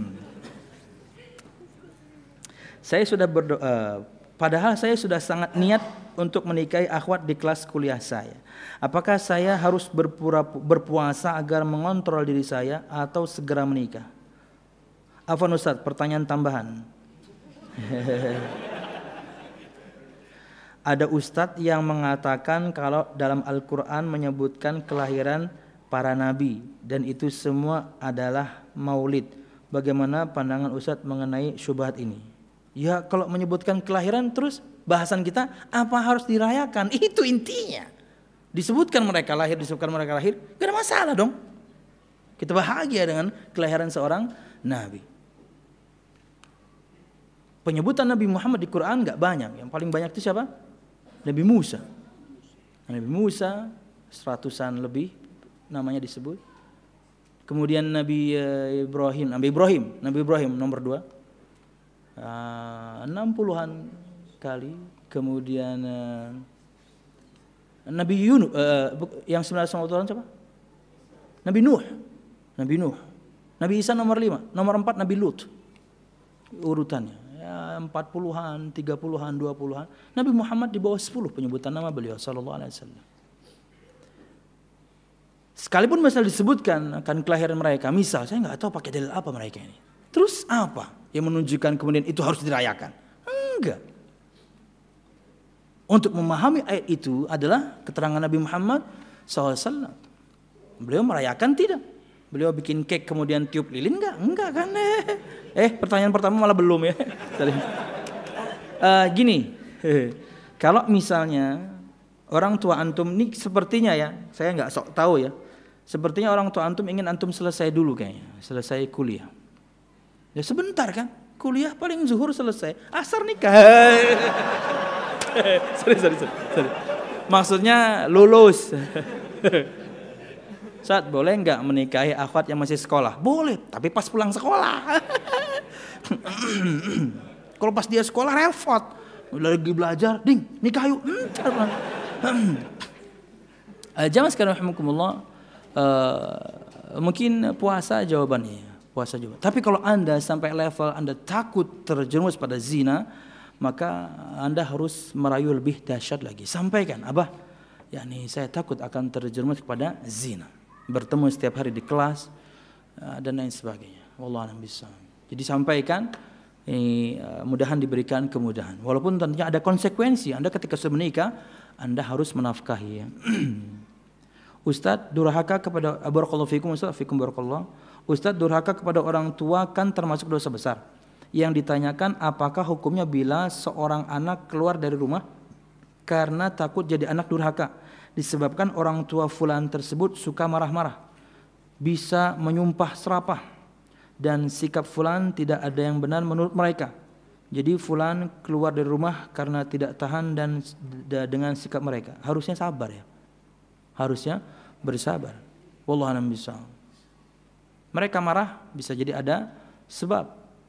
Saya sudah berdoa, padahal saya sudah sangat niat untuk menikahi akhwat di kelas kuliah saya. Apakah saya harus berpura, berpuasa agar mengontrol diri saya atau segera menikah? Afwan Ustaz, pertanyaan tambahan. ada ustadz yang mengatakan kalau dalam Al-Quran menyebutkan kelahiran para nabi dan itu semua adalah maulid. Bagaimana pandangan ustadz mengenai syubhat ini? Ya kalau menyebutkan kelahiran terus bahasan kita apa harus dirayakan? Itu intinya. Disebutkan mereka lahir, disebutkan mereka lahir, gak ada masalah dong. Kita bahagia dengan kelahiran seorang nabi. Penyebutan Nabi Muhammad di Quran gak banyak. Yang paling banyak itu siapa? Nabi Musa. Nabi Musa seratusan lebih namanya disebut. Kemudian Nabi Ibrahim, Nabi Ibrahim, Nabi Ibrahim nomor dua. Enam puluhan kali. Kemudian uh, Nabi Yunus uh, yang sembilan ratus lima puluh tahun siapa? Nabi Nuh. Nabi Nuh. Nabi Isa nomor lima. Nomor empat Nabi Lut. Urutannya. Ya, empat puluhan, tiga puluhan, dua puluhan. Nabi Muhammad di bawah sepuluh penyebutan nama beliau sallallahu alaihi wasallam. Sekalipun misal disebutkan akan kelahiran mereka, misal saya nggak tahu pakai dalil apa mereka ini. Terus apa yang menunjukkan kemudian itu harus dirayakan? Enggak. Untuk memahami ayat itu adalah keterangan Nabi Muhammad sallallahu alaihi wasallam. Beliau merayakan tidak? Beliau bikin cake kemudian tiup lilin enggak? Enggak kan? Eh, pertanyaan pertama malah belum ya. uh, gini, kalau misalnya orang tua antum ini sepertinya ya, saya nggak sok tahu ya. Sepertinya orang tua antum ingin antum selesai dulu kayaknya, selesai kuliah. Ya sebentar kan, kuliah paling zuhur selesai, asar nikah. sorry, sorry, sorry, sorry. Maksudnya lulus. Saat boleh nggak menikahi akhwat yang masih sekolah? Boleh, tapi pas pulang sekolah. Kalau pas dia sekolah repot. Lagi belajar, ding, nikah yuk. uh, Jamaah sekalian rahimakumullah, uh, mungkin puasa jawabannya, puasa jawaban. Tapi kalau Anda sampai level Anda takut terjerumus pada zina, maka Anda harus merayu lebih dahsyat lagi. Sampaikan, Abah, yakni saya takut akan terjerumus kepada zina. Bertemu setiap hari di kelas dan lain sebagainya. Wallahu a'lam bishawab. Jadi sampaikan, eh, mudahan diberikan kemudahan. Walaupun tentunya ada konsekuensi. Anda ketika sudah menikah, Anda harus menafkahi. Ya. Ustadz durhaka kepada barakallahu fikum, Ustadz fikum barakallah. Ustadz durhaka kepada orang tua kan termasuk dosa besar. Yang ditanyakan apakah hukumnya bila seorang anak keluar dari rumah karena takut jadi anak durhaka. Disebabkan orang tua fulan tersebut suka marah-marah, bisa menyumpah serapah, dan sikap fulan tidak ada yang benar menurut mereka. Jadi fulan keluar dari rumah karena tidak tahan dan dengan sikap mereka. Harusnya sabar ya, harusnya bersabar. Wallahu a'lam bishawab. Mereka marah bisa jadi ada sebab,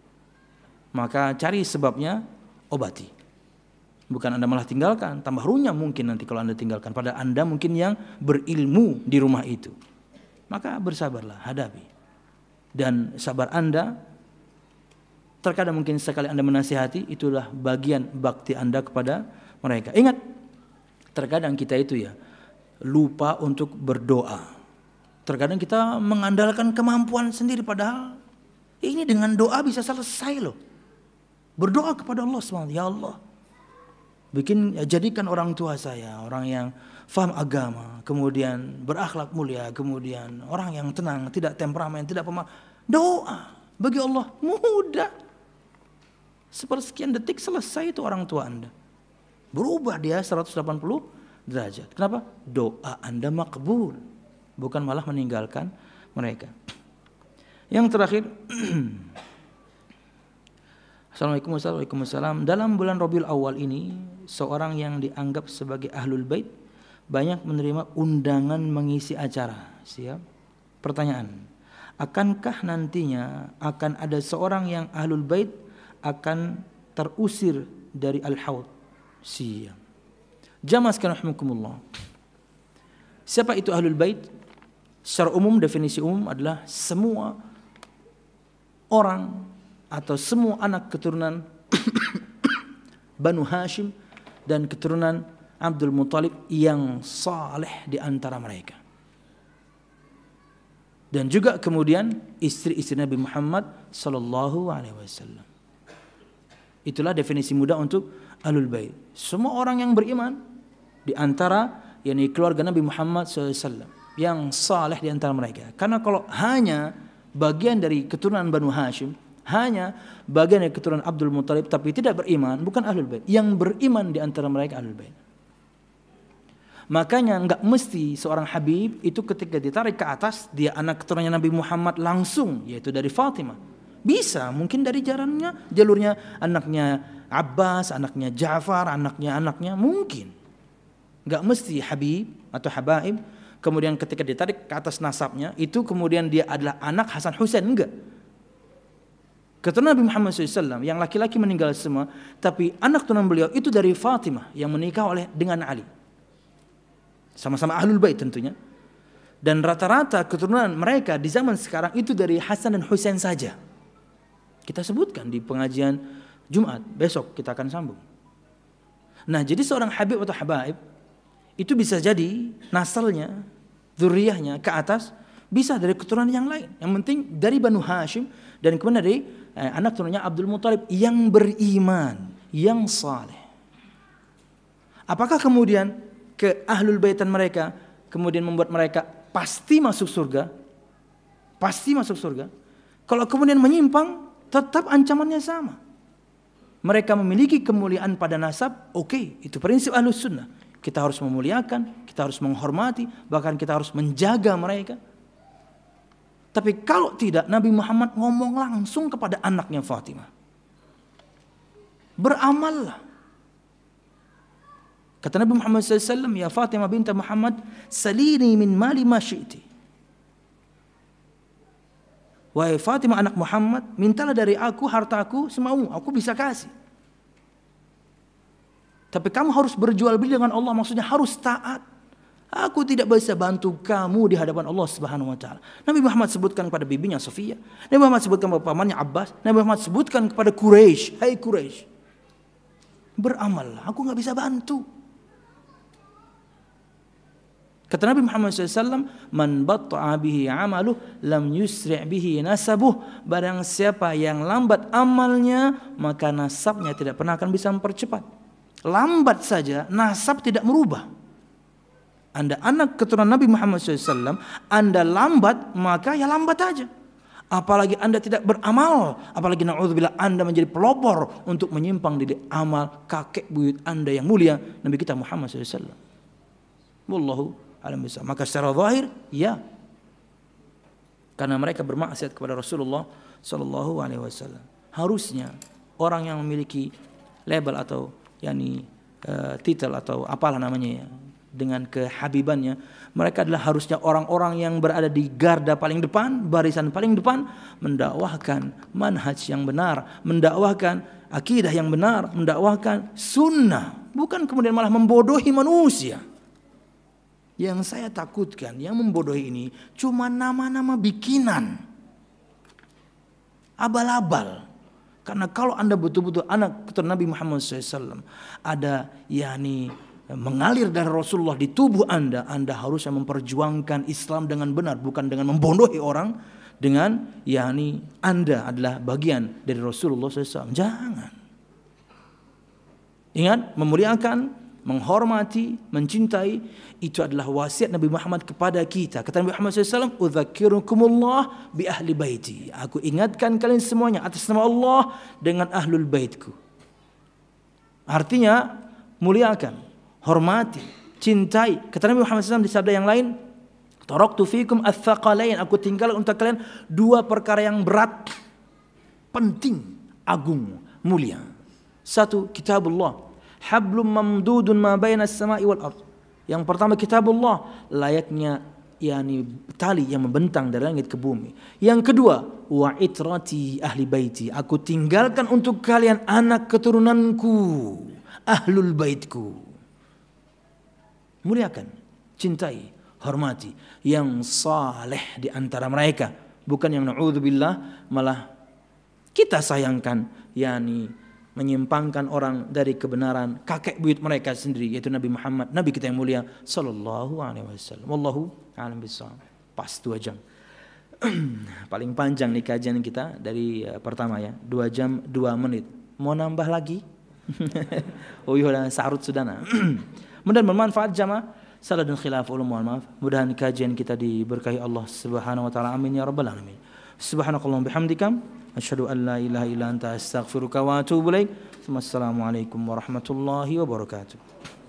maka cari sebabnya, obati. Bukan Anda malah tinggalkan, tambah runyam mungkin nanti kalau Anda tinggalkan. Pada Anda mungkin yang berilmu di rumah itu. Maka bersabarlah, hadapi. Dan sabar Anda, terkadang mungkin sekali Anda menasihati, itulah bagian bakti Anda kepada mereka. Ingat, terkadang kita itu ya, lupa untuk berdoa. Terkadang kita mengandalkan kemampuan sendiri, padahal ini dengan doa bisa selesai loh. Berdoa kepada Allah subhanahu wa taala, ya Allah, bikin ya, jadikan orang tua saya orang yang faham agama, kemudian berakhlak mulia, kemudian orang yang tenang, tidak temperamen, tidak pemaaf. Doa bagi Allah mudah. Sepersekian detik selesai itu orang tua Anda. Berubah dia seratus delapan puluh derajat. Kenapa? Doa Anda makbul, bukan malah meninggalkan mereka. Yang terakhir, Assalamualaikum warahmatullahi wabarakatuh. Dalam bulan Rabiul Awal ini, seorang yang dianggap sebagai ahlul bait banyak menerima undangan mengisi acara. Siap? Pertanyaan, akankah nantinya akan ada seorang yang ahlul bait akan terusir dari al-haud? Siap. Jamaah sekalian rahimakumullah. Siapa itu ahlul bait? Secara umum, definisi umum adalah semua orang atau semua anak keturunan Banu Hashim dan keturunan Abdul Muttalib yang saleh di antara mereka. Dan juga kemudian istri-istri Nabi Muhammad sallallahu alaihi wasallam. Itulah definisi mudah untuk Ahlul Bait. Semua orang yang beriman di antara yakni keluarga Nabi Muhammad shallallahu alaihi wasallam yang saleh di antara mereka. Karena kalau hanya bagian dari keturunan Banu Hashim, hanya bagian dari keturunan Abdul Muthalib tapi tidak beriman, bukan Ahlul Bait. Yang beriman di antara mereka Ahlul Bait. Makanya enggak mesti seorang Habib itu ketika ditarik ke atas dia anak keturunannya Nabi Muhammad langsung, yaitu dari Fatimah. Bisa mungkin dari jalannya, jalurnya anaknya Abbas, anaknya Ja'far, anaknya anaknya mungkin. Enggak mesti Habib atau Habaib kemudian ketika ditarik ke atas nasabnya itu kemudian dia adalah anak Hasan Husain, enggak. Keturunan Nabi Muhammad shallallahu alaihi wasallam yang laki-laki meninggal semua, tapi anak keturunan beliau itu dari Fatimah yang menikah oleh dengan Ali. Sama-sama Ahlul Bait tentunya. Dan rata-rata keturunan mereka di zaman sekarang itu dari Hasan dan Husain saja. Kita sebutkan di pengajian Jumat, besok kita akan sambung. Nah, jadi seorang Habib atau Habaib itu bisa jadi nasalnya, dzurriyyahnya ke atas bisa dari keturunan yang lain. Yang penting dari Banu Hashim dan kemudian dari eh, anak turunnya Abdul Muthalib yang beriman, yang saleh. Apakah kemudian ke Ahlul Baitan mereka kemudian membuat mereka pasti masuk surga? Pasti masuk surga. Kalau kemudian menyimpang, tetap ancamannya sama. Mereka memiliki kemuliaan pada nasab, oke, okay, itu prinsip Ahlus Sunnah. Kita harus memuliakan, kita harus menghormati, bahkan kita harus menjaga mereka. Tapi kalau tidak, Nabi Muhammad ngomong langsung kepada anaknya Fatimah. Beramallah. Kata Nabi Muhammad shallallahu alaihi wasallam, ya Fatimah binta Muhammad, salini min mali ma syi'ti. Wahai Fatimah anak Muhammad, mintalah dari aku hartaku semaumu, aku bisa kasih. Tapi kamu harus berjual beli dengan Allah, maksudnya harus taat. Aku tidak bisa bantu kamu di hadapan Allah Subhanahu wa taala. Nabi Muhammad sebutkan kepada bibinya Safiyah, Nabi Muhammad sebutkan kepada pamannya Abbas, Nabi Muhammad sebutkan kepada Quraisy, hai Quraisy, beramallah, aku enggak bisa bantu. Kata Nabi Muhammad shallallahu alaihi wasallam, man batta'a bihi amaluh lam yusri' bihi nasabuh. Barang siapa yang lambat amalnya, maka nasabnya tidak pernah akan bisa mempercepat. Lambat saja, nasab tidak merubah. Anda anak keturunan Nabi Muhammad shallallahu alaihi wasallam, Anda lambat, maka ya lambat aja. Apalagi Anda tidak beramal, apalagi na'udzubillah Anda menjadi pelopor untuk menyimpang dari amal kakek buyut Anda yang mulia, Nabi kita Muhammad shallallahu alaihi wasallam. Wallahu alam bisa. Maka secara zahir ya, karena mereka bermaksiat kepada Rasulullah sallallahu alaihi wasallam. Harusnya orang yang memiliki label atau yakni uh, titel atau apalah namanya ya, dengan kehabibannya, mereka adalah harusnya orang-orang yang berada di garda paling depan, barisan paling depan, mendakwahkan manhaj yang benar, mendakwahkan akidah yang benar, mendakwahkan sunnah, bukan kemudian malah membodohi manusia. Yang saya takutkan, yang membodohi ini cuma nama-nama bikinan, abal-abal. Karena kalau Anda betul-betul anak keturunan Nabi Muhammad shallallahu alaihi wasallam, ada yakni mengalir dari Rasulullah di tubuh Anda, Anda harusnya memperjuangkan Islam dengan benar, bukan dengan membodohi orang dengan yakni Anda adalah bagian dari Rasulullah shallallahu alaihi wasallam. Jangan. Ingat, memuliakan, menghormati, mencintai, itu adalah wasiat Nabi Muhammad kepada kita. Kata Nabi Muhammad shallallahu alaihi wasallam, "Udzakirukumullah bi ahli baiti." Aku ingatkan kalian semuanya atas nama Allah dengan ahlul baitku. Artinya muliakan, hormati, cintai. Kata Nabi Muhammad shallallahu alaihi wasallam di sabda yang lain, "Taraktu fikum ats-tsaqalain." Aku tinggalkan untuk kalian dua perkara yang berat, penting, agung, mulia. Satu, kitabullah, hablum mamdudun ma baina as-sama'i wal ard. Yang pertama kitabullah, layaknya yakni tali yang membentang dari langit ke bumi. Yang kedua, wa itrati ahli baiti. Aku tinggalkan untuk kalian anak keturunanku, ahlul baitku. Muliakan, cintai, hormati yang saleh di antara mereka, bukan yang na'udzubillah malah kita sayangkan yakni menyimpangkan orang dari kebenaran kakek buyut mereka sendiri, yaitu Nabi Muhammad, Nabi kita yang mulia sallallahu alaihi wasallam. Wallahu a'lam bishawab. Pas dua jam. Paling panjang nih kajian kita dari uh, pertama ya, dua jam dua menit. Mau nambah lagi? Oh iya, sarut sudah nah. Mudah bermanfaat jamaah. Salah dan khilaf ulum, mohon maaf. Mudahan kajian kita diberkahi Allah Subhanahu wa taala. Amin ya rabbal alamin. Subhanakallahumma bihamdika asyhadu an la ilaha illa anta astaghfiruka wa atubu ilaik. Wassalamualaikum warahmatullahi wabarakatuh.